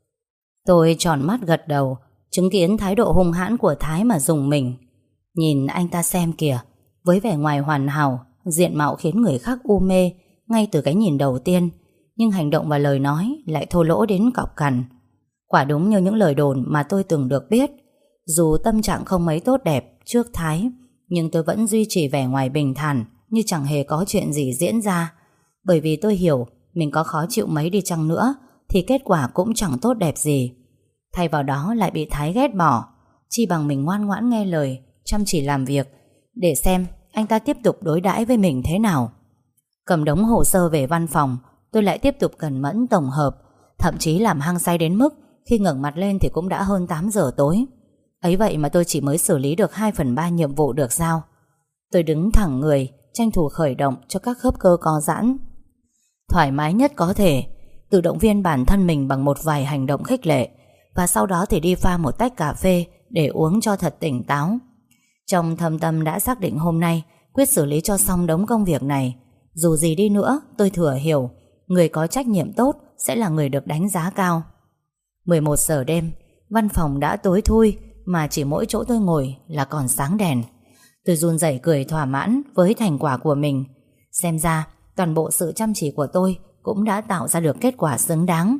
Tôi tròn mắt gật đầu, chứng kiến thái độ hung hãn của Thái mà rùng mình. Nhìn anh ta xem kìa, với vẻ ngoài hoàn hảo, diện mạo khiến người khác u mê ngay từ cái nhìn đầu tiên, nhưng hành động và lời nói lại thô lỗ đến cọc cằn. Quả đúng như những lời đồn mà tôi từng được biết. Dù tâm trạng không mấy tốt đẹp trước Thái, nhưng tôi vẫn duy trì vẻ ngoài bình thản, như chẳng hề có chuyện gì diễn ra. Bởi vì tôi hiểu mình có khó chịu mấy đi chăng nữa thì kết quả cũng chẳng tốt đẹp gì. Thay vào đó lại bị Thái ghét bỏ. Chi bằng mình ngoan ngoãn nghe lời, chăm chỉ làm việc, để xem anh ta tiếp tục đối đãi với mình thế nào. Cầm đống hồ sơ về văn phòng, tôi lại tiếp tục cẩn mẫn tổng hợp, thậm chí làm hăng say đến mức khi ngẩng mặt lên thì cũng đã hơn tám giờ tối. Ấy vậy mà tôi chỉ mới xử lý được hai phần ba nhiệm vụ được giao. Tôi đứng thẳng người, tranh thủ khởi động cho các khớp cơ co giãn, thoải mái nhất có thể, tự động viên bản thân mình bằng một vài hành động khích lệ, và sau đó thì đi pha một tách cà phê để uống cho thật tỉnh táo. Trong thâm tâm đã xác định hôm nay quyết xử lý cho xong đống công việc này. Dù gì đi nữa, tôi thừa hiểu người có trách nhiệm tốt sẽ là người được đánh giá cao. mười một giờ đêm, văn phòng đã tối thui, mà chỉ mỗi chỗ tôi ngồi là còn sáng đèn. Tôi run rẩy cười thỏa mãn với thành quả của mình. Xem ra toàn bộ sự chăm chỉ của tôi cũng đã tạo ra được kết quả xứng đáng.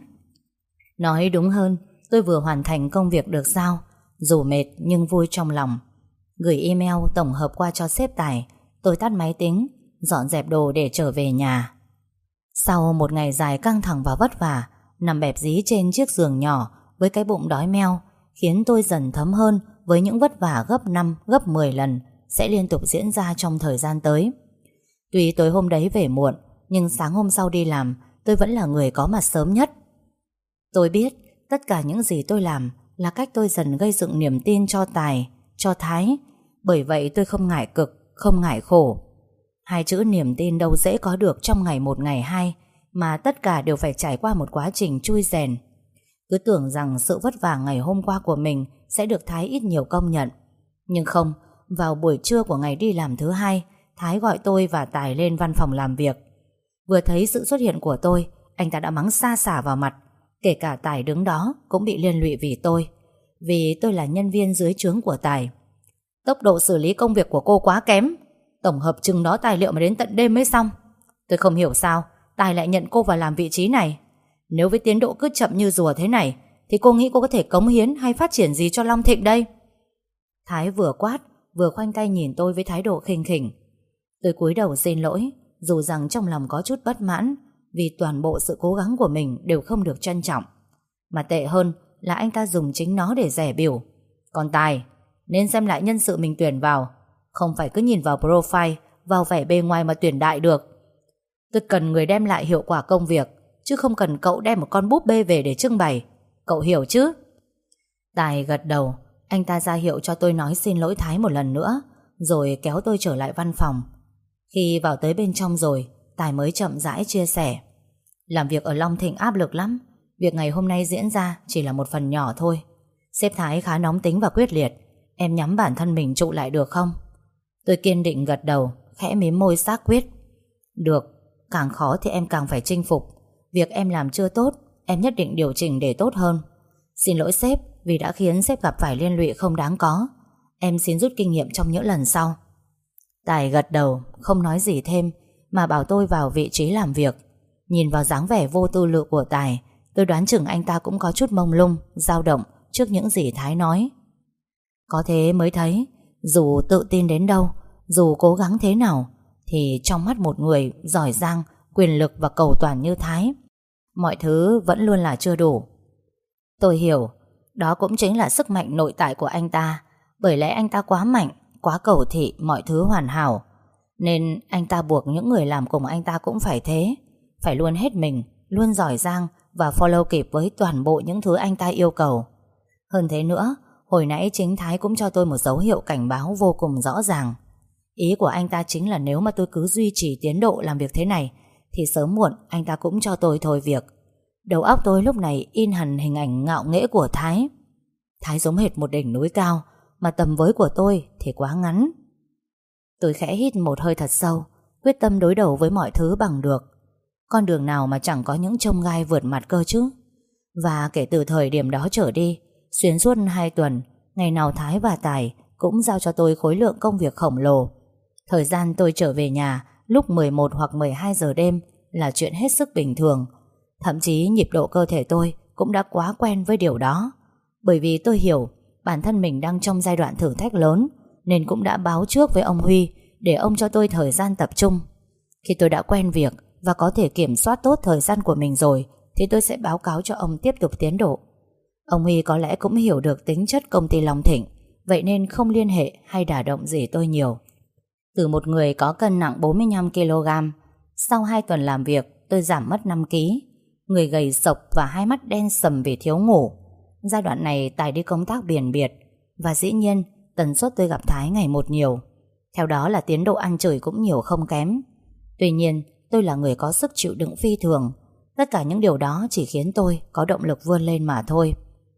Nói đúng hơn, tôi vừa hoàn thành công việc được giao, dù mệt nhưng vui trong lòng. Gửi email tổng hợp qua cho sếp Tài, tôi tắt máy tính, dọn dẹp đồ để trở về nhà. Sau một ngày dài căng thẳng và vất vả, nằm bẹp dí trên chiếc giường nhỏ với cái bụng đói meo, khiến tôi dần thấm hơn với những vất vả gấp năm, gấp mười lần sẽ liên tục diễn ra trong thời gian tới. Tuy tối hôm đấy về muộn, nhưng sáng hôm sau đi làm, tôi vẫn là người có mặt sớm nhất. Tôi biết tất cả những gì tôi làm là cách tôi dần gây dựng niềm tin cho Tài, cho Thái. Bởi vậy tôi không ngại cực, không ngại khổ. Hai chữ niềm tin đâu dễ có được trong ngày một ngày hai, mà tất cả đều phải trải qua một quá trình chui rèn. Cứ tưởng rằng sự vất vả ngày hôm qua của mình sẽ được Thái ít nhiều công nhận. Nhưng không, vào buổi trưa của ngày đi làm thứ hai, Thái gọi tôi và Tài lên văn phòng làm việc. Vừa thấy sự xuất hiện của tôi, anh ta đã mắng sa sả vào mặt. Kể cả Tài đứng đó cũng bị liên lụy vì tôi, vì tôi là nhân viên dưới trướng của Tài. Tốc độ xử lý công việc của cô quá kém, tổng hợp chừng đó tài liệu mà đến tận đêm mới xong. Tôi không hiểu sao Tài lại nhận cô vào làm vị trí này. Nếu với tiến độ cứ chậm như rùa thế này thì cô nghĩ cô có thể cống hiến hay phát triển gì cho Long Thịnh đây? Thái vừa quát vừa khoanh tay nhìn tôi với thái độ khinh khỉnh. Tôi cúi đầu xin lỗi, dù rằng trong lòng có chút bất mãn vì toàn bộ sự cố gắng của mình đều không được trân trọng. Mà tệ hơn là anh ta dùng chính nó để rẻ biểu. Còn Tài, nên xem lại nhân sự mình tuyển vào, không phải cứ nhìn vào profile, vào vẻ bề ngoài mà tuyển đại được. Tôi cần người đem lại hiệu quả công việc, chứ không cần cậu đem một con búp bê về để trưng bày. Cậu hiểu chứ? Tài gật đầu. Anh ta ra hiệu cho tôi nói xin lỗi Thái một lần nữa, rồi kéo tôi trở lại văn phòng. Khi vào tới bên trong rồi, Tài mới chậm rãi chia sẻ. Làm việc ở Long Thịnh áp lực lắm. Việc ngày hôm nay diễn ra chỉ là một phần nhỏ thôi. Sếp Thái khá nóng tính và quyết liệt. Em nhắm bản thân mình trụ lại được không? Tôi kiên định gật đầu, khẽ mím môi xác quyết. Được, càng khó thì em càng phải chinh phục. Việc em làm chưa tốt, em nhất định điều chỉnh để tốt hơn. Xin lỗi sếp vì đã khiến sếp gặp phải liên lụy không đáng có. Em xin rút kinh nghiệm trong những lần sau. Tài gật đầu, không nói gì thêm, mà bảo tôi vào vị trí làm việc. Nhìn vào dáng vẻ vô tư lự của Tài, tôi đoán chừng anh ta cũng có chút mông lung, dao động trước những gì Thái nói. Có thế mới thấy, dù tự tin đến đâu, dù cố gắng thế nào, thì trong mắt một người giỏi giang, quyền lực và cầu toàn như Thái, mọi thứ vẫn luôn là chưa đủ. Tôi hiểu, đó cũng chính là sức mạnh nội tại của anh ta. Bởi lẽ anh ta quá mạnh, quá cầu thị mọi thứ hoàn hảo, nên anh ta buộc những người làm cùng anh ta cũng phải thế. Phải luôn hết mình, luôn giỏi giang và follow kịp với toàn bộ những thứ anh ta yêu cầu. Hơn thế nữa, hồi nãy chính Thái cũng cho tôi một dấu hiệu cảnh báo vô cùng rõ ràng. Ý của anh ta chính là nếu mà tôi cứ duy trì tiến độ làm việc thế này, thì sớm muộn anh ta cũng cho tôi thôi việc. Đầu óc tôi lúc này in hẳn hình ảnh ngạo nghễ của Thái. Thái giống hệt một đỉnh núi cao, mà tầm với của tôi thì quá ngắn. Tôi khẽ hít một hơi thật sâu, quyết tâm đối đầu với mọi thứ bằng được. Con đường nào mà chẳng có những chông gai vượt mặt cơ chứ. Và kể từ thời điểm đó trở đi, xuyên suốt hai tuần, ngày nào Thái và Tài cũng giao cho tôi khối lượng công việc khổng lồ. Thời gian tôi trở về nhà lúc mười một hoặc mười hai giờ đêm là chuyện hết sức bình thường. Thậm chí nhịp độ cơ thể tôi cũng đã quá quen với điều đó. Bởi vì tôi hiểu bản thân mình đang trong giai đoạn thử thách lớn, nên cũng đã báo trước với ông Huy để ông cho tôi thời gian tập trung. Khi tôi đã quen việc và có thể kiểm soát tốt thời gian của mình rồi, thì tôi sẽ báo cáo cho ông tiếp tục tiến độ. Ông Huy có lẽ cũng hiểu được tính chất công ty Long Thịnh, vậy nên không liên hệ hay đả động gì tôi nhiều. Từ một người có cân nặng bốn mươi lăm ki lô gam, sau hai tuần làm việc tôi giảm mất năm ki lô gam. Người gầy sộc và hai mắt đen sầm vì thiếu ngủ. Giai đoạn này Tài đi công tác biển biệt, và dĩ nhiên tần suất tôi gặp Thái ngày một nhiều. Theo đó là tiến độ ăn chơi cũng nhiều không kém. Tuy nhiên tôi là người có sức chịu đựng phi thường. Tất cả những điều đó chỉ khiến tôi có động lực vươn lên mà thôi.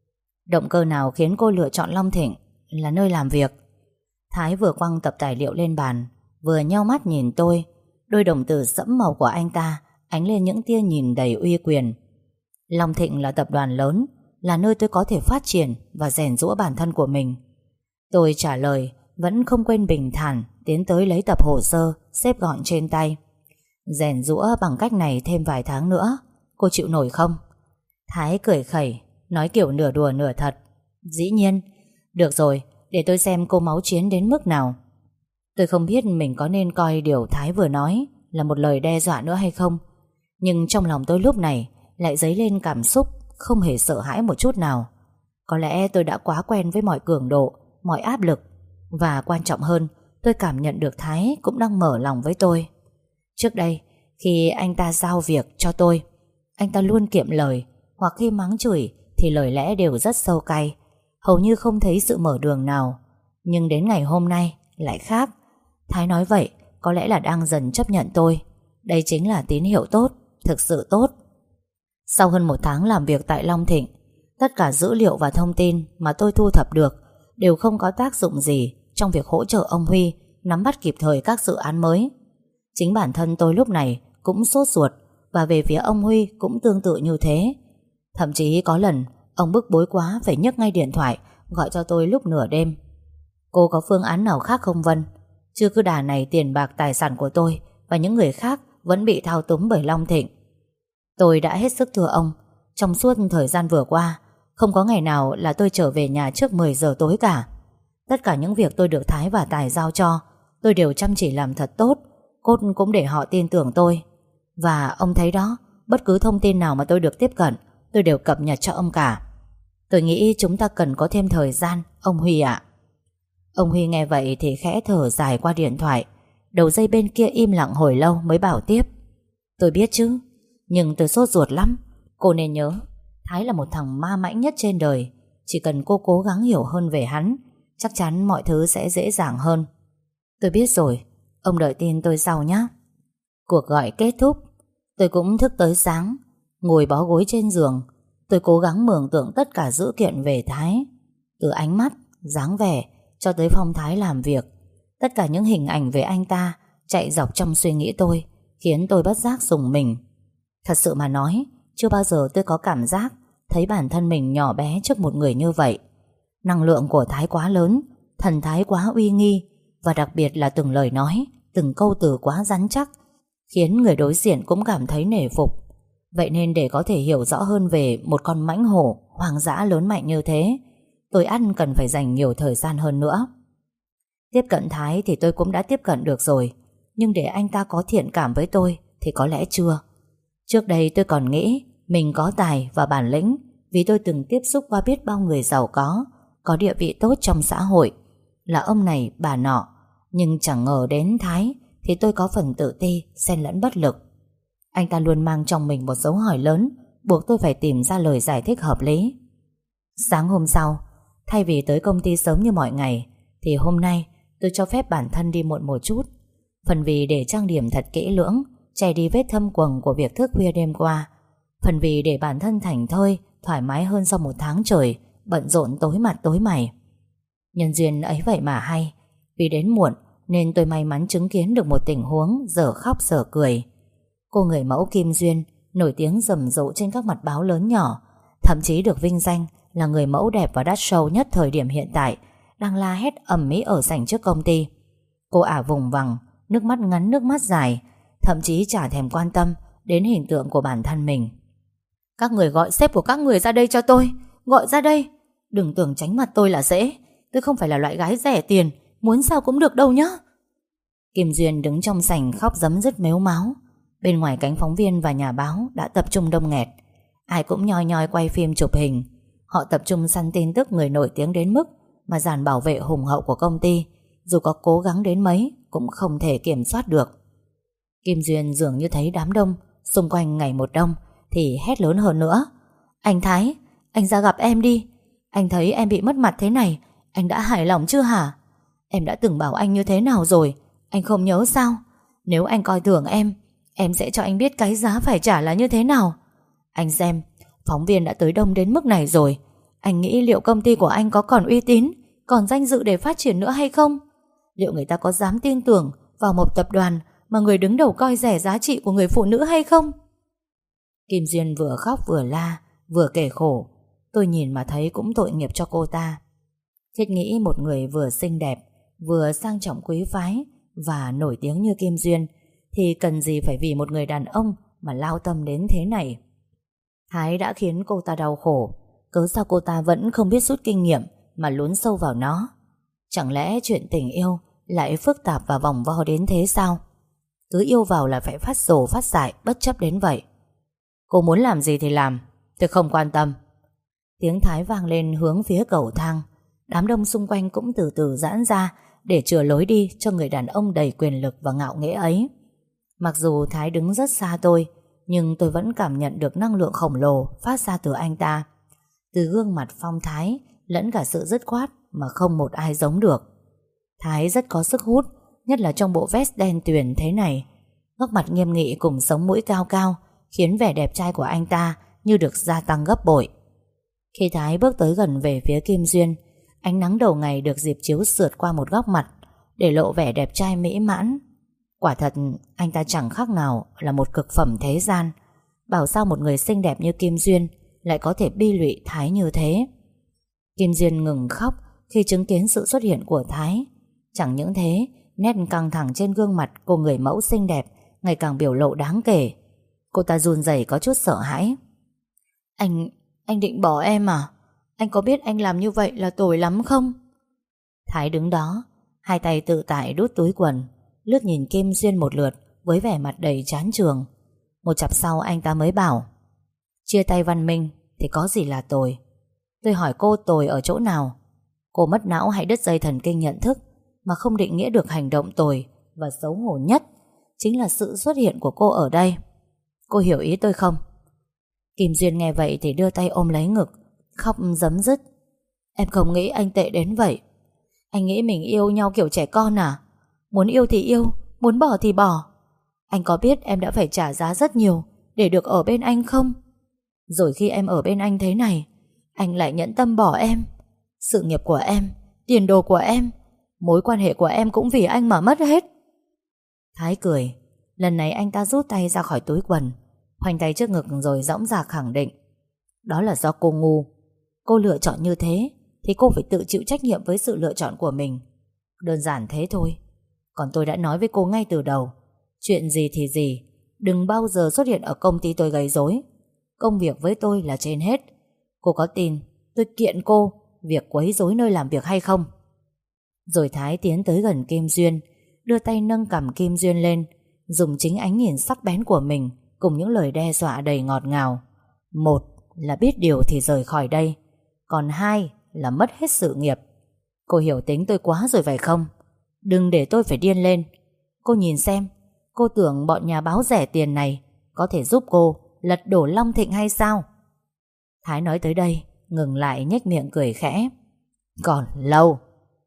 Động cơ nào khiến cô lựa chọn Long Thịnh là nơi làm việc? Thái vừa quăng tập tài liệu lên bàn, vừa nheo mắt nhìn tôi. Đôi đồng tử sẫm màu của anh ta ánh lên những tia nhìn đầy uy quyền. Long Thịnh là tập đoàn lớn, là nơi tôi có thể phát triển và rèn giũa bản thân của mình. Tôi trả lời, vẫn không quên bình thản tiến tới lấy tập hồ sơ xếp gọn trên tay. Rèn giũa bằng cách này thêm vài tháng nữa, cô chịu nổi không? Thái cười khẩy, nói kiểu nửa đùa nửa thật. Dĩ nhiên. Được rồi, để tôi xem cô máu chiến đến mức nào. Tôi không biết mình có nên coi điều Thái vừa nói là một lời đe dọa nữa hay không, nhưng trong lòng tôi lúc này lại dấy lên cảm xúc không hề sợ hãi một chút nào. Có lẽ tôi đã quá quen với mọi cường độ, mọi áp lực. Và quan trọng hơn, tôi cảm nhận được Thái cũng đang mở lòng với tôi. Trước đây, khi anh ta giao việc cho tôi, anh ta luôn kiệm lời, hoặc khi mắng chửi thì lời lẽ đều rất sâu cay, hầu như không thấy sự mở đường nào. Nhưng đến ngày hôm nay lại khác. Thái nói vậy có lẽ là đang dần chấp nhận tôi. Đây chính là tín hiệu tốt, thực sự tốt. Sau hơn một tháng làm việc tại Long Thịnh, tất cả dữ liệu và thông tin mà tôi thu thập được đều không có tác dụng gì trong việc hỗ trợ ông Huy nắm bắt kịp thời các dự án mới. Chính bản thân tôi lúc này cũng sốt ruột, và về phía ông Huy cũng tương tự như thế. Thậm chí có lần ông bức bối quá phải nhấc ngay điện thoại gọi cho tôi lúc nửa đêm. Cô có phương án nào khác không Vân? Chứ cứ đà này tiền bạc tài sản của tôi và những người khác vẫn bị thao túng bởi Long Thịnh. Tôi đã hết sức thưa ông, trong suốt thời gian vừa qua không có ngày nào là tôi trở về nhà trước mười giờ tối cả. Tất cả những việc tôi được Thái và Tài giao cho, tôi đều chăm chỉ làm thật tốt, cốt cũng để họ tin tưởng tôi. Và ông thấy đó, bất cứ thông tin nào mà tôi được tiếp cận, tôi đều cập nhật cho ông cả. Tôi nghĩ chúng ta cần có thêm thời gian, ông Huy ạ. Ông Huy nghe vậy thì khẽ thở dài qua điện thoại. Đầu dây bên kia im lặng hồi lâu mới bảo tiếp. Tôi biết chứ, nhưng tôi sốt ruột lắm. Cô nên nhớ, Thái là một thằng ma mãnh nhất trên đời. Chỉ cần cô cố gắng hiểu hơn về hắn, chắc chắn mọi thứ sẽ dễ dàng hơn. Tôi biết rồi, ông đợi tin tôi sau nhé. Cuộc gọi kết thúc. Tôi cũng thức tới sáng. Ngồi bó gối trên giường, tôi cố gắng mường tượng tất cả dữ kiện về Thái. Từ ánh mắt, dáng vẻ cho tới phong thái làm việc. Tất cả những hình ảnh về anh ta chạy dọc trong suy nghĩ tôi, khiến tôi bất giác rùng mình. Thật sự mà nói, chưa bao giờ tôi có cảm giác thấy bản thân mình nhỏ bé trước một người như vậy. Năng lượng của Thái quá lớn, thần thái quá uy nghi, và đặc biệt là từng lời nói, từng câu từ quá rắn chắc, khiến người đối diện cũng cảm thấy nể phục. Vậy nên để có thể hiểu rõ hơn về một con mãnh hổ hoang dã lớn mạnh như thế, tôi ăn cần phải dành nhiều thời gian hơn nữa. Tiếp cận Thái thì tôi cũng đã tiếp cận được rồi, nhưng để anh ta có thiện cảm với tôi thì có lẽ chưa. Trước đây tôi còn nghĩ mình có tài và bản lĩnh, vì tôi từng tiếp xúc qua biết bao người giàu có, có địa vị tốt trong xã hội, là ông này bà nọ. Nhưng chẳng ngờ đến Thái thì tôi có phần tự ti, xen lẫn bất lực. Anh ta luôn mang trong mình một dấu hỏi lớn, buộc tôi phải tìm ra lời giải thích hợp lý. Sáng hôm sau, thay vì tới công ty sớm như mọi ngày, thì hôm nay tôi cho phép bản thân đi muộn một chút. Phần vì để trang điểm thật kỹ lưỡng, che đi vết thâm quầng của việc thức khuya đêm qua. Phần vì để bản thân thảnh thơi, thoải mái hơn sau một tháng trời bận rộn tối mặt tối mày. Nhân duyên ấy vậy mà hay, vì đến muộn nên tôi may mắn chứng kiến được một tình huống dở khóc dở cười. Cô người mẫu Kim Duyên, nổi tiếng rầm rộ trên các mặt báo lớn nhỏ, thậm chí được vinh danh là người mẫu đẹp và đắt show nhất thời điểm hiện tại, đang la hét ầm ĩ ở sảnh trước công ty. Cô ả vùng vằng, nước mắt ngắn nước mắt dài, thậm chí chả thèm quan tâm đến hình tượng của bản thân mình. Các người gọi sếp của các người ra đây cho tôi, gọi ra đây. Đừng tưởng tránh mặt tôi là dễ. Tôi không phải là loại gái rẻ tiền, muốn sao cũng được đâu nhá. Kim Duyên đứng trong sảnh khóc rấm rứt mếu máo. Bên ngoài cánh phóng viên và nhà báo đã tập trung đông nghẹt. Ai cũng nhoi nhoi quay phim chụp hình. Họ tập trung săn tin tức người nổi tiếng đến mức mà dàn bảo vệ hùng hậu của công ty, dù có cố gắng đến mấy, cũng không thể kiểm soát được. Kim Duyên dường như thấy đám đông xung quanh ngày một đông, thì hét lớn hơn nữa. Anh Thái, anh ra gặp em đi. Anh thấy em bị mất mặt thế này, anh đã hài lòng chưa hả? Em đã từng bảo anh như thế nào rồi, anh không nhớ sao? Nếu anh coi thường em, em sẽ cho anh biết cái giá phải trả là như thế nào. Anh xem, phóng viên đã tới đông đến mức này rồi. Anh nghĩ liệu công ty của anh có còn uy tín, còn danh dự để phát triển nữa hay không? Liệu người ta có dám tin tưởng vào một tập đoàn mà người đứng đầu coi rẻ giá trị của người phụ nữ hay không? Kim Duyên vừa khóc vừa la, vừa kể khổ. Tôi nhìn mà thấy cũng tội nghiệp cho cô ta. Thiết nghĩ một người vừa xinh đẹp, vừa sang trọng quý phái và nổi tiếng như Kim Duyên thì cần gì phải vì một người đàn ông mà lao tâm đến thế này. Thái đã khiến cô ta đau khổ, cớ sao cô ta vẫn không biết rút kinh nghiệm mà lún sâu vào nó? Chẳng lẽ chuyện tình yêu lại phức tạp và vòng vo đến thế sao? Cứ yêu vào là phải phát rồ phát dại bất chấp đến vậy. Cô muốn làm gì thì làm, tôi không quan tâm. Tiếng Thái vang lên hướng phía cầu thang. Đám đông xung quanh cũng từ từ giãn ra để chừa lối đi cho người đàn ông đầy quyền lực và ngạo nghễ ấy. Mặc dù Thái đứng rất xa tôi, nhưng tôi vẫn cảm nhận được năng lượng khổng lồ phát ra từ anh ta, từ gương mặt phong thái lẫn cả sự dứt khoát mà không một ai giống được. Thái rất có sức hút, nhất là trong bộ vest đen tuyền thế này. Góc mặt nghiêm nghị cùng sống mũi cao cao khiến vẻ đẹp trai của anh ta như được gia tăng gấp bội. Khi Thái bước tới gần về phía Kim Duyên, ánh nắng đầu ngày được dịp chiếu sượt qua một góc mặt để lộ vẻ đẹp trai mỹ mãn. Quả thật anh ta chẳng khác nào là một cực phẩm thế gian. Bảo sao một người xinh đẹp như Kim Duyên lại có thể bi lụy Thái như thế. Kim Duyên ngừng khóc khi chứng kiến sự xuất hiện của Thái. Chẳng những thế, nét căng thẳng trên gương mặt của người mẫu xinh đẹp ngày càng biểu lộ đáng kể. Cô ta run rẩy có chút sợ hãi. Anh, anh định bỏ em à? Anh có biết anh làm như vậy là tồi lắm không? Thái đứng đó, hai tay tự tại đút túi quần, lướt nhìn Kim Duyên một lượt với vẻ mặt đầy chán chường. Một chặp sau anh ta mới bảo: chia tay văn minh thì có gì là tồi. Tôi hỏi cô tồi ở chỗ nào? Cô mất não hay đứt dây thần kinh nhận thức mà không định nghĩa được hành động tồi và xấu hổ nhất chính là sự xuất hiện của cô ở đây. Cô hiểu ý tôi không? Kim Duyên nghe vậy thì đưa tay ôm lấy ngực, khóc rấm rứt. Em không nghĩ anh tệ đến vậy. Anh nghĩ mình yêu nhau kiểu trẻ con à? Muốn yêu thì yêu, muốn bỏ thì bỏ. Anh có biết em đã phải trả giá rất nhiều để được ở bên anh không? Rồi khi em ở bên anh thế này, anh lại nhẫn tâm bỏ em. Sự nghiệp của em, tiền đồ của em, mối quan hệ của em cũng vì anh mà mất hết. Thái cười. Lần này anh ta rút tay ra khỏi túi quần, khoanh tay trước ngực rồi dõng dạc khẳng định: đó là do cô ngu. Cô lựa chọn như thế thì cô phải tự chịu trách nhiệm với sự lựa chọn của mình. Đơn giản thế thôi. Còn tôi đã nói với cô ngay từ đầu, chuyện gì thì gì, đừng bao giờ xuất hiện ở công ty tôi gây rối. Công việc với tôi là trên hết. Cô có tin tôi kiện cô việc quấy rối nơi làm việc hay không? Rồi Thái tiến tới gần Kim Duyên, đưa tay nâng cằm Kim Duyên lên, dùng chính ánh nhìn sắc bén của mình cùng những lời đe dọa đầy ngọt ngào. Một là biết điều thì rời khỏi đây, còn hai là mất hết sự nghiệp. Cô hiểu tính tôi quá rồi phải không? Đừng để tôi phải điên lên. Cô nhìn xem, cô tưởng bọn nhà báo rẻ tiền này có thể giúp cô lật đổ Long Thịnh hay sao? Thái nói tới đây ngừng lại, nhếch miệng cười khẽ. Còn lâu.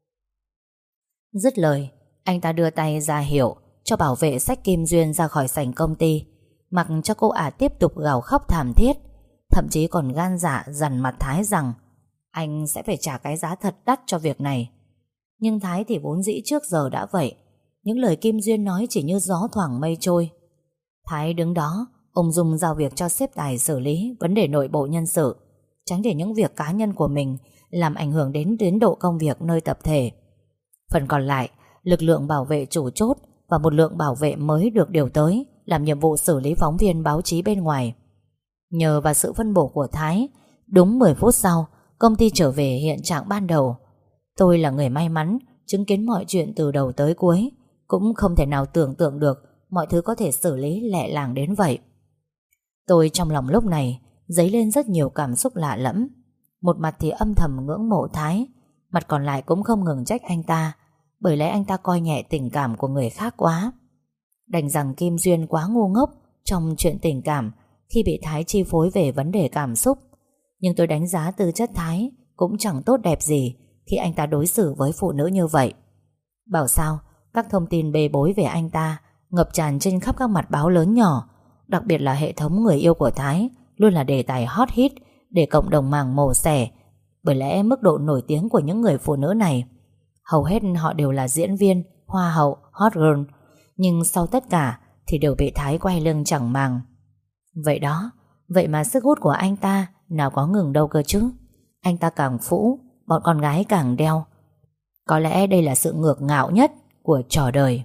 Dứt lời, anh ta đưa tay ra hiệu cho bảo vệ xách Kim Duyên ra khỏi sảnh công ty, mặc cho cô ả tiếp tục gào khóc thảm thiết, thậm chí còn gan dạ dằn mặt Thái rằng anh sẽ phải trả cái giá thật đắt cho việc này. Nhưng Thái thì vốn dĩ trước giờ đã vậy. Những lời Kim Duyên nói chỉ như gió thoảng mây trôi. Thái đứng đó ung dung giao việc cho sếp Tài xử lý vấn đề nội bộ nhân sự, tránh để những việc cá nhân của mình làm ảnh hưởng đến tiến độ công việc nơi tập thể. Phần còn lại, lực lượng bảo vệ chủ chốt và một lượng bảo vệ mới được điều tới làm nhiệm vụ xử lý phóng viên báo chí bên ngoài. Nhờ vào sự phân bổ của Thái, đúng mười phút sau, công ty trở về hiện trạng ban đầu. Tôi là người may mắn chứng kiến mọi chuyện từ đầu tới cuối, cũng không thể nào tưởng tượng được mọi thứ có thể xử lý lẹ làng đến vậy. Tôi trong lòng lúc này dấy lên rất nhiều cảm xúc lạ lẫm. Một mặt thì âm thầm ngưỡng mộ Thái, mặt còn lại cũng không ngừng trách anh ta, bởi lẽ anh ta coi nhẹ tình cảm của người khác quá. Đành rằng Kim Duyên quá ngu ngốc trong chuyện tình cảm khi bị Thái chi phối về vấn đề cảm xúc. Nhưng tôi đánh giá tư chất Thái cũng chẳng tốt đẹp gì khi anh ta đối xử với phụ nữ như vậy. Bảo sao các thông tin bê bối về anh ta ngập tràn trên khắp các mặt báo lớn nhỏ, đặc biệt là hệ thống người yêu của Thái luôn là đề tài hot hit để cộng đồng mạng mổ xẻ. Bởi lẽ mức độ nổi tiếng của những người phụ nữ này, hầu hết họ đều là diễn viên, hoa hậu, hot girl, nhưng sau tất cả thì đều bị Thái quay lưng chẳng màng. Vậy đó, vậy mà sức hút của anh ta nào có ngừng đâu cơ chứ. Anh ta càng phũ, bọn con gái càng đeo. Có lẽ đây là sự ngược ngạo nhất của trò đời.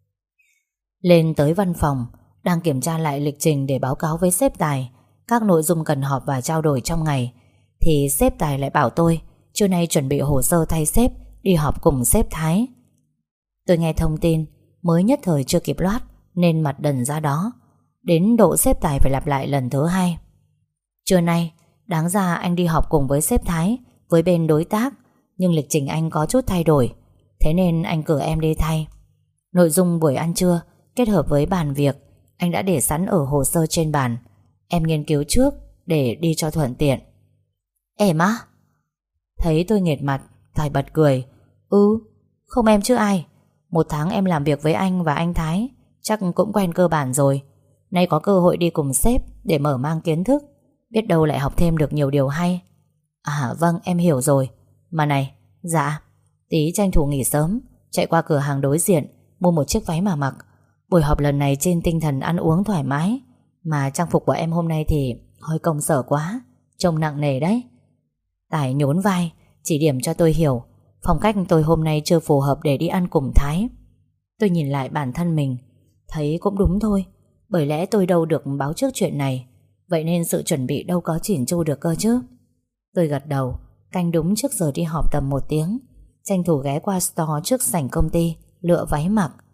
Lên tới văn phòng, đang kiểm tra lại lịch trình để báo cáo với sếp Tài các nội dung cần họp và trao đổi trong ngày, thì sếp Tài lại bảo tôi trưa nay chuẩn bị hồ sơ thay sếp đi họp cùng sếp Thái. Tôi nghe thông tin mới nhất thời chưa kịp loát nên mặt đần ra đó, đến độ sếp Tài phải lặp lại lần thứ hai. Trưa nay đáng ra anh đi họp cùng với sếp Thái với bên đối tác, nhưng lịch trình anh có chút thay đổi, thế nên anh cử em đi thay. Nội dung buổi ăn trưa kết hợp với bàn việc anh đã để sẵn ở hồ sơ trên bàn. Em nghiên cứu trước để đi cho thuận tiện. Em á? Thấy tôi nghệt mặt, Tài bật cười. Ừ, không em chứ ai. Một tháng em làm việc với anh và anh Thái, chắc cũng quen cơ bản rồi. Nay có cơ hội đi cùng sếp để mở mang kiến thức, biết đâu lại học thêm được nhiều điều hay. À vâng, em hiểu rồi. Mà này, dạ, tí tranh thủ nghỉ sớm, chạy qua cửa hàng đối diện mua một chiếc váy mà mặc. Buổi họp lần này trên tinh thần ăn uống thoải mái, mà trang phục của em hôm nay thì hơi công sở quá, trông nặng nề đấy. Tài nhún vai, chỉ điểm cho tôi hiểu phong cách tôi hôm nay chưa phù hợp để đi ăn cùng Thái. Tôi nhìn lại bản thân mình, thấy cũng đúng thôi, bởi lẽ tôi đâu được báo trước chuyện này, vậy nên sự chuẩn bị đâu có chỉn chu được cơ chứ. Tôi gật đầu, canh đúng trước giờ đi họp tầm một tiếng, tranh thủ ghé qua store trước sảnh công ty lựa váy mặc.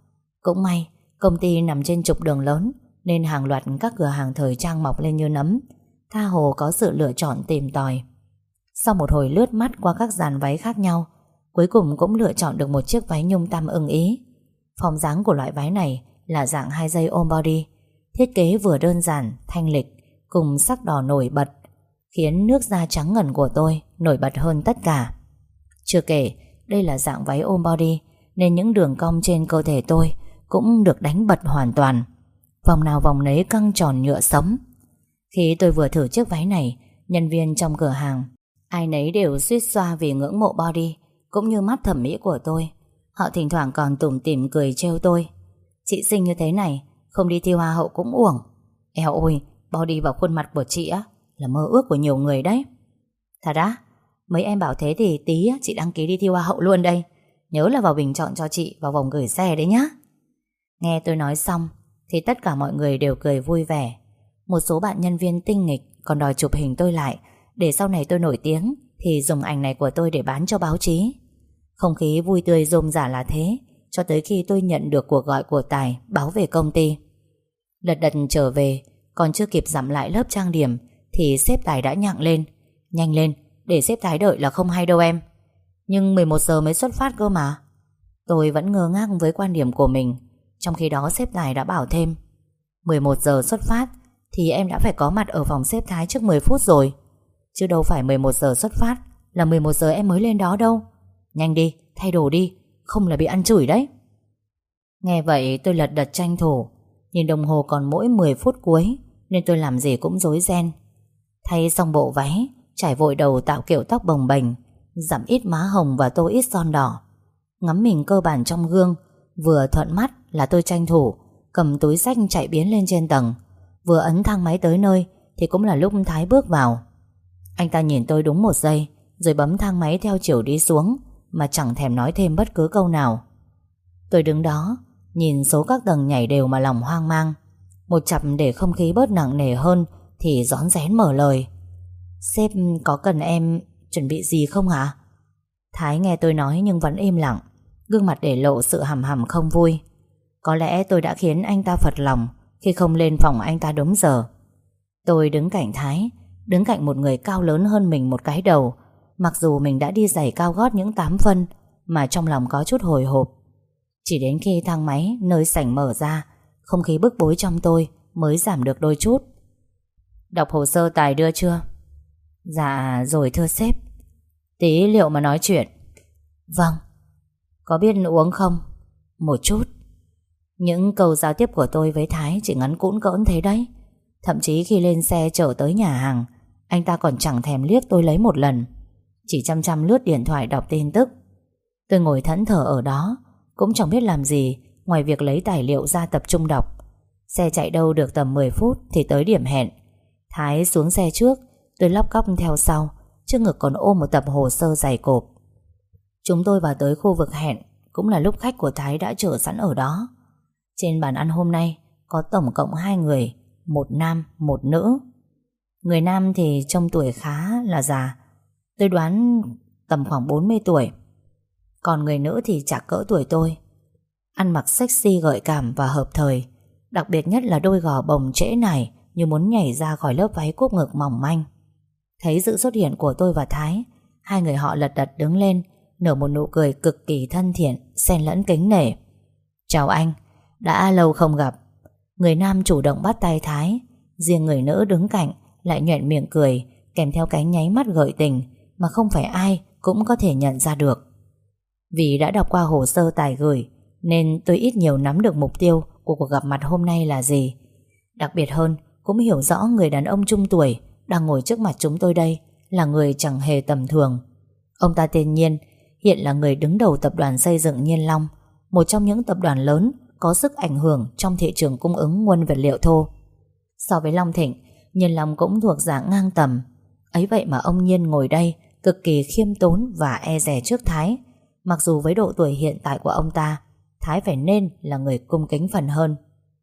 Cũng may công ty nằm trên trục đường lớn nên hàng loạt các cửa hàng thời trang mọc lên như nấm, tha hồ có sự lựa chọn tìm tòi. Sau một hồi lướt mắt qua các dàn váy khác nhau, cuối cùng cũng lựa chọn được một chiếc váy nhung tăm ưng ý. Form dáng của loại váy này là dạng hai dây ôm body, thiết kế vừa đơn giản, thanh lịch cùng sắc đỏ nổi bật, khiến nước da trắng ngần của tôi nổi bật hơn tất cả. Chưa kể, đây là dạng váy ôm body nên những đường cong trên cơ thể tôi cũng được đánh bật hoàn toàn, vòng nào vòng nấy căng tròn nhựa sống. Khi tôi vừa thử chiếc váy này, nhân viên trong cửa hàng ai nấy đều suýt xoa vì ngưỡng mộ body cũng như mắt thẩm mỹ của tôi. Họ thỉnh thoảng còn tủm tỉm cười trêu tôi: chị xinh như thế này, không đi thi hoa hậu cũng uổng. Eo ôi, body và khuôn mặt của chị á là mơ ước của nhiều người đấy. Thật á? Mấy em bảo thế thì tí chị đăng ký đi thi hoa hậu luôn đây. Nhớ là vào bình chọn cho chị vào vòng gửi xe đấy nhá. Nghe tôi nói xong thì tất cả mọi người đều cười vui vẻ. Một số bạn nhân viên tinh nghịch còn đòi chụp hình tôi lại, để sau này tôi nổi tiếng thì dùng ảnh này của tôi để bán cho báo chí. Không khí vui tươi rôm rả là thế, cho tới khi tôi nhận được cuộc gọi của Tài báo về công ty. Lật đật trở về, còn chưa kịp dặm lại lớp trang điểm thì sếp Tài đã nhặng lên: nhanh lên, để sếp Thái đợi là không hay đâu em. Nhưng mười một giờ mới xuất phát cơ mà. Tôi vẫn ngơ ngác với quan điểm của mình. Trong khi đó sếp Tài đã bảo thêm: mười một giờ xuất phát thì em đã phải có mặt ở phòng sếp Thái trước mười phút rồi, chứ đâu phải mười một giờ xuất phát là mười một giờ em mới lên đó đâu. Nhanh đi, thay đồ đi, không là bị ăn chửi đấy. Nghe vậy tôi lật đật tranh thủ. Nhìn đồng hồ còn mỗi mười phút cuối nên tôi làm gì cũng rối ren. Thay xong bộ váy, trải vội đầu tạo kiểu tóc bồng bềnh, dặm ít má hồng và tô ít son đỏ. Ngắm mình cơ bản trong gương, vừa thuận mắt là tôi tranh thủ cầm túi xách chạy biến lên trên tầng. Vừa ấn thang máy tới nơi thì cũng là lúc Thái bước vào. Anh ta nhìn tôi đúng một giây rồi bấm thang máy theo chiều đi xuống, mà chẳng thèm nói thêm bất cứ câu nào. Tôi đứng đó nhìn số các tầng nhảy đều mà lòng hoang mang. Một chặp để không khí bớt nặng nề hơn thì rón rén mở lời: sếp có cần em chuẩn bị gì không hả? Thái nghe tôi nói nhưng vẫn im lặng, gương mặt để lộ sự hầm hầm không vui. Có lẽ tôi đã khiến anh ta phật lòng khi không lên phòng anh ta đúng giờ. Tôi đứng cạnh Thái, đứng cạnh một người cao lớn hơn mình một cái đầu. Mặc dù mình đã đi giày cao gót những tám phân, mà trong lòng có chút hồi hộp. Chỉ đến khi thang máy nơi sảnh mở ra, không khí bức bối trong tôi mới giảm được đôi chút. Đọc hồ sơ Tài đưa chưa? Dạ rồi thưa sếp. Tí liệu mà nói chuyện. Vâng. Có biết uống không? Một chút. Những câu giao tiếp của tôi với Thái chỉ ngắn cũn cỡn thế đấy. Thậm chí khi lên xe chở tới nhà hàng, anh ta còn chẳng thèm liếc tôi lấy một lần, chỉ chăm chăm lướt điện thoại đọc tin tức. Tôi ngồi thẫn thờ ở đó, cũng chẳng biết làm gì ngoài việc lấy tài liệu ra tập trung đọc. Xe chạy đâu được tầm mười phút thì tới điểm hẹn. Thái xuống xe trước, tôi lóc cóc theo sau, trước ngực còn ôm một tập hồ sơ dày cộp. Chúng tôi vào tới khu vực hẹn, cũng là lúc khách của Thái đã chờ sẵn ở đó. Trên bàn ăn hôm nay có tổng cộng hai người, một nam, một nữ. Người nam thì trông tuổi khá là già, tôi đoán tầm khoảng bốn mươi tuổi. Còn người nữ thì chạc cỡ tuổi tôi. Ăn mặc sexy gợi cảm và hợp thời. Đặc biệt nhất là đôi gò bồng trễ nải như muốn nhảy ra khỏi lớp váy cúp ngực mỏng manh. Thấy sự xuất hiện của tôi và Thái, hai người họ lật đật đứng lên, nở một nụ cười cực kỳ thân thiện, xen lẫn kính nể. Chào anh, đã lâu không gặp. Người nam chủ động bắt tay Thái, riêng người nữ đứng cạnh lại nhoẻn miệng cười, kèm theo cái nháy mắt gợi tình mà không phải ai cũng có thể nhận ra được. Vì đã đọc qua hồ sơ Tài gửi nên tôi ít nhiều nắm được mục tiêu của cuộc gặp mặt hôm nay là gì. Đặc biệt hơn, cũng hiểu rõ người đàn ông trung tuổi đang ngồi trước mặt chúng tôi đây là người chẳng hề tầm thường. Ông ta tên Nhiên, hiện là người đứng đầu tập đoàn xây dựng Nhiên Long, một trong những tập đoàn lớn có sức ảnh hưởng trong thị trường cung ứng nguyên vật liệu thô. So với Long Thịnh, Nhiên Long cũng thuộc dạng ngang tầm. Ấy vậy mà ông Nhiên ngồi đây cực kỳ khiêm tốn và e dè trước Thái. Mặc dù với độ tuổi hiện tại của ông ta, Thái phải nên là người cung kính phần hơn.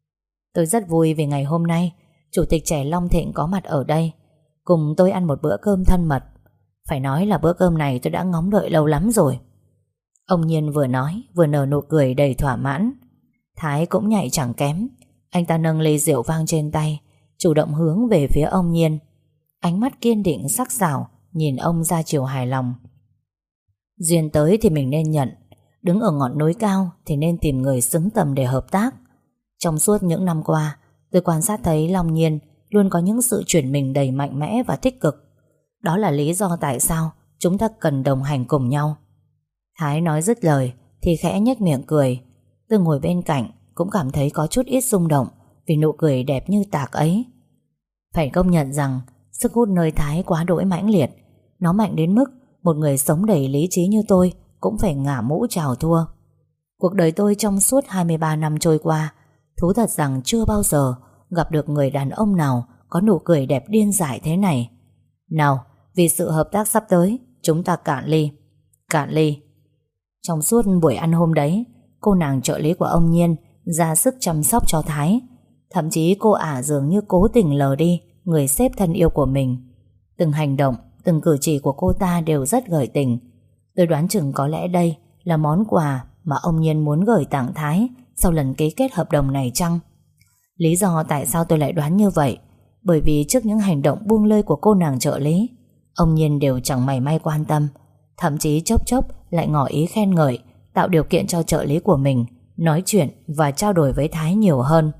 Tôi rất vui vì ngày hôm nay Chủ tịch trẻ Long Thịnh có mặt ở đây, cùng tôi ăn một bữa cơm thân mật. Phải nói là bữa cơm này tôi đã ngóng đợi lâu lắm rồi. Ông Nhiên vừa nói vừa nở nụ cười đầy thỏa mãn. Thái cũng nhạy chẳng kém. Anh ta nâng ly rượu vang trên tay, chủ động hướng về phía ông Nhiên. Ánh mắt kiên định sắc sảo nhìn ông ra chiều hài lòng. Duyên tới thì mình nên nhận, đứng ở ngọn núi cao thì nên tìm người xứng tầm để hợp tác. Trong suốt những năm qua, tôi quan sát thấy Long Nhiên luôn có những sự chuyển mình đầy mạnh mẽ và tích cực. Đó là lý do tại sao chúng ta cần đồng hành cùng nhau. Thái nói dứt lời thì khẽ nhếch miệng cười. Tôi ngồi bên cạnh cũng cảm thấy có chút ít rung động vì nụ cười đẹp như tạc ấy. Phải công nhận rằng sức hút nơi Thái quá đỗi mãnh liệt. Nó mạnh đến mức một người sống đầy lý trí như tôi cũng phải ngả mũ chào thua. Cuộc đời tôi trong suốt hai mươi ba năm trôi qua, thú thật rằng chưa bao giờ gặp được người đàn ông nào có nụ cười đẹp điên dại thế này. Nào, vì sự hợp tác sắp tới, chúng ta cạn ly. Cạn ly. Trong suốt buổi ăn hôm đấy, cô nàng trợ lý của ông Nhiên ra sức chăm sóc cho Thái. Thậm chí cô ả dường như cố tình lờ đi người sếp thân yêu của mình. Từng hành động, từng cử chỉ của cô ta đều rất gợi tình. Tôi đoán chừng có lẽ đây là món quà mà ông Nhiên muốn gửi tặng Thái sau lần ký kết hợp đồng này chăng? Lý do tại sao tôi lại đoán như vậy, bởi vì trước những hành động buông lơi của cô nàng trợ lý, ông Nhiên đều chẳng mảy may quan tâm. Thậm chí chốc chốc lại ngỏ ý khen ngợi, tạo điều kiện cho trợ lý của mình nói chuyện và trao đổi với Thái nhiều hơn.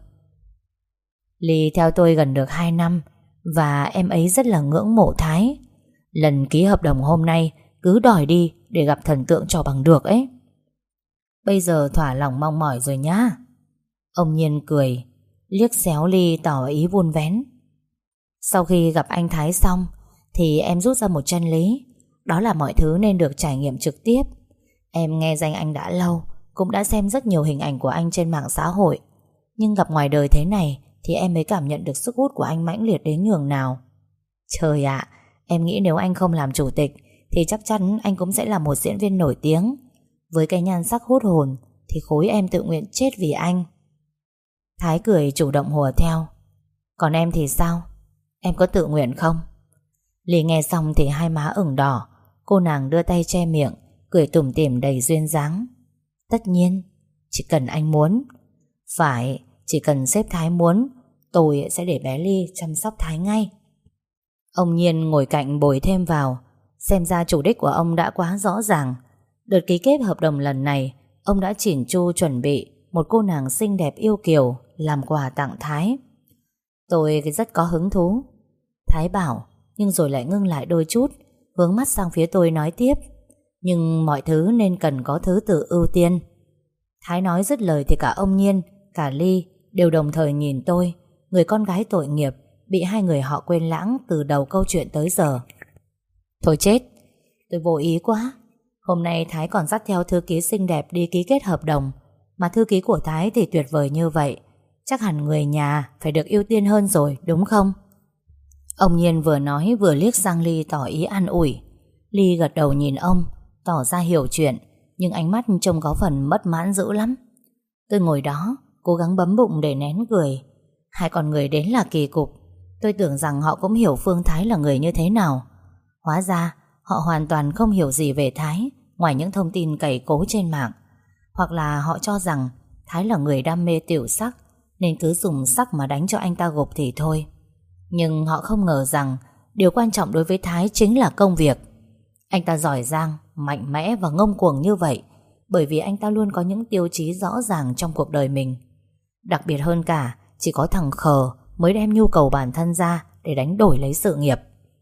Ly theo tôi gần được hai năm và em ấy rất là ngưỡng mộ Thái. Lần ký hợp đồng hôm nay cứ đòi đi để gặp thần tượng cho bằng được ấy. Bây giờ thỏa lòng mong mỏi rồi nhá. Ông Nhiên cười, liếc xéo Ly tỏ ý vun vén. Sau khi gặp anh Thái xong thì em rút ra một chân lý, đó là mọi thứ nên được trải nghiệm trực tiếp. Em nghe danh anh đã lâu, cũng đã xem rất nhiều hình ảnh của anh trên mạng xã hội, nhưng gặp ngoài đời thế này thì em mới cảm nhận được sức hút của anh mãnh liệt đến nhường nào. Trời ạ, em nghĩ nếu anh không làm chủ tịch thì chắc chắn anh cũng sẽ là một diễn viên nổi tiếng. Với cái nhan sắc hút hồn thì khối em tự nguyện chết vì anh. Thái cười chủ động hùa theo. Còn em thì sao? Em có tự nguyện không? Ly nghe xong thì hai má ửng đỏ. Cô nàng đưa tay che miệng, cười tủm tỉm đầy duyên dáng. Tất nhiên, chỉ cần anh muốn. Phải, chỉ cần sếp Thái muốn, tôi sẽ để bé Ly chăm sóc Thái ngay. Ông Nhiên ngồi cạnh bồi thêm vào. Xem ra chủ đích của ông đã quá rõ ràng. Đợt ký kết hợp đồng lần này, ông đã chỉn chu chuẩn bị một cô nàng xinh đẹp yêu kiều làm quà tặng Thái. Tôi rất có hứng thú. Thái bảo, nhưng rồi lại ngưng lại đôi chút, hướng mắt sang phía tôi nói tiếp. Nhưng mọi thứ nên cần có thứ tự ưu tiên. Thái nói dứt lời thì cả ông Nhiên, cả Ly đều đồng thời nhìn tôi, người con gái tội nghiệp bị hai người họ quên lãng từ đầu câu chuyện tới giờ. Thôi chết, tôi vô ý quá. Hôm nay Thái còn dắt theo thư ký xinh đẹp đi ký kết hợp đồng, mà thư ký của Thái thì tuyệt vời như vậy, chắc hẳn người nhà phải được ưu tiên hơn rồi, đúng không? Ông Nhiên vừa nói vừa liếc sang Ly tỏ ý an ủi. Ly gật đầu nhìn ông, tỏ ra hiểu chuyện, nhưng ánh mắt trông có phần bất mãn dữ lắm. Tôi ngồi đó cố gắng bấm bụng để nén cười. Hai con người đến là kỳ cục. Tôi tưởng rằng họ cũng hiểu Phương Thái là người như thế nào. Hóa ra họ hoàn toàn không hiểu gì về Thái, ngoài những thông tin cày cố trên mạng. Hoặc là họ cho rằng Thái là người đam mê tiểu sắc, nên cứ dùng sắc mà đánh cho anh ta gục thì thôi. Nhưng họ không ngờ rằng điều quan trọng đối với Thái chính là công việc. Anh ta giỏi giang, mạnh mẽ và ngông cuồng như vậy bởi vì anh ta luôn có những tiêu chí rõ ràng trong cuộc đời mình. Đặc biệt hơn cả, chỉ có thằng khờ mới đem nhu cầu bản thân ra để đánh đổi lấy sự nghiệp.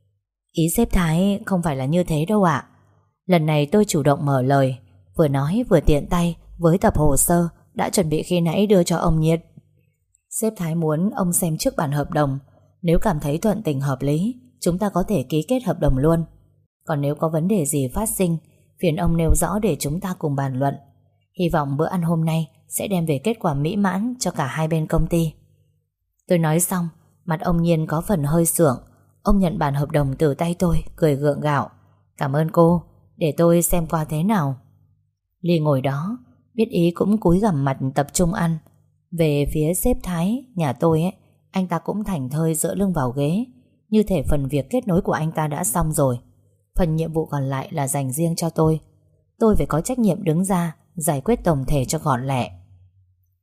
Ý sếp Thái không phải là như thế đâu ạ. Lần này tôi chủ động mở lời, vừa nói vừa tiện tay với tập hồ sơ đã chuẩn bị khi nãy đưa cho ông Nhiệt. Sếp Thái muốn ông xem trước bản hợp đồng. Nếu cảm thấy thuận tình hợp lý, chúng ta có thể ký kết hợp đồng luôn. Còn nếu có vấn đề gì phát sinh, phiền ông nêu rõ để chúng ta cùng bàn luận. Hy vọng bữa ăn hôm nay sẽ đem về kết quả mỹ mãn cho cả hai bên công ty. Tôi nói xong, mặt ông Nhiên có phần hơi sượng. Ông nhận bản hợp đồng từ tay tôi, cười gượng gạo. Cảm ơn cô, để tôi xem qua thế nào. Ly ngồi đó, biết ý cũng cúi gằm mặt tập trung ăn. Về phía sếp Thái, nhà tôi ấy, anh ta cũng thảnh thơi dựa lưng vào ghế, như thể phần việc kết nối của anh ta đã xong rồi. Phần nhiệm vụ còn lại là dành riêng cho tôi. Tôi phải có trách nhiệm đứng ra giải quyết tổng thể cho gọn lẹ.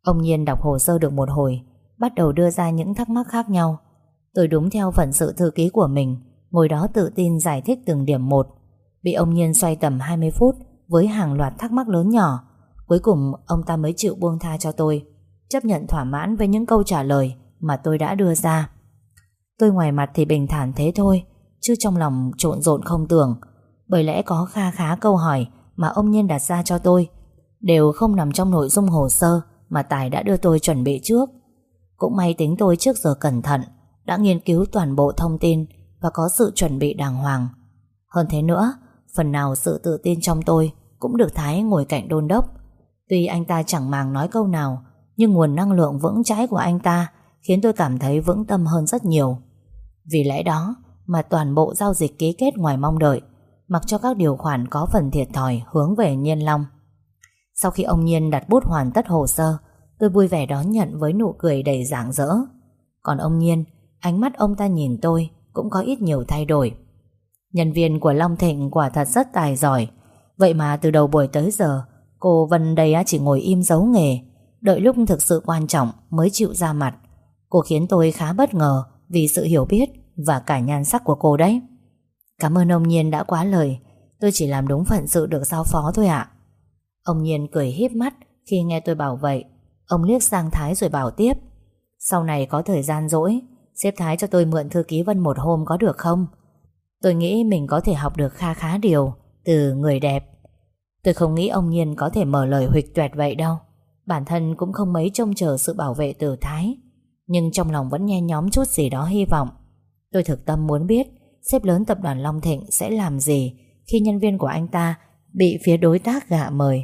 Ông Nhiên đọc hồ sơ được một hồi, bắt đầu đưa ra những thắc mắc khác nhau. Tôi đúng theo phận sự thư ký của mình, ngồi đó tự tin giải thích từng điểm một. Bị ông Nhiên xoay tầm hai mươi phút với hàng loạt thắc mắc lớn nhỏ. Cuối cùng ông ta mới chịu buông tha cho tôi, chấp nhận thỏa mãn với những câu trả lời mà tôi đã đưa ra. Tôi ngoài mặt thì bình thản thế thôi, chứ trong lòng trộn rộn không tưởng. Bởi lẽ có kha khá câu hỏi mà ông Nhiên đặt ra cho tôi đều không nằm trong nội dung hồ sơ mà Tài đã đưa tôi chuẩn bị trước. Cũng may tính tôi trước giờ cẩn thận, đã nghiên cứu toàn bộ thông tin và có sự chuẩn bị đàng hoàng. Hơn thế nữa, phần nào sự tự tin trong tôi cũng được Thái ngồi cạnh đôn đốc. Tuy anh ta chẳng màng nói câu nào, nhưng nguồn năng lượng vững chãi của anh ta khiến tôi cảm thấy vững tâm hơn rất nhiều. Vì lẽ đó mà toàn bộ giao dịch ký kết ngoài mong đợi, mặc cho các điều khoản có phần thiệt thòi hướng về Nhiên Long. Sau khi ông Nhiên đặt bút hoàn tất hồ sơ, tôi vui vẻ đón nhận với nụ cười đầy rạng rỡ. Còn ông Nhiên, ánh mắt ông ta nhìn tôi cũng có ít nhiều thay đổi. Nhân viên của Long Thịnh quả thật rất tài giỏi. Vậy mà từ đầu buổi tới giờ, cô Vân đây chỉ ngồi im giấu nghề, đợi lúc thực sự quan trọng mới chịu ra mặt. Cô khiến tôi khá bất ngờ vì sự hiểu biết và cả nhan sắc của cô đấy. Cảm ơn ông Nhiên đã quá lời, tôi chỉ làm đúng phận sự được giao phó thôi ạ. Ông Nhiên cười híp mắt khi nghe tôi bảo vậy. Ông liếc sang Thái rồi bảo tiếp: sau này có thời gian rỗi, sếp Thái cho tôi mượn thư ký Vân một hôm có được không? Tôi nghĩ mình có thể học được kha khá điều từ người đẹp. Tôi không nghĩ ông Nhiên có thể mở lời huỵch toẹt vậy đâu. Bản thân cũng không mấy trông chờ sự bảo vệ từ Thái, nhưng trong lòng vẫn nhen nhóm chút gì đó hy vọng. Tôi thực tâm muốn biết sếp lớn tập đoàn Long Thịnh sẽ làm gì khi nhân viên của anh ta bị phía đối tác gạ mời.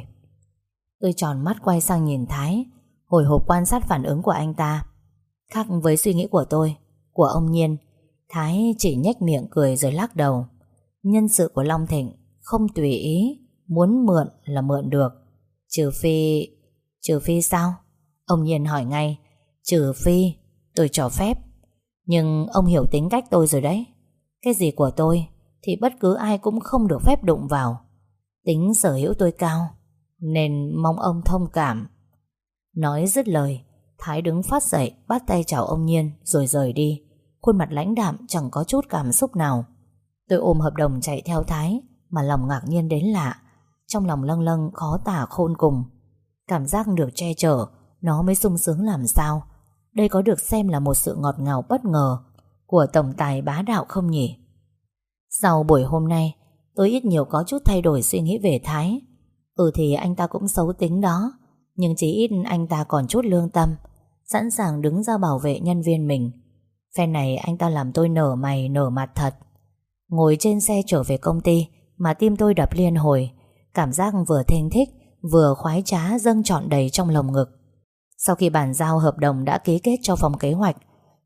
Tôi tròn mắt quay sang nhìn Thái, hồi hộp quan sát phản ứng của anh ta. Khác với suy nghĩ của tôi, của ông Nhiên, Thái chỉ nhếch miệng cười rồi lắc đầu. Nhân sự của Long Thịnh không tùy ý, muốn mượn là mượn được. Trừ phi... Trừ phi sao? Ông Nhiên hỏi ngay. Trừ phi tôi cho phép. Nhưng ông hiểu tính cách tôi rồi đấy. Cái gì của tôi thì bất cứ ai cũng không được phép đụng vào. Tính sở hữu tôi cao, nên mong ông thông cảm. Nói dứt lời, Thái đứng phát dậy, bắt tay chào ông Nhiên rồi rời đi. Khuôn mặt lãnh đạm chẳng có chút cảm xúc nào. Tôi ôm hợp đồng chạy theo Thái, mà lòng ngạc nhiên đến lạ. Trong lòng lâng lâng khó tả khôn cùng. Cảm giác được che chở, nó mới sung sướng làm sao. Đây có được xem là một sự ngọt ngào bất ngờ của tổng tài bá đạo không nhỉ? Sau buổi hôm nay, tôi ít nhiều có chút thay đổi suy nghĩ về Thái. Ừ thì anh ta cũng xấu tính đó, nhưng chỉ ít anh ta còn chút lương tâm, sẵn sàng đứng ra bảo vệ nhân viên mình. Phen này anh ta làm tôi nở mày nở mặt thật. Ngồi trên xe trở về công ty mà tim tôi đập liên hồi. Cảm giác vừa thênh thích vừa khoái trá dâng trọn đầy trong lồng ngực. Sau khi bàn giao hợp đồng đã ký kết cho phòng kế hoạch,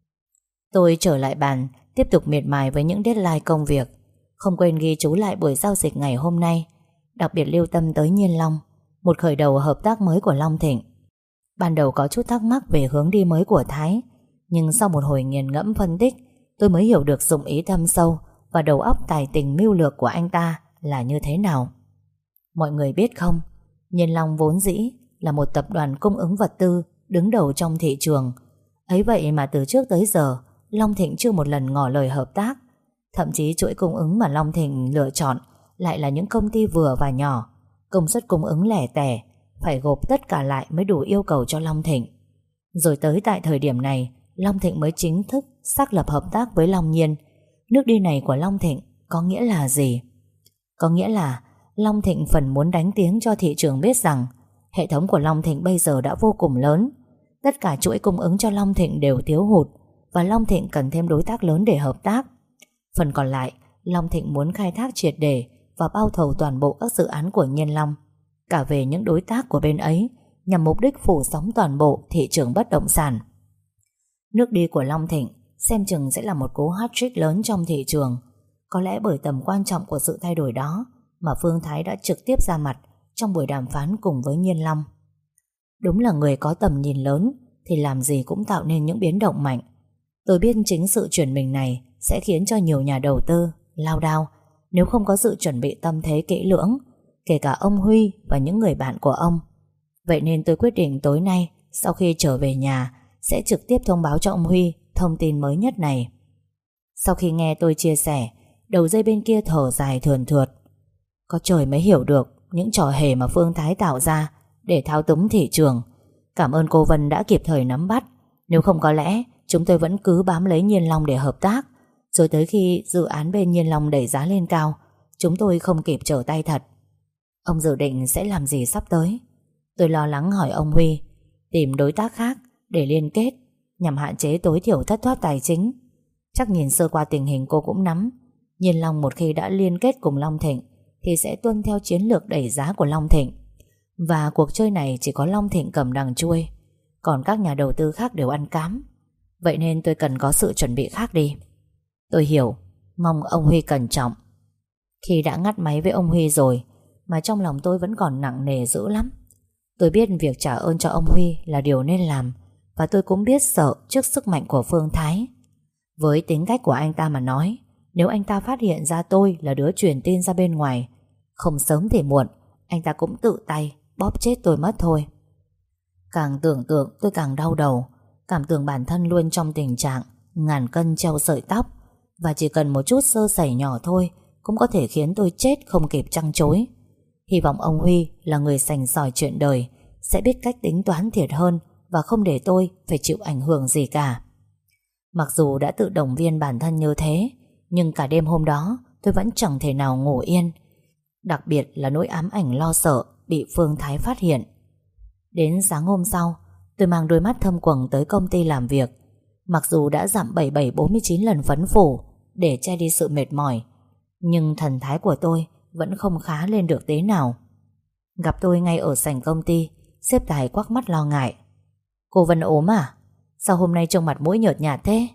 tôi trở lại bàn, tiếp tục miệt mài với những deadline công việc. Không quên ghi chú lại buổi giao dịch ngày hôm nay, đặc biệt lưu tâm tới Nhiên Long, một khởi đầu hợp tác mới của Long Thịnh. Ban đầu có chút thắc mắc về hướng đi mới của Thái, nhưng sau một hồi nghiền ngẫm phân tích, tôi mới hiểu được dụng ý thâm sâu và đầu óc tài tình mưu lược của anh ta là như thế nào. Mọi người biết không, Nhiên Long vốn dĩ là một tập đoàn cung ứng vật tư đứng đầu trong thị trường. Ấy vậy mà từ trước tới giờ, Long Thịnh chưa một lần ngỏ lời hợp tác. Thậm chí chuỗi cung ứng mà Long Thịnh lựa chọn lại là những công ty vừa và nhỏ, công suất cung ứng lẻ tẻ, phải gộp tất cả lại mới đủ yêu cầu cho Long Thịnh. Rồi tới tại thời điểm này, Long Thịnh mới chính thức xác lập hợp tác với Long Nhiên. Nước đi này của Long Thịnh có nghĩa là gì? Có nghĩa là Long Thịnh phần muốn đánh tiếng cho thị trường biết rằng hệ thống của Long Thịnh bây giờ đã vô cùng lớn. Tất cả chuỗi cung ứng cho Long Thịnh đều thiếu hụt, và Long Thịnh cần thêm đối tác lớn để hợp tác. Phần còn lại, Long Thịnh muốn khai thác triệt để và bao thầu toàn bộ các dự án của Nhiên Long, cả về những đối tác của bên ấy, nhằm mục đích phủ sóng toàn bộ thị trường bất động sản. Nước đi của Long Thịnh xem chừng sẽ là một cú hat-trick lớn trong thị trường. Có lẽ bởi tầm quan trọng của sự thay đổi đó mà Phương Thái đã trực tiếp ra mặt trong buổi đàm phán cùng với Nhiên Long. Đúng là người có tầm nhìn lớn thì làm gì cũng tạo nên những biến động mạnh. Tôi biết chính sự chuyển mình này sẽ khiến cho nhiều nhà đầu tư lao đao nếu không có sự chuẩn bị tâm thế kỹ lưỡng, kể cả ông Huy và những người bạn của ông. Vậy nên tôi quyết định tối nay sau khi trở về nhà sẽ trực tiếp thông báo cho ông Huy thông tin mới nhất này. Sau khi nghe tôi chia sẻ, đầu dây bên kia thở dài thườn thượt. Có trời mới hiểu được những trò hề mà Phương Thái tạo ra để thao túng thị trường. Cảm ơn cô Vân đã kịp thời nắm bắt. Nếu không có lẽ chúng tôi vẫn cứ bám lấy Nhiên Long để hợp tác. Rồi tới khi dự án bên Nhiên Long đẩy giá lên cao, chúng tôi không kịp trở tay thật. Ông dự định sẽ làm gì sắp tới? Tôi lo lắng hỏi ông Huy. Tìm đối tác khác để liên kết, nhằm hạn chế tối thiểu thất thoát tài chính. Chắc nhìn sơ qua tình hình cô cũng nắm. Nhiên Long một khi đã liên kết cùng Long Thịnh thì sẽ tuân theo chiến lược đẩy giá của Long Thịnh. Và cuộc chơi này chỉ có Long Thịnh cầm đằng chuôi, còn các nhà đầu tư khác đều ăn cám. Vậy nên tôi cần có sự chuẩn bị khác đi. Tôi hiểu, mong ông Huy cẩn trọng. Khi đã ngắt máy với ông Huy rồi mà trong lòng tôi vẫn còn nặng nề dữ lắm. Tôi biết việc trả ơn cho ông Huy là điều nên làm, và tôi cũng biết sợ trước sức mạnh của Phương Thái. Với tính cách của anh ta mà nói, nếu anh ta phát hiện ra tôi là đứa truyền tin ra bên ngoài, không sớm thì muộn anh ta cũng tự tay bóp chết tôi mất thôi. Càng tưởng tượng tôi càng đau đầu, cảm tưởng bản thân luôn trong tình trạng ngàn cân treo sợi tóc, và chỉ cần một chút sơ sẩy nhỏ thôi cũng có thể khiến tôi chết không kịp trăng trối. Hy vọng ông Huy là người sành sỏi chuyện đời, sẽ biết cách tính toán thiệt hơn và không để tôi phải chịu ảnh hưởng gì cả. Mặc dù đã tự động viên bản thân như thế, nhưng cả đêm hôm đó tôi vẫn chẳng thể nào ngủ yên. Đặc biệt là nỗi ám ảnh lo sợ bị Phương Thái phát hiện. Đến sáng hôm sau, tôi mang đôi mắt thâm quầng tới công ty làm việc. Mặc dù đã giảm bảy bảy bốn mươi chín lần phấn phủ để che đi sự mệt mỏi, nhưng thần thái của tôi vẫn không khá lên được tí nào. Gặp tôi ngay ở sảnh công ty, sếp Tài quắc mắt lo ngại. Cô Vân ốm à? Sao hôm nay trông mặt mũi nhợt nhạt thế?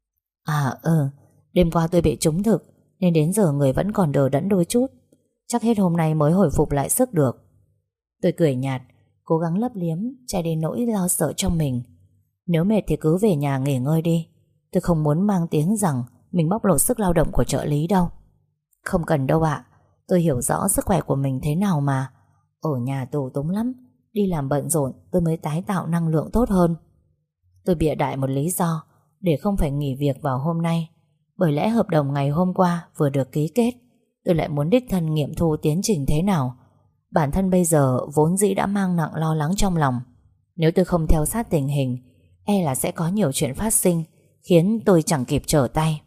À ừ, đêm qua tôi bị trúng thực nên đến giờ người vẫn còn đờ đẫn đôi chút. Chắc hết hôm nay mới hồi phục lại sức được. Tôi cười nhạt, cố gắng lấp liếm che đi nỗi lo sợ trong mình. Nếu mệt thì cứ về nhà nghỉ ngơi đi. Tôi không muốn mang tiếng rằng mình bóc lột sức lao động của trợ lý đâu. Không cần đâu ạ. Tôi hiểu rõ sức khỏe của mình thế nào mà. Ở nhà tù túng lắm, đi làm bận rộn tôi mới tái tạo năng lượng tốt hơn. Tôi bịa đại một lý do để không phải nghỉ việc vào hôm nay. Bởi lẽ hợp đồng ngày hôm qua vừa được ký kết, tôi lại muốn đích thân nghiệm thu tiến trình thế nào. Bản thân bây giờ vốn dĩ đã mang nặng lo lắng trong lòng. Nếu tôi không theo sát tình hình, e là sẽ có nhiều chuyện phát sinh khiến tôi chẳng kịp trở tay.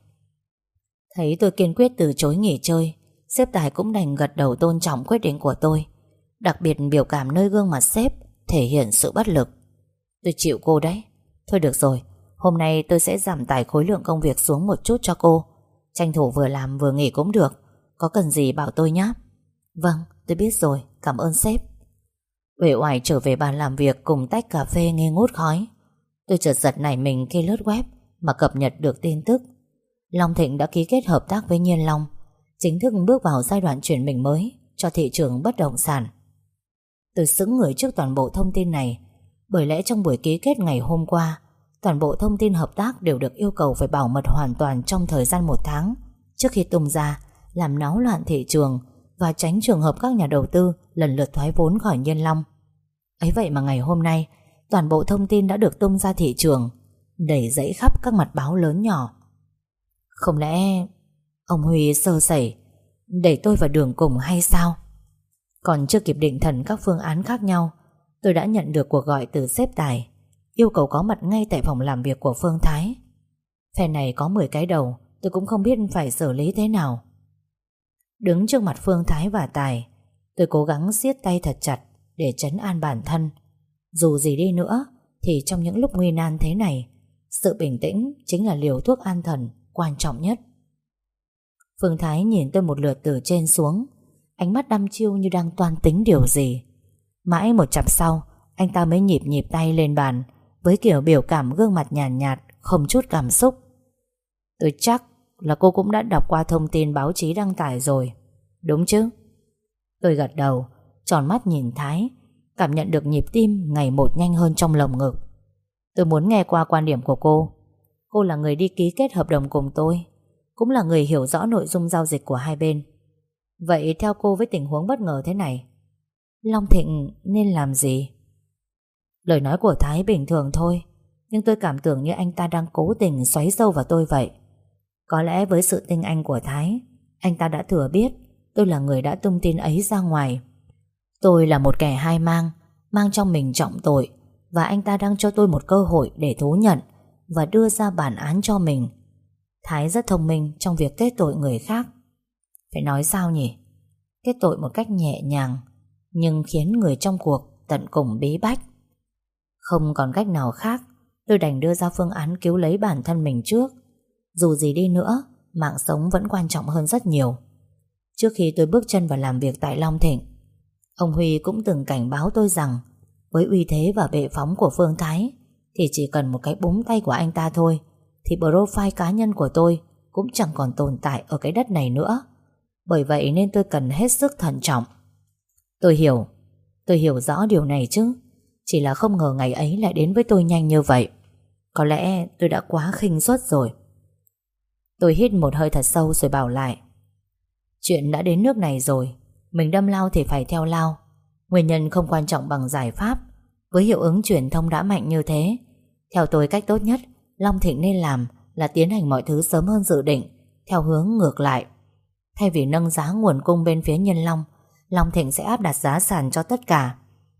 Thấy tôi kiên quyết từ chối nghỉ chơi, sếp Tài cũng đành gật đầu tôn trọng quyết định của tôi. Đặc biệt biểu cảm nơi gương mặt sếp thể hiện sự bất lực. Tôi chịu cô đấy. Thôi được rồi, hôm nay tôi sẽ giảm tải khối lượng công việc xuống một chút cho cô. Tranh thủ vừa làm vừa nghỉ cũng được. Có cần gì bảo tôi nhé. Vâng, tôi biết rồi, cảm ơn sếp. Uể oải trở về bàn làm việc cùng tách cà phê nghi ngút khói. Tôi chợt giật nảy mình khi lướt web mà cập nhật được tin tức Long Thịnh đã ký kết hợp tác với Nhiên Long, chính thức bước vào giai đoạn chuyển mình mới cho thị trường bất động sản. Tôi sững người trước toàn bộ thông tin này, bởi lẽ trong buổi ký kết ngày hôm qua, toàn bộ thông tin hợp tác đều được yêu cầu phải bảo mật hoàn toàn trong thời gian một tháng trước khi tung ra, làm náo loạn thị trường và tránh trường hợp các nhà đầu tư lần lượt thoái vốn khỏi Nhiên Long. Ấy vậy mà ngày hôm nay, toàn bộ thông tin đã được tung ra thị trường, đẩy dãy khắp các mặt báo lớn nhỏ. Không lẽ ông Huy sơ sẩy đẩy tôi vào đường cùng hay sao? Còn chưa kịp định thần các phương án khác nhau, tôi đã nhận được cuộc gọi từ sếp Tài, yêu cầu có mặt ngay tại phòng làm việc của Phương Thái. Phe này có mười cái đầu, tôi cũng không biết phải xử lý thế nào. Đứng trước mặt Phương Thái và Tài, tôi cố gắng siết tay thật chặt để trấn an bản thân. Dù gì đi nữa thì trong những lúc nguy nan thế này, sự bình tĩnh chính là liều thuốc an thần quan trọng nhất. Phương Thái nhìn tôi một lượt từ trên xuống, ánh mắt đăm chiêu như đang toan tính điều gì. Mãi một chặp sau, anh ta mới nhịp nhịp tay lên bàn với kiểu biểu cảm gương mặt nhàn nhạt, nhạt, không chút cảm xúc. Tôi chắc là cô cũng đã đọc qua thông tin báo chí đăng tải rồi, đúng chứ? Tôi gật đầu, tròn mắt nhìn Thái, cảm nhận được nhịp tim ngày một nhanh hơn trong lồng ngực. Tôi muốn nghe qua quan điểm của cô. Cô là người đi ký kết hợp đồng cùng tôi, cũng là người hiểu rõ nội dung giao dịch của hai bên. Vậy theo cô với tình huống bất ngờ thế này, Long Thịnh nên làm gì? Lời nói của Thái bình thường thôi, nhưng tôi cảm tưởng như anh ta đang cố tình xoáy sâu vào tôi vậy. Có lẽ với sự tinh anh của Thái, anh ta đã thừa biết tôi là người đã tung tin ấy ra ngoài. Tôi là một kẻ hai mang, mang trong mình trọng tội, và anh ta đang cho tôi một cơ hội để thú nhận và đưa ra bản án cho mình. Thái rất thông minh trong việc kết tội người khác. Phải nói sao nhỉ? Kết tội một cách nhẹ nhàng, nhưng khiến người trong cuộc tận cùng bí bách. Không còn cách nào khác, tôi đành đưa ra phương án cứu lấy bản thân mình trước. Dù gì đi nữa, mạng sống vẫn quan trọng hơn rất nhiều. Trước khi tôi bước chân vào làm việc tại Long Thịnh, ông Huy cũng từng cảnh báo tôi rằng với uy thế và bệ phóng của Phương Thái thì chỉ cần một cái búng tay của anh ta thôi thì profile cá nhân của tôi cũng chẳng còn tồn tại ở cái đất này nữa. Bởi vậy nên tôi cần hết sức thận trọng. Tôi hiểu, tôi hiểu rõ điều này chứ. Chỉ là không ngờ ngày ấy lại đến với tôi nhanh như vậy. Có lẽ tôi đã quá khinh suất rồi. Tôi hít một hơi thật sâu rồi bảo lại: chuyện đã đến nước này rồi, mình đâm lao thì phải theo lao. Nguyên nhân không quan trọng bằng giải pháp. Với hiệu ứng truyền thông đã mạnh như thế, theo tôi cách tốt nhất Long Thịnh nên làm là tiến hành mọi thứ sớm hơn dự định, theo hướng ngược lại. Thay vì nâng giá nguồn cung bên phía Nhân Long, Long Thịnh sẽ áp đặt giá sàn cho tất cả.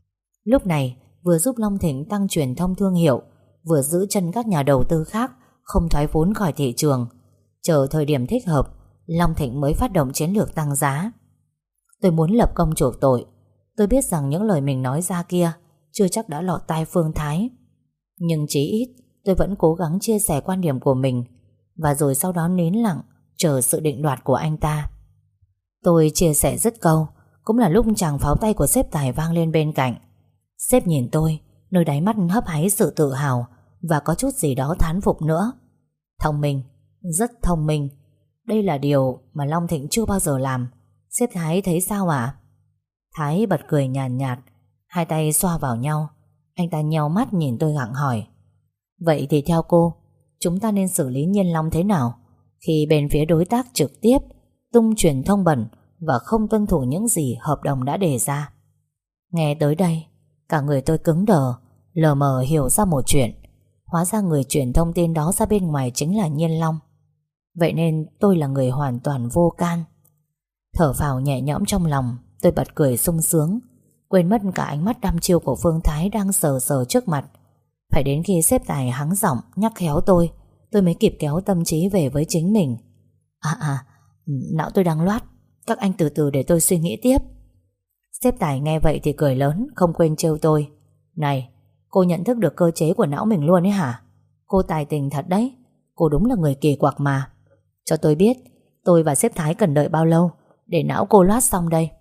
Lúc này vừa giúp Long Thịnh tăng truyền thông thương hiệu, vừa giữ chân các nhà đầu tư khác không thoái vốn khỏi thị trường. Chờ thời điểm thích hợp, Long Thịnh mới phát động chiến lược tăng giá. Tôi muốn lập công chuộc tội. Tôi biết rằng những lời mình nói ra kia chưa chắc đã lọt tai Phương Thái, nhưng chí ít tôi vẫn cố gắng chia sẻ quan điểm của mình, và rồi sau đó nín lặng chờ sự định đoạt của anh ta. Tôi chia sẻ dứt câu, cũng là lúc tràng pháo tay của sếp Tài vang lên bên cạnh. Sếp nhìn tôi, nơi đáy mắt hấp háy sự tự hào và có chút gì đó thán phục nữa. Thông minh, rất thông minh. Đây là điều mà Long Thịnh chưa bao giờ làm. Sếp Thái thấy sao ạ? Thái bật cười nhàn nhạt, nhạt, hai tay xoa vào nhau. Anh ta nheo mắt nhìn tôi gặng hỏi: vậy thì theo cô, chúng ta nên xử lý Nhiên Long thế nào khi bên phía đối tác trực tiếp tung truyền thông bẩn và không tuân thủ những gì hợp đồng đã đề ra? Nghe tới đây, cả người tôi cứng đờ, lờ mờ hiểu ra một chuyện. Hóa ra người truyền thông tin đó ra bên ngoài chính là Nhiên Long. Vậy nên tôi là người hoàn toàn vô can. Thở phào nhẹ nhõm trong lòng, tôi bật cười sung sướng, quên mất cả ánh mắt đăm chiêu của Phương Thái đang sờ sờ trước mặt. Phải đến khi sếp Tài hắng giọng nhắc khéo tôi, tôi mới kịp kéo tâm trí về với chính mình. À à, não tôi đang loát, các anh từ từ để tôi suy nghĩ tiếp. Sếp Tài nghe vậy thì cười lớn, không quên trêu tôi: này, cô nhận thức được cơ chế của não mình luôn ấy hả? Cô tài tình thật đấy, cô đúng là người kỳ quặc mà. Cho tôi biết, tôi và sếp Thái cần đợi bao lâu để não cô loát xong đây?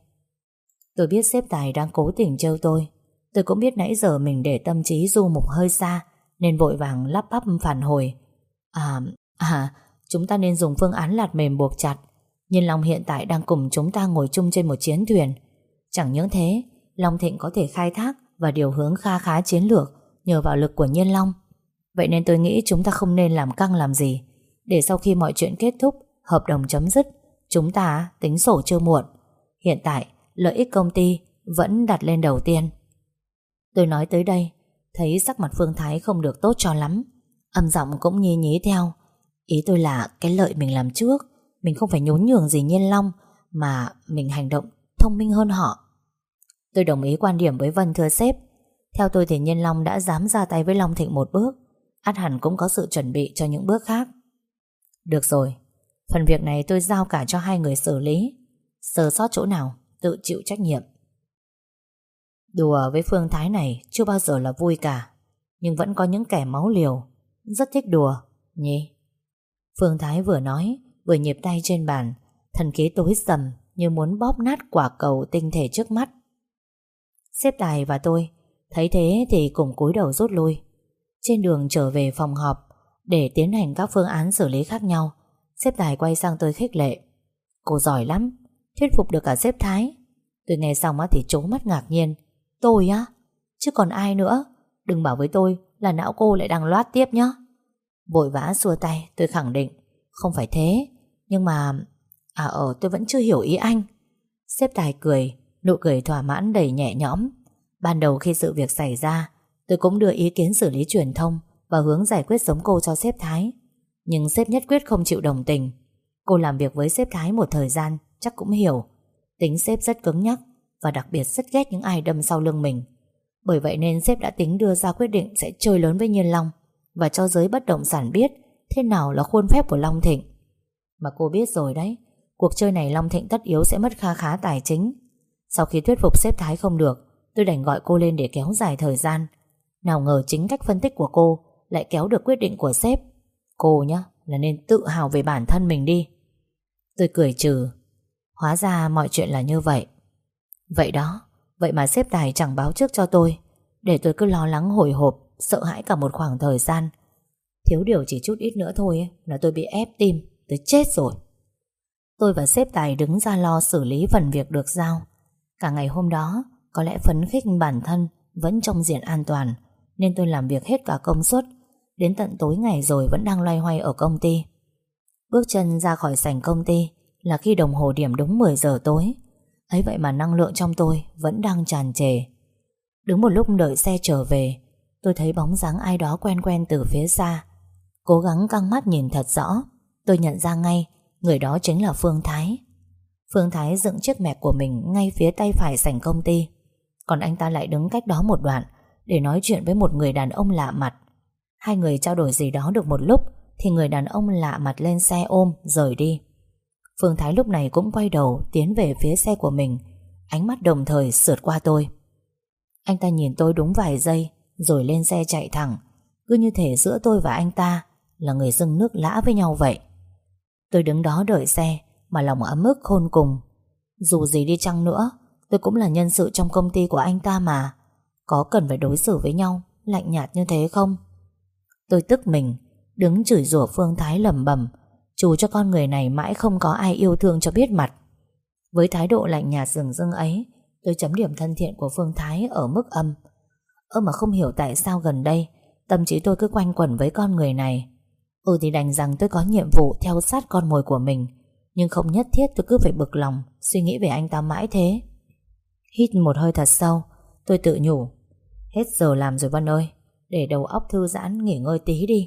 Tôi biết sếp Tài đang cố tình trêu tôi. Tôi cũng biết nãy giờ mình để tâm trí du mục hơi xa, nên vội vàng lắp bắp phản hồi: À, à, chúng ta nên dùng phương án lạt mềm buộc chặt. Nhiên Long hiện tại đang cùng chúng ta ngồi chung trên một chiến thuyền. Chẳng những thế, Long Thịnh có thể khai thác và điều hướng kha khá chiến lược nhờ vào lực của Nhiên Long. Vậy nên tôi nghĩ chúng ta không nên làm căng làm gì, để sau khi mọi chuyện kết thúc, hợp đồng chấm dứt, chúng ta tính sổ chưa muộn. Hiện tại, lợi ích công ty vẫn đặt lên đầu tiên. Tôi nói tới đây, thấy sắc mặt Phương Thái không được tốt cho lắm. Âm giọng cũng nhí nhí theo. Ý tôi là cái lợi mình làm trước, mình không phải nhún nhường gì Nhiên Long, mà mình hành động thông minh hơn họ. Tôi đồng ý quan điểm với Vân thưa sếp. Theo tôi thì Nhiên Long đã dám ra tay với Long Thịnh một bước, ắt hẳn cũng có sự chuẩn bị cho những bước khác. Được rồi, phần việc này tôi giao cả cho hai người xử lý. Sơ sót chỗ nào tự chịu trách nhiệm. Đùa với Phương Thái này chưa bao giờ là vui cả, nhưng vẫn có những kẻ máu liều rất thích đùa nhỉ. Phương Thái vừa nói vừa nhịp tay trên bàn, thần khí tối sầm như muốn bóp nát quả cầu tinh thể trước mắt. Sếp Tài và tôi thấy thế thì cùng cúi đầu rút lui. Trên đường trở về phòng họp để tiến hành các phương án xử lý khác nhau, sếp Tài quay sang tôi khích lệ: cô giỏi lắm, thuyết phục được cả sếp Thái. Tôi nghe xong thì trố mắt ngạc nhiên. Tôi á? Chứ còn ai nữa? Đừng bảo với tôi là não cô lại đang loát tiếp nhá. Vội vã xua tay, tôi khẳng định: không phải thế, nhưng mà... À ờ, tôi vẫn chưa hiểu ý anh. Sếp Tài cười, nụ cười thỏa mãn đầy nhẹ nhõm. Ban đầu khi sự việc xảy ra, Tôi cũng đưa ý kiến xử lý truyền thông và hướng giải quyết giống cô cho sếp Thái. Nhưng sếp nhất quyết không chịu đồng tình. Cô làm việc với sếp Thái một thời gian chắc cũng hiểu. Tính sếp rất cứng nhắc và đặc biệt rất ghét những ai đâm sau lưng mình. Bởi vậy nên sếp đã tính đưa ra quyết định sẽ chơi lớn với Nhiên Long và cho giới bất động sản biết thế nào là khuôn phép của Long Thịnh. Mà cô biết rồi đấy, cuộc chơi này Long Thịnh tất yếu sẽ mất kha khá tài chính. Sau khi thuyết phục sếp Thái không được, tôi đành gọi cô lên để kéo dài thời gian. Nào ngờ chính cách phân tích của cô lại kéo được quyết định của sếp. Cô nhá, là nên tự hào về bản thân mình đi. Tôi cười trừ. Hóa ra mọi chuyện là như vậy. Vậy đó, vậy mà sếp Tài chẳng báo trước cho tôi, để tôi cứ lo lắng hồi hộp, sợ hãi cả một khoảng thời gian. Thiếu điều chỉ chút ít nữa thôi ấy, là tôi bị ép tim, tôi chết rồi. Tôi và sếp Tài đứng ra lo xử lý phần việc được giao. Cả ngày hôm đó, có lẽ phấn khích bản thân vẫn trong diện an toàn, nên tôi làm việc hết cả công suất. Đến tận tối ngày rồi vẫn đang loay hoay ở công ty. Bước chân ra khỏi sảnh công ty là khi đồng hồ điểm đúng mười giờ tối. Ấy vậy mà năng lượng trong tôi vẫn đang tràn trề. Đứng một lúc đợi xe trở về, tôi thấy bóng dáng ai đó quen quen từ phía xa. Cố gắng căng mắt nhìn thật rõ, tôi nhận ra ngay người đó chính là Phương Thái. Phương Thái dựng chiếc mẹc của mình ngay phía tay phải sảnh công ty, còn anh ta lại đứng cách đó một đoạn để nói chuyện với một người đàn ông lạ mặt. Hai người trao đổi gì đó được một lúc thì người đàn ông lạ mặt lên xe ôm rời đi. Phương Thái lúc này cũng quay đầu tiến về phía xe của mình, ánh mắt đồng thời sượt qua tôi. Anh ta nhìn tôi đúng vài giây rồi lên xe chạy thẳng, cứ như thể giữa tôi và anh ta là người dưng nước lã với nhau vậy. Tôi đứng đó đợi xe mà lòng ấm ức khôn cùng. Dù gì đi chăng nữa, tôi cũng là nhân sự trong công ty của anh ta mà. Có cần phải đối xử với nhau lạnh nhạt như thế không? Tôi tức mình, đứng chửi rủa Phương Thái lẩm bẩm, dù cho con người này mãi không có ai yêu thương cho biết mặt. Với thái độ lạnh nhạt rừng rưng ấy, tôi chấm điểm thân thiện của Phương Thái ở mức âm. Ơ mà không hiểu tại sao gần đây tâm trí tôi cứ quanh quẩn với con người này. Ừ thì đành rằng tôi có nhiệm vụ theo sát con mồi của mình, nhưng không nhất thiết tôi cứ phải bực lòng suy nghĩ về anh ta mãi thế. Hít một hơi thật sâu, tôi tự nhủ, hết giờ làm rồi Vân ơi, để đầu óc thư giãn nghỉ ngơi tí đi.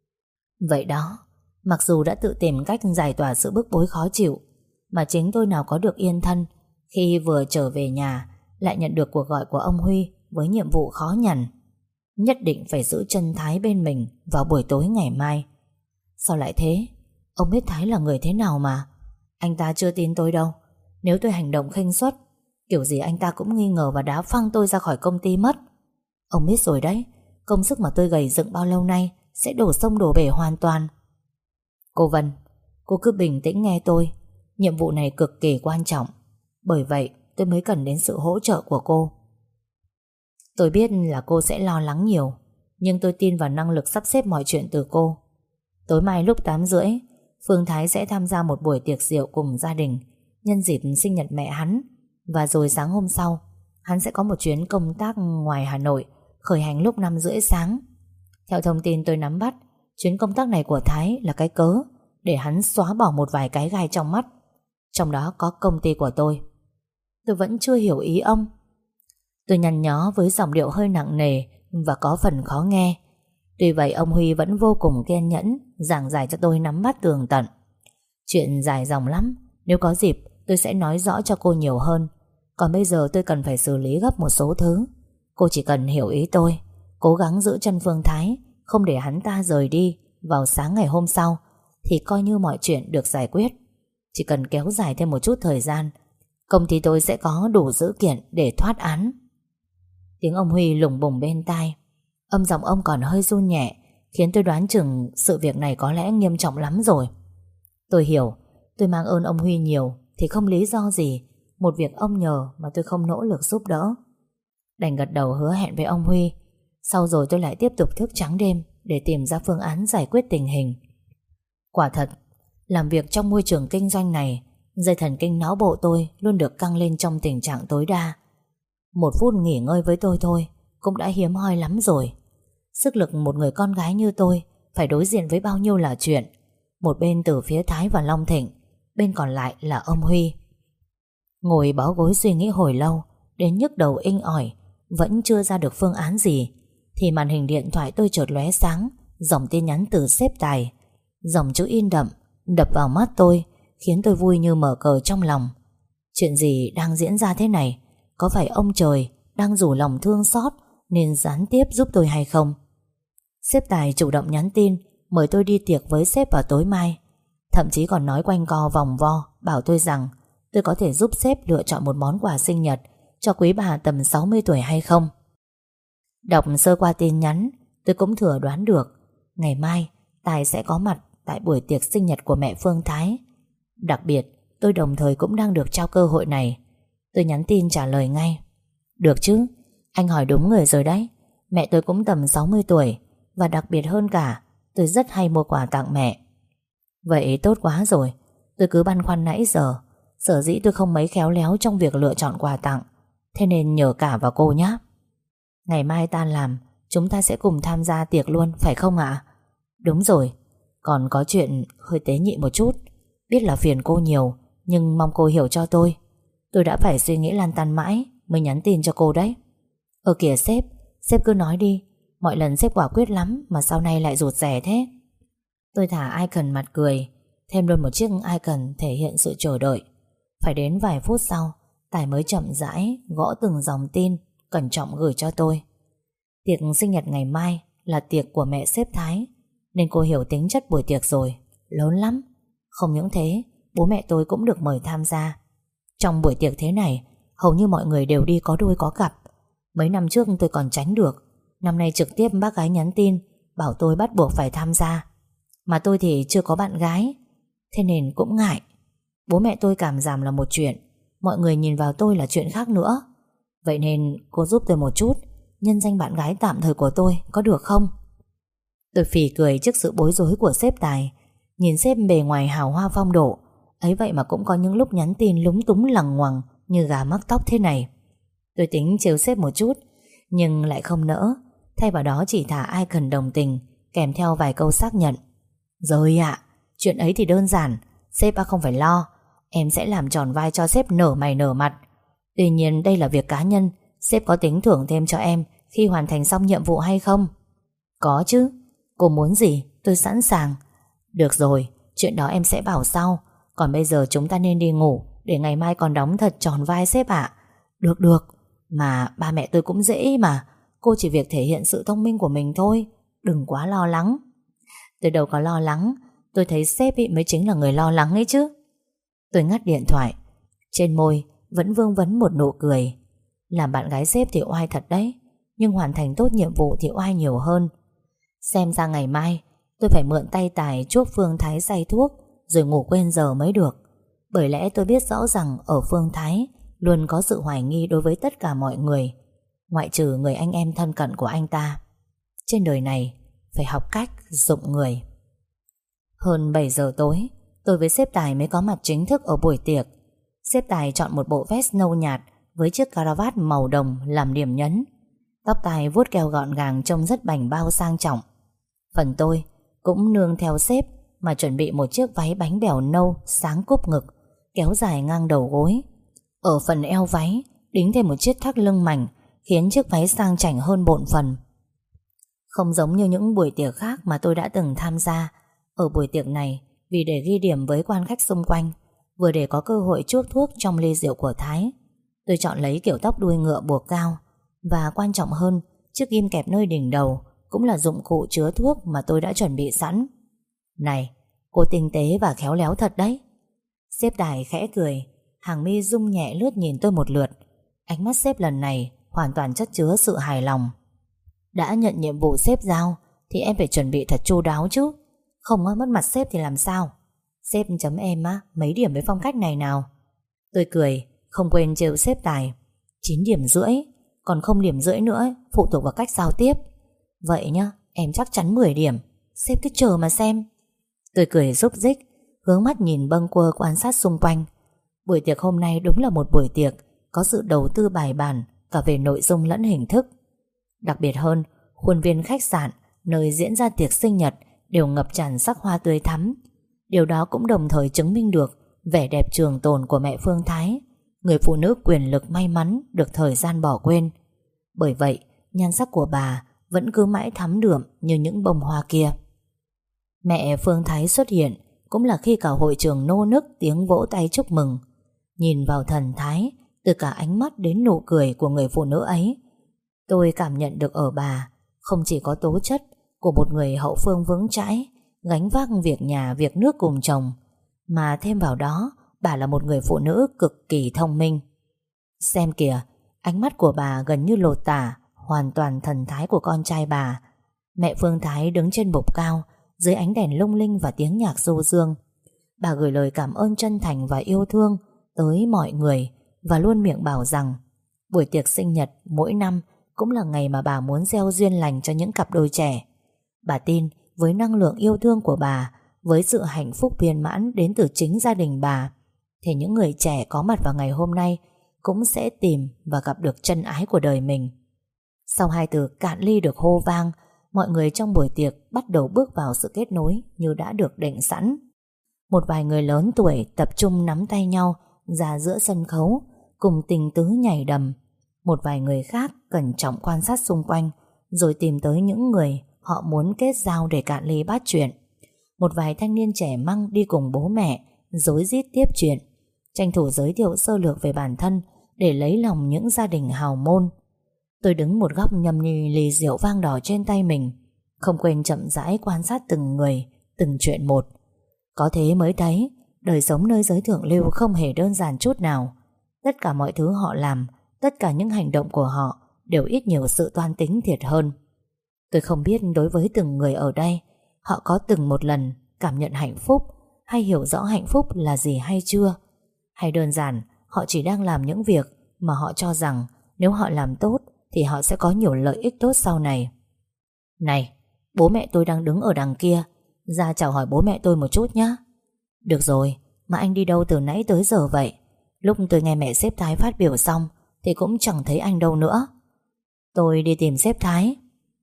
Vậy đó, mặc dù đã tự tìm cách giải tỏa sự bức bối khó chịu, mà chính tôi nào có được yên thân khi vừa trở về nhà lại nhận được cuộc gọi của ông Huy với nhiệm vụ khó nhằn. Nhất định phải giữ chân Thái bên mình vào buổi tối ngày mai. Sao lại thế? Ông biết Thái là người thế nào mà. Anh ta chưa tin tôi đâu. Nếu tôi hành động khinh suất, kiểu gì anh ta cũng nghi ngờ và đá phăng tôi ra khỏi công ty mất. Ông biết rồi đấy, công sức mà tôi gầy dựng bao lâu nay sẽ đổ sông đổ bể hoàn toàn. Cô Vân, cô cứ bình tĩnh nghe tôi. Nhiệm vụ này cực kỳ quan trọng, bởi vậy tôi mới cần đến sự hỗ trợ của cô. Tôi biết là cô sẽ lo lắng nhiều, nhưng tôi tin vào năng lực sắp xếp mọi chuyện từ cô. Tối mai lúc tám rưỡi, Phương Thái sẽ tham gia một buổi tiệc rượu cùng gia đình nhân dịp sinh nhật mẹ hắn. Và rồi sáng hôm sau, hắn sẽ có một chuyến công tác ngoài Hà Nội, khởi hành lúc năm rưỡi sáng. Theo thông tin tôi nắm bắt, chuyến công tác này của Thái là cái cớ để hắn xóa bỏ một vài cái gai trong mắt, trong đó có công ty của tôi. Tôi vẫn chưa hiểu ý ông. Tôi nhăn nhó với giọng điệu hơi nặng nề và có phần khó nghe. Tuy vậy ông Huy vẫn vô cùng kiên nhẫn giảng giải cho tôi nắm bắt tường tận. Chuyện dài dòng lắm, nếu có dịp tôi sẽ nói rõ cho cô nhiều hơn. Còn bây giờ tôi cần phải xử lý gấp một số thứ. Cô chỉ cần hiểu ý tôi, cố gắng giữ chân Phương Thái, không để hắn ta rời đi vào sáng ngày hôm sau, thì coi như mọi chuyện được giải quyết. Chỉ cần kéo dài thêm một chút thời gian, công ty tôi sẽ có đủ dữ kiện để thoát án. Tiếng ông Huy lủng bủng bên tai. Âm giọng ông còn hơi run nhẹ, khiến tôi đoán chừng sự việc này có lẽ nghiêm trọng lắm rồi. Tôi hiểu, tôi mang ơn ông Huy nhiều thì không lý do gì một việc ông nhờ mà tôi không nỗ lực giúp đỡ. Đành gật đầu hứa hẹn với ông Huy. Sau rồi tôi lại tiếp tục thức trắng đêm để tìm ra phương án giải quyết tình hình. Quả thật, làm việc trong môi trường kinh doanh này, dây thần kinh não bộ tôi luôn được căng lên trong tình trạng tối đa. Một phút nghỉ ngơi với tôi thôi cũng đã hiếm hoi lắm rồi. Sức lực một người con gái như tôi phải đối diện với bao nhiêu là chuyện. Một bên từ phía Thái và Long Thịnh, bên còn lại là ông Huy. Ngồi bó gối suy nghĩ hồi lâu, đến nhức đầu inh ỏi, vẫn chưa ra được phương án gì, thì màn hình điện thoại tôi chợt lóe sáng dòng tin nhắn từ sếp Tài. Dòng chữ in đậm đập vào mắt tôi, khiến tôi vui như mở cờ trong lòng. Chuyện gì đang diễn ra thế này? Có phải ông trời đang rủ lòng thương xót nên gián tiếp giúp tôi hay không? Sếp Tài chủ động nhắn tin mời tôi đi tiệc với sếp vào tối mai. Thậm chí còn nói quanh co vòng vo, bảo tôi rằng tôi có thể giúp sếp lựa chọn một món quà sinh nhật cho quý bà tầm sáu mươi tuổi hay không. Đọc sơ qua tin nhắn, tôi cũng thừa đoán được ngày mai Tài sẽ có mặt tại buổi tiệc sinh nhật của mẹ Phương Thái. Đặc biệt, tôi đồng thời cũng đang được trao cơ hội này. Tôi nhắn tin trả lời ngay: được chứ, anh hỏi đúng người rồi đấy. Mẹ tôi cũng tầm sáu mươi tuổi, và đặc biệt hơn cả, tôi rất hay mua quà tặng mẹ. Vậy tốt quá rồi. Tôi cứ băn khoăn nãy giờ. Sở dĩ tôi không mấy khéo léo trong việc lựa chọn quà tặng, thế nên nhờ cả vào cô nhé. Ngày mai tan làm chúng ta sẽ cùng tham gia tiệc luôn, phải không ạ? Đúng rồi. Còn có chuyện hơi tế nhị một chút. Biết là phiền cô nhiều, nhưng mong cô hiểu cho tôi. Tôi đã phải suy nghĩ lăn tăn mãi mới nhắn tin cho cô đấy. Ờ kìa sếp, sếp cứ nói đi. Mọi lần sếp quả quyết lắm mà sau này lại rụt rè thế. Tôi thả icon mặt cười, thêm luôn một chiếc icon thể hiện sự chờ đợi. Phải đến vài phút sau, Tài mới chậm rãi gõ từng dòng tin cẩn trọng gửi cho tôi. Tiệc sinh nhật ngày mai là tiệc của mẹ sếp Thái, nên cô hiểu tính chất buổi tiệc rồi. Lớn lắm. Không những thế, bố mẹ tôi cũng được mời tham gia. Trong buổi tiệc thế này, hầu như mọi người đều đi có đôi có cặp. Mấy năm trước tôi còn tránh được, năm nay trực tiếp bác gái nhắn tin bảo tôi bắt buộc phải tham gia. Mà tôi thì chưa có bạn gái, thế nên cũng ngại. Bố mẹ tôi cảm giảm là một chuyện, mọi người nhìn vào tôi là chuyện khác nữa. Vậy nên cô giúp tôi một chút, nhân danh bạn gái tạm thời của tôi, có được không? Tôi phì cười trước sự bối rối của sếp Tài. Nhìn sếp bề ngoài hào hoa phong độ, ấy vậy mà cũng có những lúc nhắn tin lúng túng lằng ngoằng như gà mắc tóc thế này. Tôi tính trêu sếp một chút, nhưng lại không nỡ. Thay vào đó chỉ thả icon đồng tình kèm theo vài câu xác nhận. Rồi ạ, chuyện ấy thì đơn giản, sếp à không phải lo. Em sẽ làm tròn vai cho sếp nở mày nở mặt. Tuy nhiên đây là việc cá nhân, sếp có tính thưởng thêm cho em khi hoàn thành xong nhiệm vụ hay không? Có chứ. Cô muốn gì tôi sẵn sàng. Được rồi, chuyện đó em sẽ bảo sau. Còn bây giờ chúng ta nên đi ngủ, để ngày mai còn đóng thật tròn vai sếp ạ. Được được. Mà ba mẹ tôi cũng dễ mà. Cô chỉ việc thể hiện sự thông minh của mình thôi, đừng quá lo lắng. Tôi đâu có lo lắng. Tôi thấy sếp ý mới chính là người lo lắng ấy chứ. Tôi ngắt điện thoại. Trên môi vẫn vương vấn một nụ cười. Làm bạn gái sếp thì oai thật đấy, nhưng hoàn thành tốt nhiệm vụ thì oai nhiều hơn. Xem ra ngày mai tôi phải mượn tay Tài chuốc Phương Thái say thuốc rồi ngủ quên giờ mới được. Bởi lẽ tôi biết rõ rằng ở Phương Thái luôn có sự hoài nghi đối với tất cả mọi người, ngoại trừ người anh em thân cận của anh ta. Trên đời này phải học cách dụng người. Hơn bảy giờ tối, tôi với sếp Tài mới có mặt chính thức ở buổi tiệc. Sếp Tài chọn một bộ vest nâu nhạt với chiếc caravat màu đồng làm điểm nhấn. Tóc tai vuốt keo gọn gàng trông rất bảnh bao sang trọng. Phần tôi cũng nương theo sếp mà chuẩn bị một chiếc váy bánh bèo nâu sáng cúp ngực, kéo dài ngang đầu gối. Ở phần eo váy đính thêm một chiếc thắt lưng mảnh, khiến chiếc váy sang chảnh hơn bộn phần. Không giống như những buổi tiệc khác mà tôi đã từng tham gia, ở buổi tiệc này, vì để ghi điểm với quan khách xung quanh, vừa để có cơ hội chuốc thuốc trong ly rượu của Thái, tôi chọn lấy kiểu tóc đuôi ngựa buộc cao. Và quan trọng hơn, chiếc ghim kẹp nơi đỉnh đầu cũng là dụng cụ chứa thuốc mà tôi đã chuẩn bị sẵn. Này, cô tinh tế và khéo léo thật đấy. Sếp Tài khẽ cười, hàng mi rung nhẹ lướt nhìn tôi một lượt. Ánh mắt sếp lần này hoàn toàn chất chứa sự hài lòng. Đã nhận nhiệm vụ sếp giao thì em phải chuẩn bị thật chu đáo chứ. Không mất mặt sếp thì làm sao? Sếp chấm em á, mấy điểm với phong cách này nào? Tôi cười, không quên trêu sếp Tài. Chín điểm rưỡi. Còn không điểm rưỡi nữa, phụ thuộc vào cách giao tiếp. Vậy nhá, em chắc chắn mười điểm. Sếp cứ chờ mà xem. Tôi cười rúc rích, hướng mắt nhìn bâng quơ quan sát xung quanh. Buổi tiệc hôm nay đúng là một buổi tiệc có sự đầu tư bài bản cả về nội dung lẫn hình thức. Đặc biệt hơn, khuôn viên khách sạn nơi diễn ra tiệc sinh nhật đều ngập tràn sắc hoa tươi thắm. Điều đó cũng đồng thời chứng minh được vẻ đẹp trường tồn của mẹ Phương Thái, người phụ nữ quyền lực may mắn được thời gian bỏ quên. Bởi vậy, nhan sắc của bà vẫn cứ mãi thắm đượm như những bông hoa kia. Mẹ Phương Thái xuất hiện cũng là khi cả hội trường nô nức tiếng vỗ tay chúc mừng. Nhìn vào thần thái, từ cả ánh mắt đến nụ cười của người phụ nữ ấy, tôi cảm nhận được ở bà không chỉ có tố chất của một người hậu phương vững chãi, gánh vác việc nhà việc nước cùng chồng, mà thêm vào đó bà là một người phụ nữ cực kỳ thông minh. Xem kìa, ánh mắt của bà gần như lột tả hoàn toàn thần thái của con trai bà. Mẹ Phương Thái đứng trên bục cao, dưới ánh đèn lung linh và tiếng nhạc du dương. Bà gửi lời cảm ơn chân thành và yêu thương tới mọi người, và luôn miệng bảo rằng buổi tiệc sinh nhật mỗi năm cũng là ngày mà bà muốn gieo duyên lành cho những cặp đôi trẻ. Bà tin với năng lượng yêu thương của bà, với sự hạnh phúc viên mãn đến từ chính gia đình bà, thì những người trẻ có mặt vào ngày hôm nay cũng sẽ tìm và gặp được chân ái của đời mình. Sau hai từ cạn ly được hô vang, mọi người trong buổi tiệc bắt đầu bước vào sự kết nối như đã được định sẵn. Một vài người lớn tuổi tập trung nắm tay nhau ra giữa sân khấu, cùng tình tứ nhảy đầm. Một vài người khác cẩn trọng quan sát xung quanh, rồi tìm tới những người họ muốn kết giao để cạn ly bát chuyện. Một vài thanh niên trẻ măng đi cùng bố mẹ, rối rít tiếp chuyện, tranh thủ giới thiệu sơ lược về bản thân để lấy lòng những gia đình hào môn. Tôi đứng một góc nhâm nhi ly rượu vang đỏ trên tay mình, không quên chậm rãi quan sát từng người, từng chuyện một. Có thế mới thấy đời sống nơi giới thượng lưu không hề đơn giản chút nào. Tất cả mọi thứ họ làm, tất cả những hành động của họ đều ít nhiều sự toan tính thiệt hơn. Tôi không biết đối với từng người ở đây, họ có từng một lần cảm nhận hạnh phúc hay hiểu rõ hạnh phúc là gì hay chưa, hay đơn giản họ chỉ đang làm những việc mà họ cho rằng nếu họ làm tốt thì họ sẽ có nhiều lợi ích tốt sau này. Này, bố mẹ tôi đang đứng ở đằng kia, ra chào hỏi bố mẹ tôi một chút nhé. Được rồi, mà anh đi đâu từ nãy tới giờ vậy? Lúc tôi nghe mẹ sếp Thái phát biểu xong thì cũng chẳng thấy anh đâu nữa. Tôi đi tìm sếp Thái.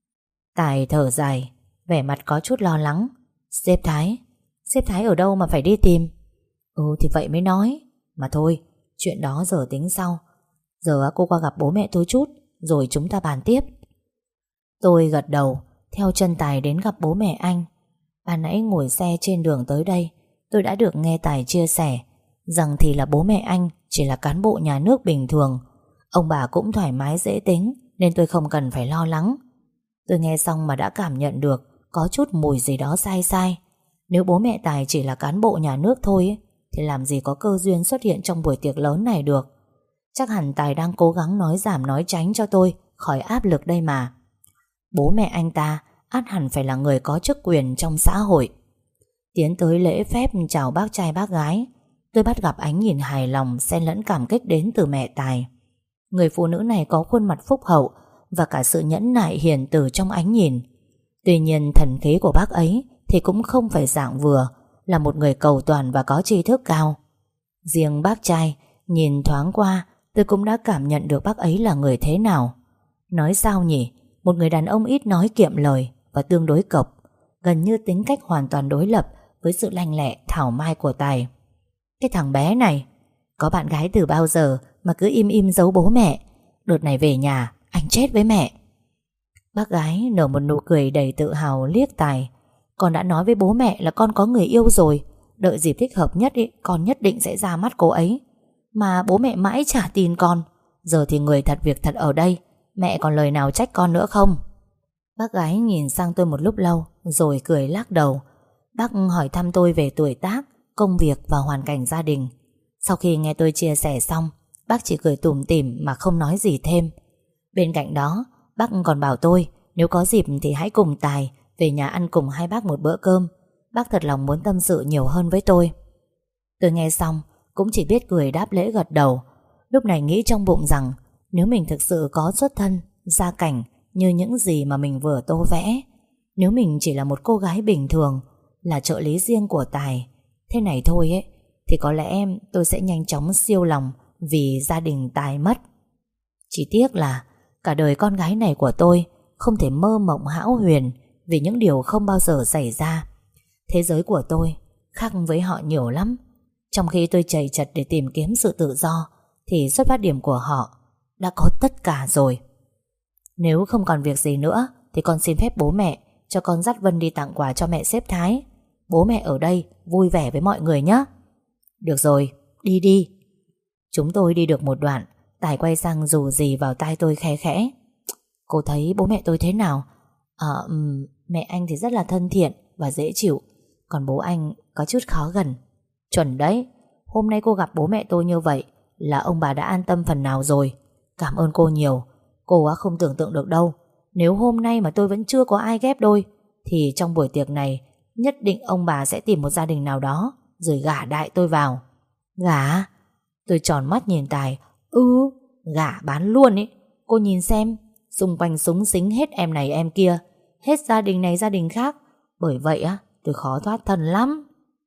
Tài thở dài, vẻ mặt có chút lo lắng. Sếp Thái? Sếp Thái ở đâu mà phải đi tìm? Ừ thì vậy mới nói. Mà thôi, chuyện đó giờ tính sau. Giờ cô qua gặp bố mẹ tôi chút, rồi chúng ta bàn tiếp. Tôi gật đầu, theo chân Tài đến gặp bố mẹ anh. Ban nãy ngồi xe trên đường tới đây, tôi đã được nghe Tài chia sẻ rằng thì là bố mẹ anh chỉ là cán bộ nhà nước bình thường, ông bà cũng thoải mái dễ tính, nên tôi không cần phải lo lắng. Tôi nghe xong mà đã cảm nhận được có chút mùi gì đó sai sai. Nếu bố mẹ Tài chỉ là cán bộ nhà nước thôi ấy, thì làm gì có cơ duyên xuất hiện trong buổi tiệc lớn này được. Chắc hẳn Tài đang cố gắng nói giảm nói tránh cho tôi khỏi áp lực đây mà. Bố mẹ anh ta ắt hẳn phải là người có chức quyền trong xã hội. Tiến tới lễ phép chào bác trai bác gái, tôi bắt gặp ánh nhìn hài lòng xen lẫn cảm kích đến từ mẹ Tài. Người phụ nữ này có khuôn mặt phúc hậu và cả sự nhẫn nại hiền từ trong ánh nhìn. Tuy nhiên thần khí của bác ấy thì cũng không phải dạng vừa, là một người cầu toàn và có tri thức cao. Riêng bác trai, nhìn thoáng qua tôi cũng đã cảm nhận được bác ấy là người thế nào. Nói sao nhỉ, một người đàn ông ít nói kiệm lời và tương đối cộc, gần như tính cách hoàn toàn đối lập với sự lanh lẹ thảo mai của Tài. Cái thằng bé này có bạn gái từ bao giờ mà cứ im im giấu bố mẹ. Đợt này về nhà anh chết với mẹ. Bác gái nở một nụ cười đầy tự hào liếc Tài. Con đã nói với bố mẹ là con có người yêu rồi, đợi dịp thích hợp nhất ý, con nhất định sẽ ra mắt cô ấy. Mà bố mẹ mãi chả tin con. Giờ thì người thật việc thật ở đây, mẹ còn lời nào trách con nữa không? Bác gái nhìn sang tôi một lúc lâu rồi cười lắc đầu. Bác hỏi thăm tôi về tuổi tác, công việc và hoàn cảnh gia đình. Sau khi nghe tôi chia sẻ xong, bác chỉ cười tủm tỉm mà không nói gì thêm. Bên cạnh đó, bác còn bảo tôi nếu có dịp thì hãy cùng Tài về nhà ăn cùng hai bác một bữa cơm. Bác thật lòng muốn tâm sự nhiều hơn với tôi. Tôi nghe xong cũng chỉ biết cười đáp lễ gật đầu. Lúc này nghĩ trong bụng rằng nếu mình thực sự có xuất thân, gia cảnh như những gì mà mình vừa tô vẽ, nếu mình chỉ là một cô gái bình thường, là trợ lý riêng của Tài thế này thôi ấy, thì có lẽ tôi sẽ nhanh chóng siêu lòng vì gia đình Tài mất. Chỉ tiếc là cả đời con gái này của tôi không thể mơ mộng hão huyền vì những điều không bao giờ xảy ra. Thế giới của tôi khác với họ nhiều lắm. Trong khi tôi chầy chật để tìm kiếm sự tự do, thì xuất phát điểm của họ đã có tất cả rồi. Nếu không còn việc gì nữa thì con xin phép bố mẹ cho con dắt Vân đi tặng quà cho mẹ sếp Thái. Bố mẹ ở đây vui vẻ với mọi người nhé. Được rồi, đi đi. Chúng tôi đi được một đoạn, Tài quay sang rủ rì vào tai tôi khẽ khẽ. Cô thấy bố mẹ tôi thế nào? Ờ, um, mẹ anh thì rất là thân thiện và dễ chịu, còn bố anh có chút khó gần. Chuẩn đấy, hôm nay cô gặp bố mẹ tôi như vậy là ông bà đã an tâm phần nào rồi. Cảm ơn cô nhiều. Cô á không tưởng tượng được đâu, nếu hôm nay mà tôi vẫn chưa có ai ghép đôi thì trong buổi tiệc này nhất định ông bà sẽ tìm một gia đình nào đó rồi gả đại tôi vào. Gả? Tôi tròn mắt nhìn Tài. Ừ, gả bán luôn ý. Cô nhìn xem, xung quanh súng xính hết em này em kia, hết gia đình này gia đình khác. Bởi vậy á, tôi khó thoát thân lắm.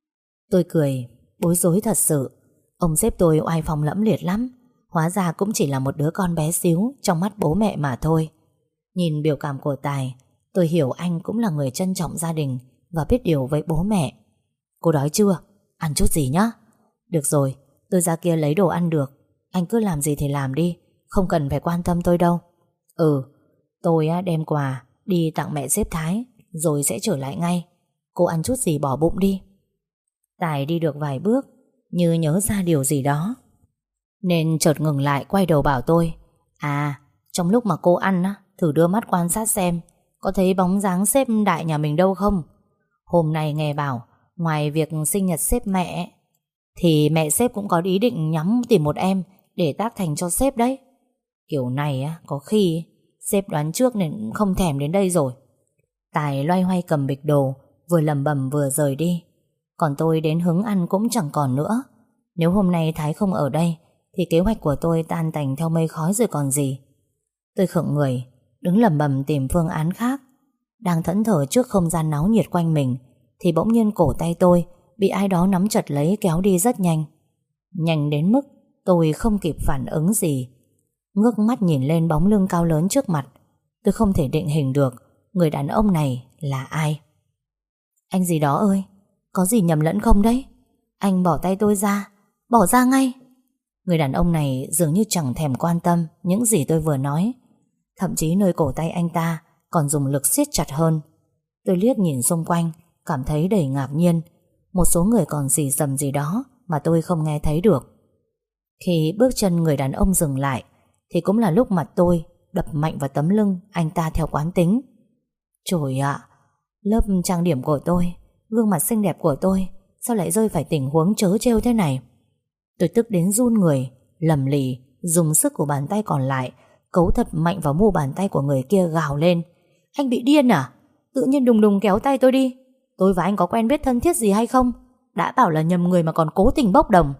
Tôi cười, bối rối thật sự. Ông sếp tôi oai phong lẫm liệt lắm, hóa ra cũng chỉ là một đứa con bé xíu trong mắt bố mẹ mà thôi. Nhìn biểu cảm của Tài, tôi hiểu anh cũng là người trân trọng gia đình và biết điều với bố mẹ. Cô đói chưa? Ăn chút gì nhá? Được rồi, tôi ra kia lấy đồ ăn được. Anh cứ làm gì thì làm đi, không cần phải quan tâm tôi đâu. Ừ, tôi đem quà đi tặng mẹ sếp Thái rồi sẽ trở lại ngay. Cô ăn chút gì bỏ bụng đi. Tài đi được vài bước như nhớ ra điều gì đó nên chợt ngừng lại, quay đầu bảo tôi. À, trong lúc mà cô ăn á, thử đưa mắt quan sát xem có thấy bóng dáng sếp đại nhà mình đâu không. Hôm nay nghe bảo ngoài việc sinh nhật sếp mẹ thì mẹ sếp cũng có ý định nhắm tìm một em để tác thành cho sếp đấy. Kiểu này á, có khi sếp đoán trước nên không thèm đến đây rồi. Tài loay hoay cầm bịch đồ, vừa lẩm bẩm vừa rời đi. Còn tôi đến hứng ăn cũng chẳng còn nữa. Nếu hôm nay Thái không ở đây thì kế hoạch của tôi tan tành theo mây khói rồi còn gì. Tôi khựng người, đứng lẩm bẩm tìm phương án khác. Đang thẫn thờ trước không gian náo nhiệt quanh mình thì bỗng nhiên cổ tay tôi bị ai đó nắm chặt lấy kéo đi rất nhanh. Nhanh đến mức tôi không kịp phản ứng gì. Ngước mắt nhìn lên bóng lưng cao lớn trước mặt, tôi không thể định hình được người đàn ông này là ai. Anh gì đó ơi, có gì nhầm lẫn không đấy? Anh bỏ tay tôi ra, bỏ ra ngay. Người đàn ông này dường như chẳng thèm quan tâm những gì tôi vừa nói. Thậm chí nơi cổ tay anh ta còn dùng lực siết chặt hơn. Tôi liếc nhìn xung quanh, cảm thấy đầy ngạc nhiên. Một số người còn xì xầm gì đó mà tôi không nghe thấy được. Khi bước chân người đàn ông dừng lại thì cũng là lúc mặt tôi đập mạnh vào tấm lưng anh ta theo quán tính. Trời ạ, lớp trang điểm của tôi, gương mặt xinh đẹp của tôi sao lại rơi phải tình huống trớ trêu thế này. Tôi tức đến run người, lầm lì dùng sức của bàn tay còn lại cấu thật mạnh vào mu bàn tay của người kia, gào lên. Anh bị điên à? Tự nhiên đùng đùng kéo tay tôi đi. Tôi và anh có quen biết thân thiết gì hay không? Đã bảo là nhầm người mà còn cố tình bốc đồng.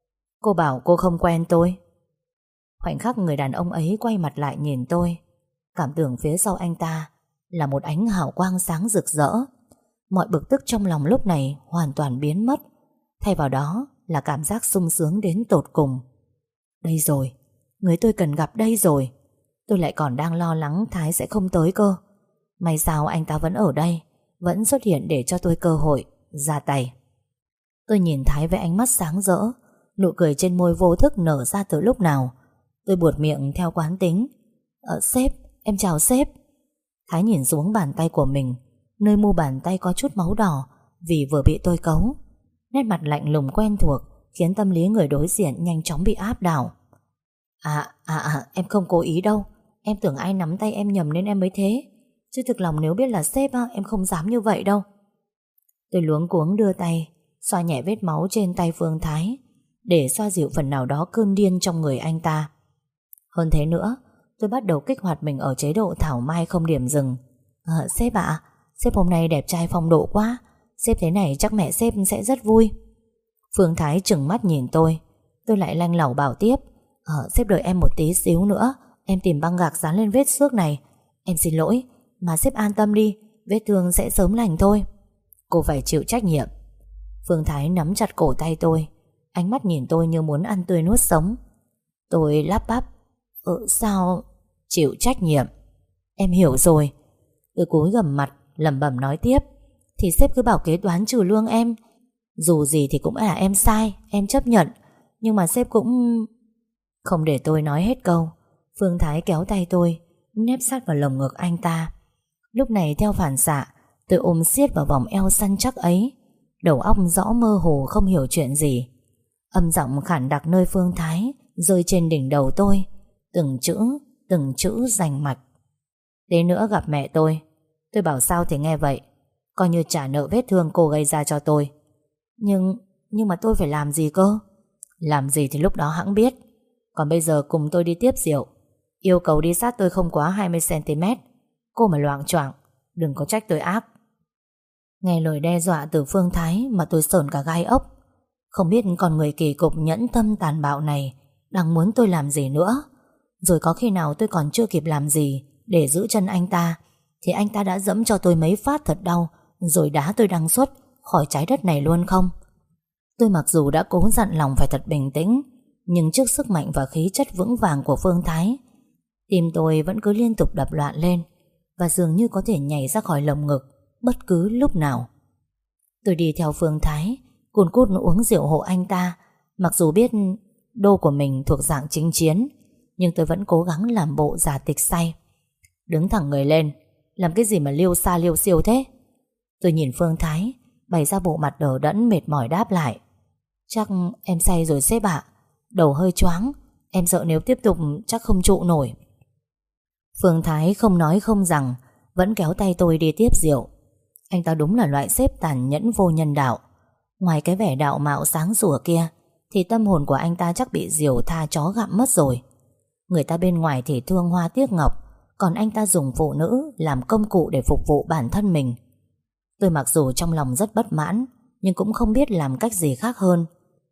Cô bảo cô không quen tôi. Khoảnh khắc người đàn ông ấy quay mặt lại nhìn tôi, cảm tưởng phía sau anh ta là một ánh hào quang sáng rực rỡ. Mọi bực tức trong lòng lúc này hoàn toàn biến mất, thay vào đó là cảm giác sung sướng đến tột cùng. Đây rồi, người tôi cần gặp đây rồi. Tôi lại còn đang lo lắng Thái sẽ không tới cơ. May sao anh ta vẫn ở đây, vẫn xuất hiện để cho tôi cơ hội ra tay. Tôi nhìn Thái với ánh mắt sáng rỡ, nụ cười trên môi vô thức nở ra từ lúc nào. Tôi buột miệng theo quán tính. Ờ, sếp, em chào sếp. Thái nhìn xuống bàn tay của mình, nơi mu bàn tay có chút máu đỏ vì vừa bị tôi cấu. Nét mặt lạnh lùng quen thuộc khiến tâm lý người đối diện nhanh chóng bị áp đảo. À, à, à, em không cố ý đâu. Em tưởng ai nắm tay em nhầm nên em mới thế. Chứ thực lòng nếu biết là sếp em không dám như vậy đâu. Tôi luống cuống đưa tay xoa nhẹ vết máu trên tay Phương Thái để xoa dịu phần nào đó cơn điên trong người anh ta. Hơn thế nữa, tôi bắt đầu kích hoạt mình ở chế độ thảo mai không điểm dừng. À, sếp ạ, à, sếp hôm nay đẹp trai phong độ quá. Sếp thế này chắc mẹ sếp sẽ rất vui. Phương Thái trừng mắt nhìn tôi. Tôi lại lanh lỏng bảo tiếp. À, sếp đợi em một tí xíu nữa, em tìm băng gạc dán lên vết xước này. Em xin lỗi, mà sếp an tâm đi, vết thương sẽ sớm lành thôi. Cô phải chịu trách nhiệm. Phương Thái nắm chặt cổ tay tôi, ánh mắt nhìn tôi như muốn ăn tươi nuốt sống. Tôi lắp bắp. Ừ, sao? Chịu trách nhiệm. Em hiểu rồi. Tôi cúi gằm mặt lẩm bẩm nói tiếp. Thì sếp cứ bảo kế toán trừ lương em. Dù gì thì cũng là em sai, em chấp nhận. Nhưng mà sếp cũng... Không để tôi nói hết câu, Phương Thái kéo tay tôi nép sát vào lồng ngực anh ta. Lúc này theo phản xạ, tôi ôm siết vào vòng eo săn chắc ấy. Đầu óc rõ mơ hồ không hiểu chuyện gì. Âm giọng khản đặc nơi Phương Thái rơi trên đỉnh đầu tôi, từng chữ, từng chữ rành mạch. Thế nữa gặp mẹ tôi. Tôi bảo sao thì nghe vậy, coi như trả nợ vết thương cô gây ra cho tôi. Nhưng, nhưng mà tôi phải làm gì cơ? Làm gì thì lúc đó hẵng biết. Còn bây giờ cùng tôi đi tiếp rượu. Yêu cầu đi sát tôi không quá hai mươi xăng-ti-mét. Cô mà loạng choạng, đừng có trách tôi ác. Nghe lời đe dọa từ Phương Thái mà tôi sởn cả gai ốc. Không biết con người kỳ cục nhẫn tâm tàn bạo này đang muốn tôi làm gì nữa. Rồi có khi nào tôi còn chưa kịp làm gì để giữ chân anh ta thì anh ta đã dẫm cho tôi mấy phát thật đau, rồi đá tôi đăng xuất khỏi trái đất này luôn không? Tôi mặc dù đã cố dặn lòng phải thật bình tĩnh, nhưng trước sức mạnh và khí chất vững vàng của Phương Thái, tim tôi vẫn cứ liên tục đập loạn lên, và dường như có thể nhảy ra khỏi lồng ngực bất cứ lúc nào. Tôi đi theo Phương Thái, cùn cút uống rượu hộ anh ta. Mặc dù biết đô của mình thuộc dạng chính chiến, nhưng tôi vẫn cố gắng làm bộ giả tịch say. Đứng thẳng người lên, làm cái gì mà liêu xa liêu siêu thế? Tôi nhìn Phương Thái, bày ra bộ mặt đờ đẫn mệt mỏi đáp lại. Chắc em say rồi sếp ạ. Đầu hơi choáng, em sợ nếu tiếp tục chắc không trụ nổi. Phương Thái không nói không rằng, vẫn kéo tay tôi đi tiếp rượu. Anh ta đúng là loại sếp tàn nhẫn vô nhân đạo. Ngoài cái vẻ đạo mạo sáng sủa kia, thì tâm hồn của anh ta chắc bị diều tha chó gặm mất rồi. Người ta bên ngoài thì thương hoa tiếc ngọc, còn anh ta dùng phụ nữ làm công cụ để phục vụ bản thân mình. Tôi mặc dù trong lòng rất bất mãn, nhưng cũng không biết làm cách gì khác hơn.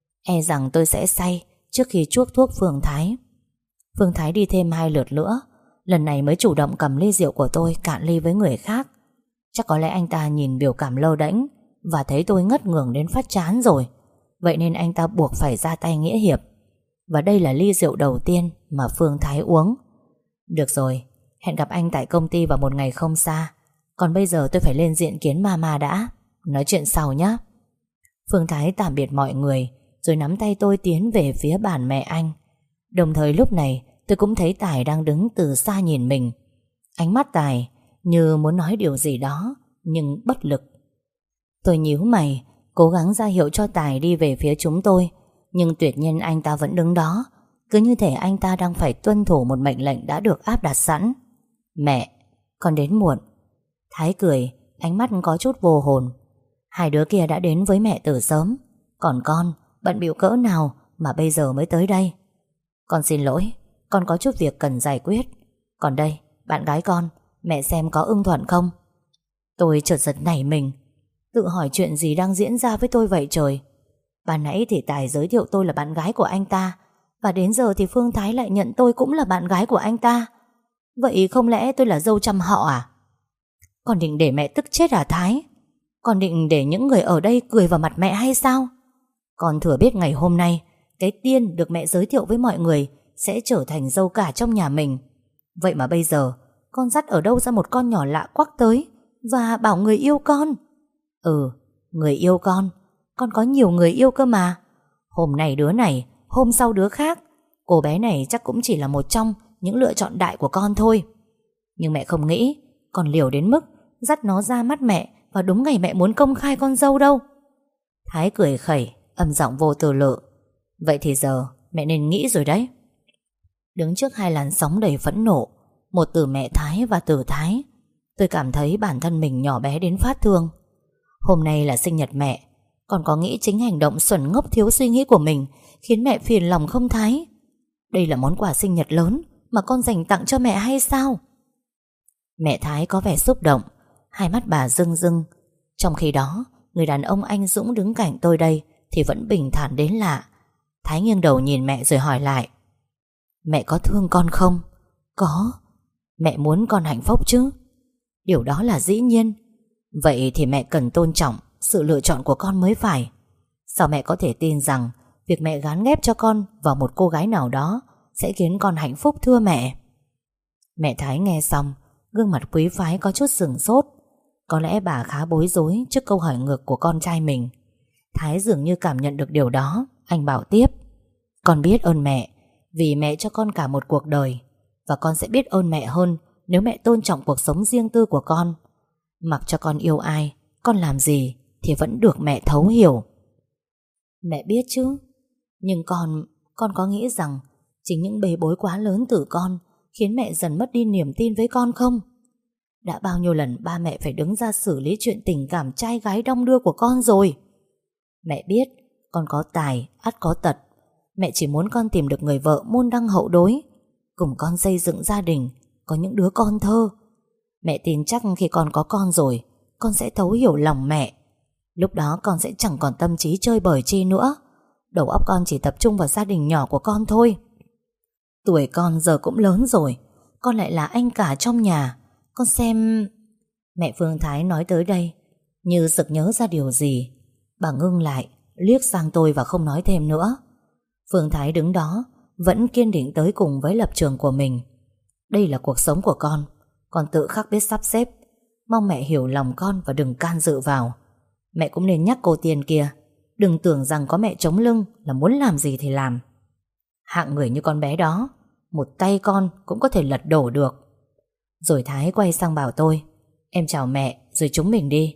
E rằng tôi sẽ say trước khi chuốc thuốc Phương Thái. Phương Thái đi thêm hai lượt nữa, lần này mới chủ động cầm ly rượu của tôi cạn ly với người khác. Chắc có lẽ anh ta nhìn biểu cảm lơ đễnh và thấy tôi ngất ngưởng đến phát chán rồi, vậy nên anh ta buộc phải ra tay nghĩa hiệp. Và đây là ly rượu đầu tiên mà Phương Thái uống. Được rồi, hẹn gặp anh tại công ty vào một ngày không xa. Còn bây giờ tôi phải lên diện kiến mama đã. Nói chuyện sau nhé. Phương Thái tạm biệt mọi người, rồi nắm tay tôi tiến về phía bàn mẹ anh. Đồng thời lúc này tôi cũng thấy Tài đang đứng từ xa nhìn mình. Ánh mắt Tài như muốn nói điều gì đó, nhưng bất lực. Tôi nhíu mày, cố gắng ra hiệu cho Tài đi về phía chúng tôi, nhưng tuyệt nhiên anh ta vẫn đứng đó, cứ như thể anh ta đang phải tuân thủ một mệnh lệnh đã được áp đặt sẵn. Mẹ, con đến muộn. Thái cười, ánh mắt có chút vô hồn. Hai đứa kia đã đến với mẹ từ sớm, còn con bận bịu cỡ nào mà bây giờ mới tới đây. Con xin lỗi, con có chút việc cần giải quyết. Còn đây, bạn gái con, mẹ xem có ưng thuận không? Tôi chợt giật nảy mình, tự hỏi chuyện gì đang diễn ra với tôi vậy trời. Ban nãy thì Tài giới thiệu tôi là bạn gái của anh ta, và đến giờ thì Phương Thái lại nhận tôi cũng là bạn gái của anh ta. Vậy không lẽ tôi là dâu trăm họ à? Con định để mẹ tức chết à Thái? Con định để những người ở đây cười vào mặt mẹ hay sao? Con thừa biết ngày hôm nay cái Tiên được mẹ giới thiệu với mọi người sẽ trở thành dâu cả trong nhà mình. Vậy mà bây giờ con dắt ở đâu ra một con nhỏ lạ quắc tới và bảo người yêu con? Ừ, người yêu con. Con có nhiều người yêu cơ mà. Hôm nay đứa này, hôm sau đứa khác. Cô bé này chắc cũng chỉ là một trong những lựa chọn đại của con thôi. Nhưng mẹ không nghĩ con liều đến mức dắt nó ra mắt mẹ vào đúng ngày mẹ muốn công khai con dâu đâu. Thái cười khẩy, âm giọng vô tư lự. Vậy thì giờ mẹ nên nghĩ rồi đấy. Đứng trước hai làn sóng đầy phẫn nộ, một từ mẹ Thái và từ Thái, tôi cảm thấy bản thân mình nhỏ bé đến phát thương. Hôm nay là sinh nhật mẹ, còn có nghĩ chính hành động xuẩn ngốc thiếu suy nghĩ của mình khiến mẹ phiền lòng không Thái? Đây là món quà sinh nhật lớn mà con dành tặng cho mẹ hay sao? Mẹ Thái có vẻ xúc động, hai mắt bà rưng rưng. Trong khi đó, người đàn ông anh dũng đứng cạnh tôi đây thì vẫn bình thản đến lạ. Thái nghiêng đầu nhìn mẹ rồi hỏi lại. Mẹ có thương con không? Có. Mẹ muốn con hạnh phúc chứ? Điều đó là dĩ nhiên. Vậy thì mẹ cần tôn trọng sự lựa chọn của con mới phải. Sao mẹ có thể tin rằng việc mẹ gán ghép cho con vào một cô gái nào đó sẽ khiến con hạnh phúc thưa mẹ? Mẹ Thái nghe xong, gương mặt quý phái có chút sửng sốt. Có lẽ bà khá bối rối trước câu hỏi ngược của con trai mình. Thái dường như cảm nhận được điều đó. Anh bảo tiếp. Con biết ơn mẹ vì mẹ cho con cả một cuộc đời, và con sẽ biết ơn mẹ hơn nếu mẹ tôn trọng cuộc sống riêng tư của con. Mặc cho con yêu ai, con làm gì thì vẫn được mẹ thấu hiểu. Mẹ biết chứ, nhưng con, con có nghĩ rằng chính những bê bối quá lớn từ con khiến mẹ dần mất đi niềm tin với con không? Đã bao nhiêu lần ba mẹ phải đứng ra xử lý chuyện tình cảm trai gái đong đưa của con rồi. Mẹ biết con có tài, ắt có tật. Mẹ chỉ muốn con tìm được người vợ môn đăng hậu đối, cùng con xây dựng gia đình, có những đứa con thơ. Mẹ tin chắc khi con có con rồi, con sẽ thấu hiểu lòng mẹ. Lúc đó con sẽ chẳng còn tâm trí chơi bời chi nữa. Đầu óc con chỉ tập trung vào gia đình nhỏ của con thôi. Tuổi con giờ cũng lớn rồi, con lại là anh cả trong nhà. Con xem... Mẹ Phương Thái nói tới đây như sực nhớ ra điều gì. Bà ngưng lại, liếc sang tôi và không nói thêm nữa. Phương Thái đứng đó vẫn kiên định tới cùng với lập trường của mình. Đây là cuộc sống của con, con tự khắc biết sắp xếp. Mong mẹ hiểu lòng con và đừng can dự vào. Mẹ cũng nên nhắc cô Tiên kia, đừng tưởng rằng có mẹ chống lưng là muốn làm gì thì làm. Hạng người như con bé đó, một tay con cũng có thể lật đổ được. Rồi Thái quay sang bảo tôi, em chào mẹ rồi chúng mình đi.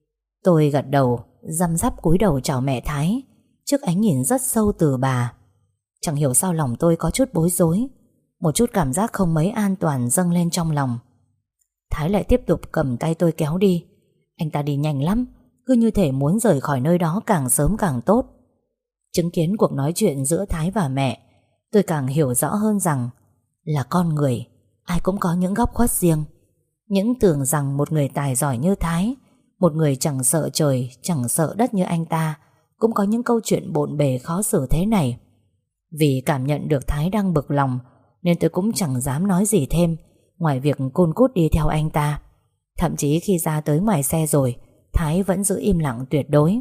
Tôi gật đầu, răm rắp cúi đầu chào mẹ Thái trước ánh nhìn rất sâu từ bà. Chẳng hiểu sao lòng tôi có chút bối rối, một chút cảm giác không mấy an toàn dâng lên trong lòng. Thái lại tiếp tục cầm tay tôi kéo đi. Anh ta đi nhanh lắm, cứ như thể muốn rời khỏi nơi đó càng sớm càng tốt. Chứng kiến cuộc nói chuyện giữa Thái và mẹ, tôi càng hiểu rõ hơn rằng là con người ai cũng có những góc khuất riêng. Những tưởng rằng một người tài giỏi như Thái, một người chẳng sợ trời chẳng sợ đất như anh ta, cũng có những câu chuyện bộn bề khó xử thế này. Vì cảm nhận được Thái đang bực lòng, nên tôi cũng chẳng dám nói gì thêm ngoài việc cun cút đi theo anh ta. Thậm chí khi ra tới ngoài xe rồi, Thái vẫn giữ im lặng tuyệt đối.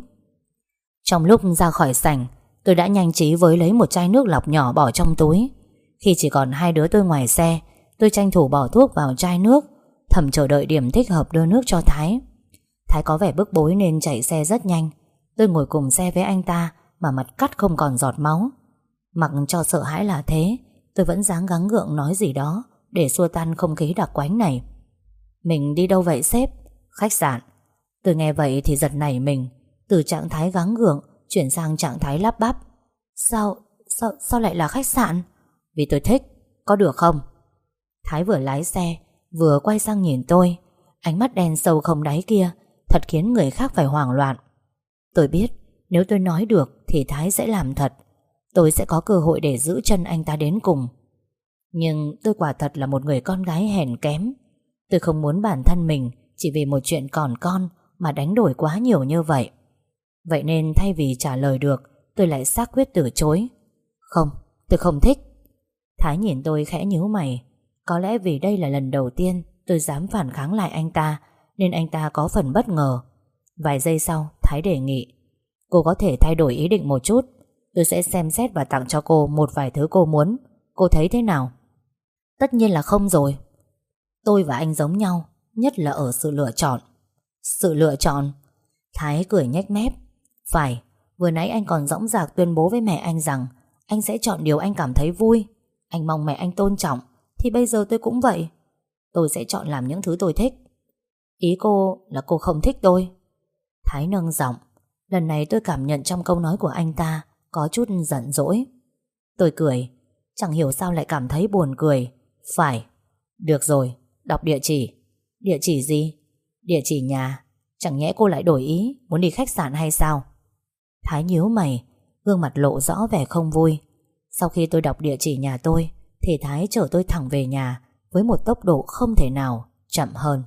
Trong lúc ra khỏi sảnh, tôi đã nhanh trí với lấy một chai nước lọc nhỏ bỏ trong túi. Khi chỉ còn hai đứa tôi ngoài xe, tôi tranh thủ bỏ thuốc vào chai nước, thầm chờ đợi điểm thích hợp đưa nước cho Thái. Thái có vẻ bức bối nên chạy xe rất nhanh. Tôi ngồi cùng xe với anh ta mà mặt cắt không còn giọt máu. Mặc cho sợ hãi là thế, tôi vẫn dáng gắng gượng nói gì đó để xua tan không khí đặc quánh này. Mình đi đâu vậy sếp? Khách sạn. Tôi nghe vậy thì giật nảy mình, từ trạng thái gắng gượng chuyển sang trạng thái lắp bắp. Sao, sao, sao lại là khách sạn? Vì tôi thích, có được không? Thái vừa lái xe vừa quay sang nhìn tôi, ánh mắt đen sâu không đáy kia thật khiến người khác phải hoảng loạn. Tôi biết nếu tôi nói được thì Thái sẽ làm thật. Tôi sẽ có cơ hội để giữ chân anh ta đến cùng. Nhưng tôi quả thật là một người con gái hèn kém. Tôi không muốn bản thân mình chỉ vì một chuyện còn con mà đánh đổi quá nhiều như vậy. Vậy nên thay vì trả lời được, tôi lại xác quyết từ chối. Không, tôi không thích. Thái nhìn tôi khẽ nhíu mày. Có lẽ vì đây là lần đầu tiên tôi dám phản kháng lại anh ta, nên anh ta có phần bất ngờ. Vài giây sau, Thái đề nghị, cô có thể thay đổi ý định một chút. Tôi sẽ xem xét và tặng cho cô một vài thứ cô muốn. Cô thấy thế nào? Tất nhiên là không rồi. Tôi và anh giống nhau, nhất là ở sự lựa chọn. Sự lựa chọn? Thái cười nhếch mép. Phải, vừa nãy anh còn dõng dạc tuyên bố với mẹ anh rằng anh sẽ chọn điều anh cảm thấy vui. Anh mong mẹ anh tôn trọng. Thì bây giờ tôi cũng vậy. Tôi sẽ chọn làm những thứ tôi thích. Ý cô là cô không thích tôi? Thái nâng giọng. Lần này tôi cảm nhận trong câu nói của anh ta có chút giận dỗi. Tôi cười. Chẳng hiểu sao lại cảm thấy buồn cười. Phải. Được rồi, đọc địa chỉ. Địa chỉ gì? Địa chỉ nhà. Chẳng nhẽ cô lại đổi ý, muốn đi khách sạn hay sao? Thái nhíu mày, gương mặt lộ rõ vẻ không vui. Sau khi tôi đọc địa chỉ nhà tôi thì Thái chở tôi thẳng về nhà với một tốc độ không thể nào chậm hơn.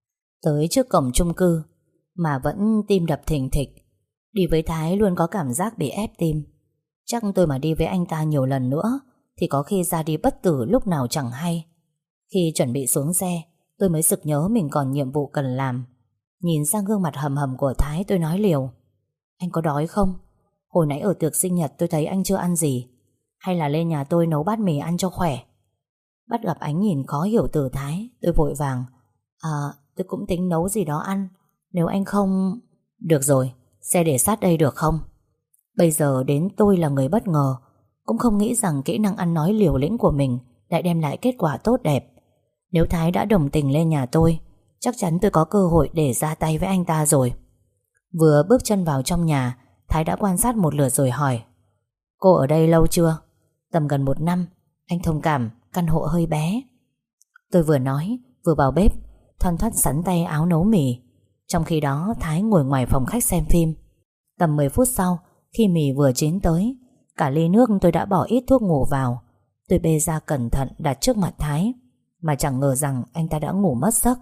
Tới trước cổng chung cư mà vẫn tim đập thình thịch. Đi với Thái luôn có cảm giác bị ép tim. Chắc tôi mà đi với anh ta nhiều lần nữa thì có khi ra đi bất tử lúc nào chẳng hay. Khi chuẩn bị xuống xe, tôi mới sực nhớ mình còn nhiệm vụ cần làm. Nhìn sang gương mặt hầm hầm của Thái, tôi nói liều. Anh có đói không? Hồi nãy ở tiệc sinh nhật tôi thấy anh chưa ăn gì. Hay là lên nhà tôi nấu bát mì ăn cho khỏe? Bắt gặp ánh nhìn khó hiểu từ Thái, tôi vội vàng. À, tôi cũng tính nấu gì đó ăn. Nếu anh không... Được rồi, xe để sát đây được không? Bây giờ đến tôi là người bất ngờ, cũng không nghĩ rằng kỹ năng ăn nói liều lĩnh của mình lại đem lại kết quả tốt đẹp. Nếu Thái đã đồng tình lên nhà tôi, chắc chắn tôi có cơ hội để ra tay với anh ta rồi. Vừa bước chân vào trong nhà, Thái đã quan sát một lượt rồi hỏi: Cô ở đây lâu chưa? Tầm gần một năm. Anh thông cảm, căn hộ hơi bé. Tôi vừa nói vừa vào bếp thoăn thoắt sắn tay áo nấu mì. Trong khi đó Thái ngồi ngoài phòng khách xem phim. Tầm mười phút sau, khi mì vừa chín tới, cả ly nước tôi đã bỏ ít thuốc ngủ vào. Tôi bê ra cẩn thận đặt trước mặt Thái, mà chẳng ngờ rằng anh ta đã ngủ mất giấc.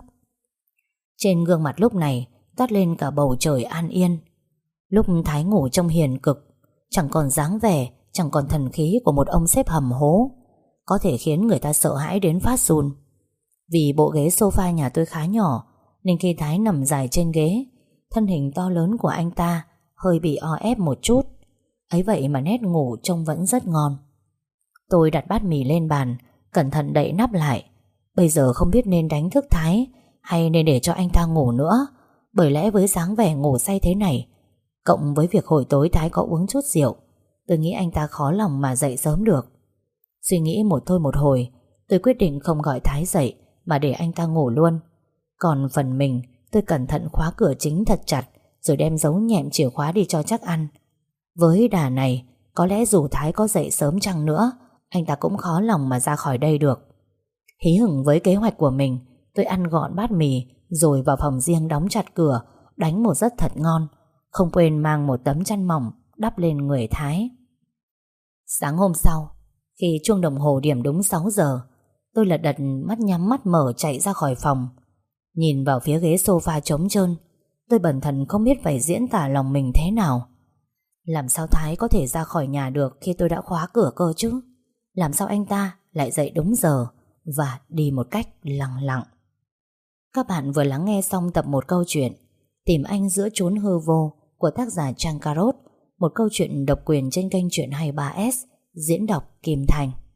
Trên gương mặt lúc này toát lên cả bầu trời an yên. Lúc Thái ngủ trông hiền cực, chẳng còn dáng vẻ, chẳng còn thần khí của một ông sếp hầm hố, có thể khiến người ta sợ hãi đến phát run. Vì bộ ghế sofa nhà tôi khá nhỏ, nên khi Thái nằm dài trên ghế, thân hình to lớn của anh ta hơi bị o ép một chút. Ấy vậy mà nét ngủ trông vẫn rất ngon. Tôi đặt bát mì lên bàn, cẩn thận đậy nắp lại. Bây giờ không biết nên đánh thức Thái hay nên để cho anh ta ngủ nữa, bởi lẽ với dáng vẻ ngủ say thế này, cộng với việc hồi tối Thái có uống chút rượu, tôi nghĩ anh ta khó lòng mà dậy sớm được. Suy nghĩ một thôi một hồi, tôi quyết định không gọi Thái dậy mà để anh ta ngủ luôn. Còn phần mình, tôi cẩn thận khóa cửa chính thật chặt, rồi đem giấu nhẹm chìa khóa đi cho chắc ăn. Với đà này, có lẽ dù Thái có dậy sớm chăng nữa, anh ta cũng khó lòng mà ra khỏi đây được. Hí hửng với kế hoạch của mình, tôi ăn gọn bát mì rồi vào phòng riêng đóng chặt cửa, đánh một giấc thật ngon, không quên mang một tấm chăn mỏng đắp lên người Thái. Sáng hôm sau, khi chuông đồng hồ điểm đúng sáu giờ, tôi lật đật mắt nhắm mắt mở chạy ra khỏi phòng. Nhìn vào phía ghế sofa trống trơn, tôi bần thần không biết phải diễn tả lòng mình thế nào. Làm sao Thái có thể ra khỏi nhà được khi tôi đã khóa cửa cơ chứ? Làm sao anh ta lại dậy đúng giờ và đi một cách lặng lặng? Các bạn vừa lắng nghe xong tập một câu chuyện Tìm Anh Giữa Chốn Hư Vô của tác giả Trang Carot, một câu chuyện độc quyền trên kênh Chuyện hai mươi ba S, diễn đọc Kim Thành.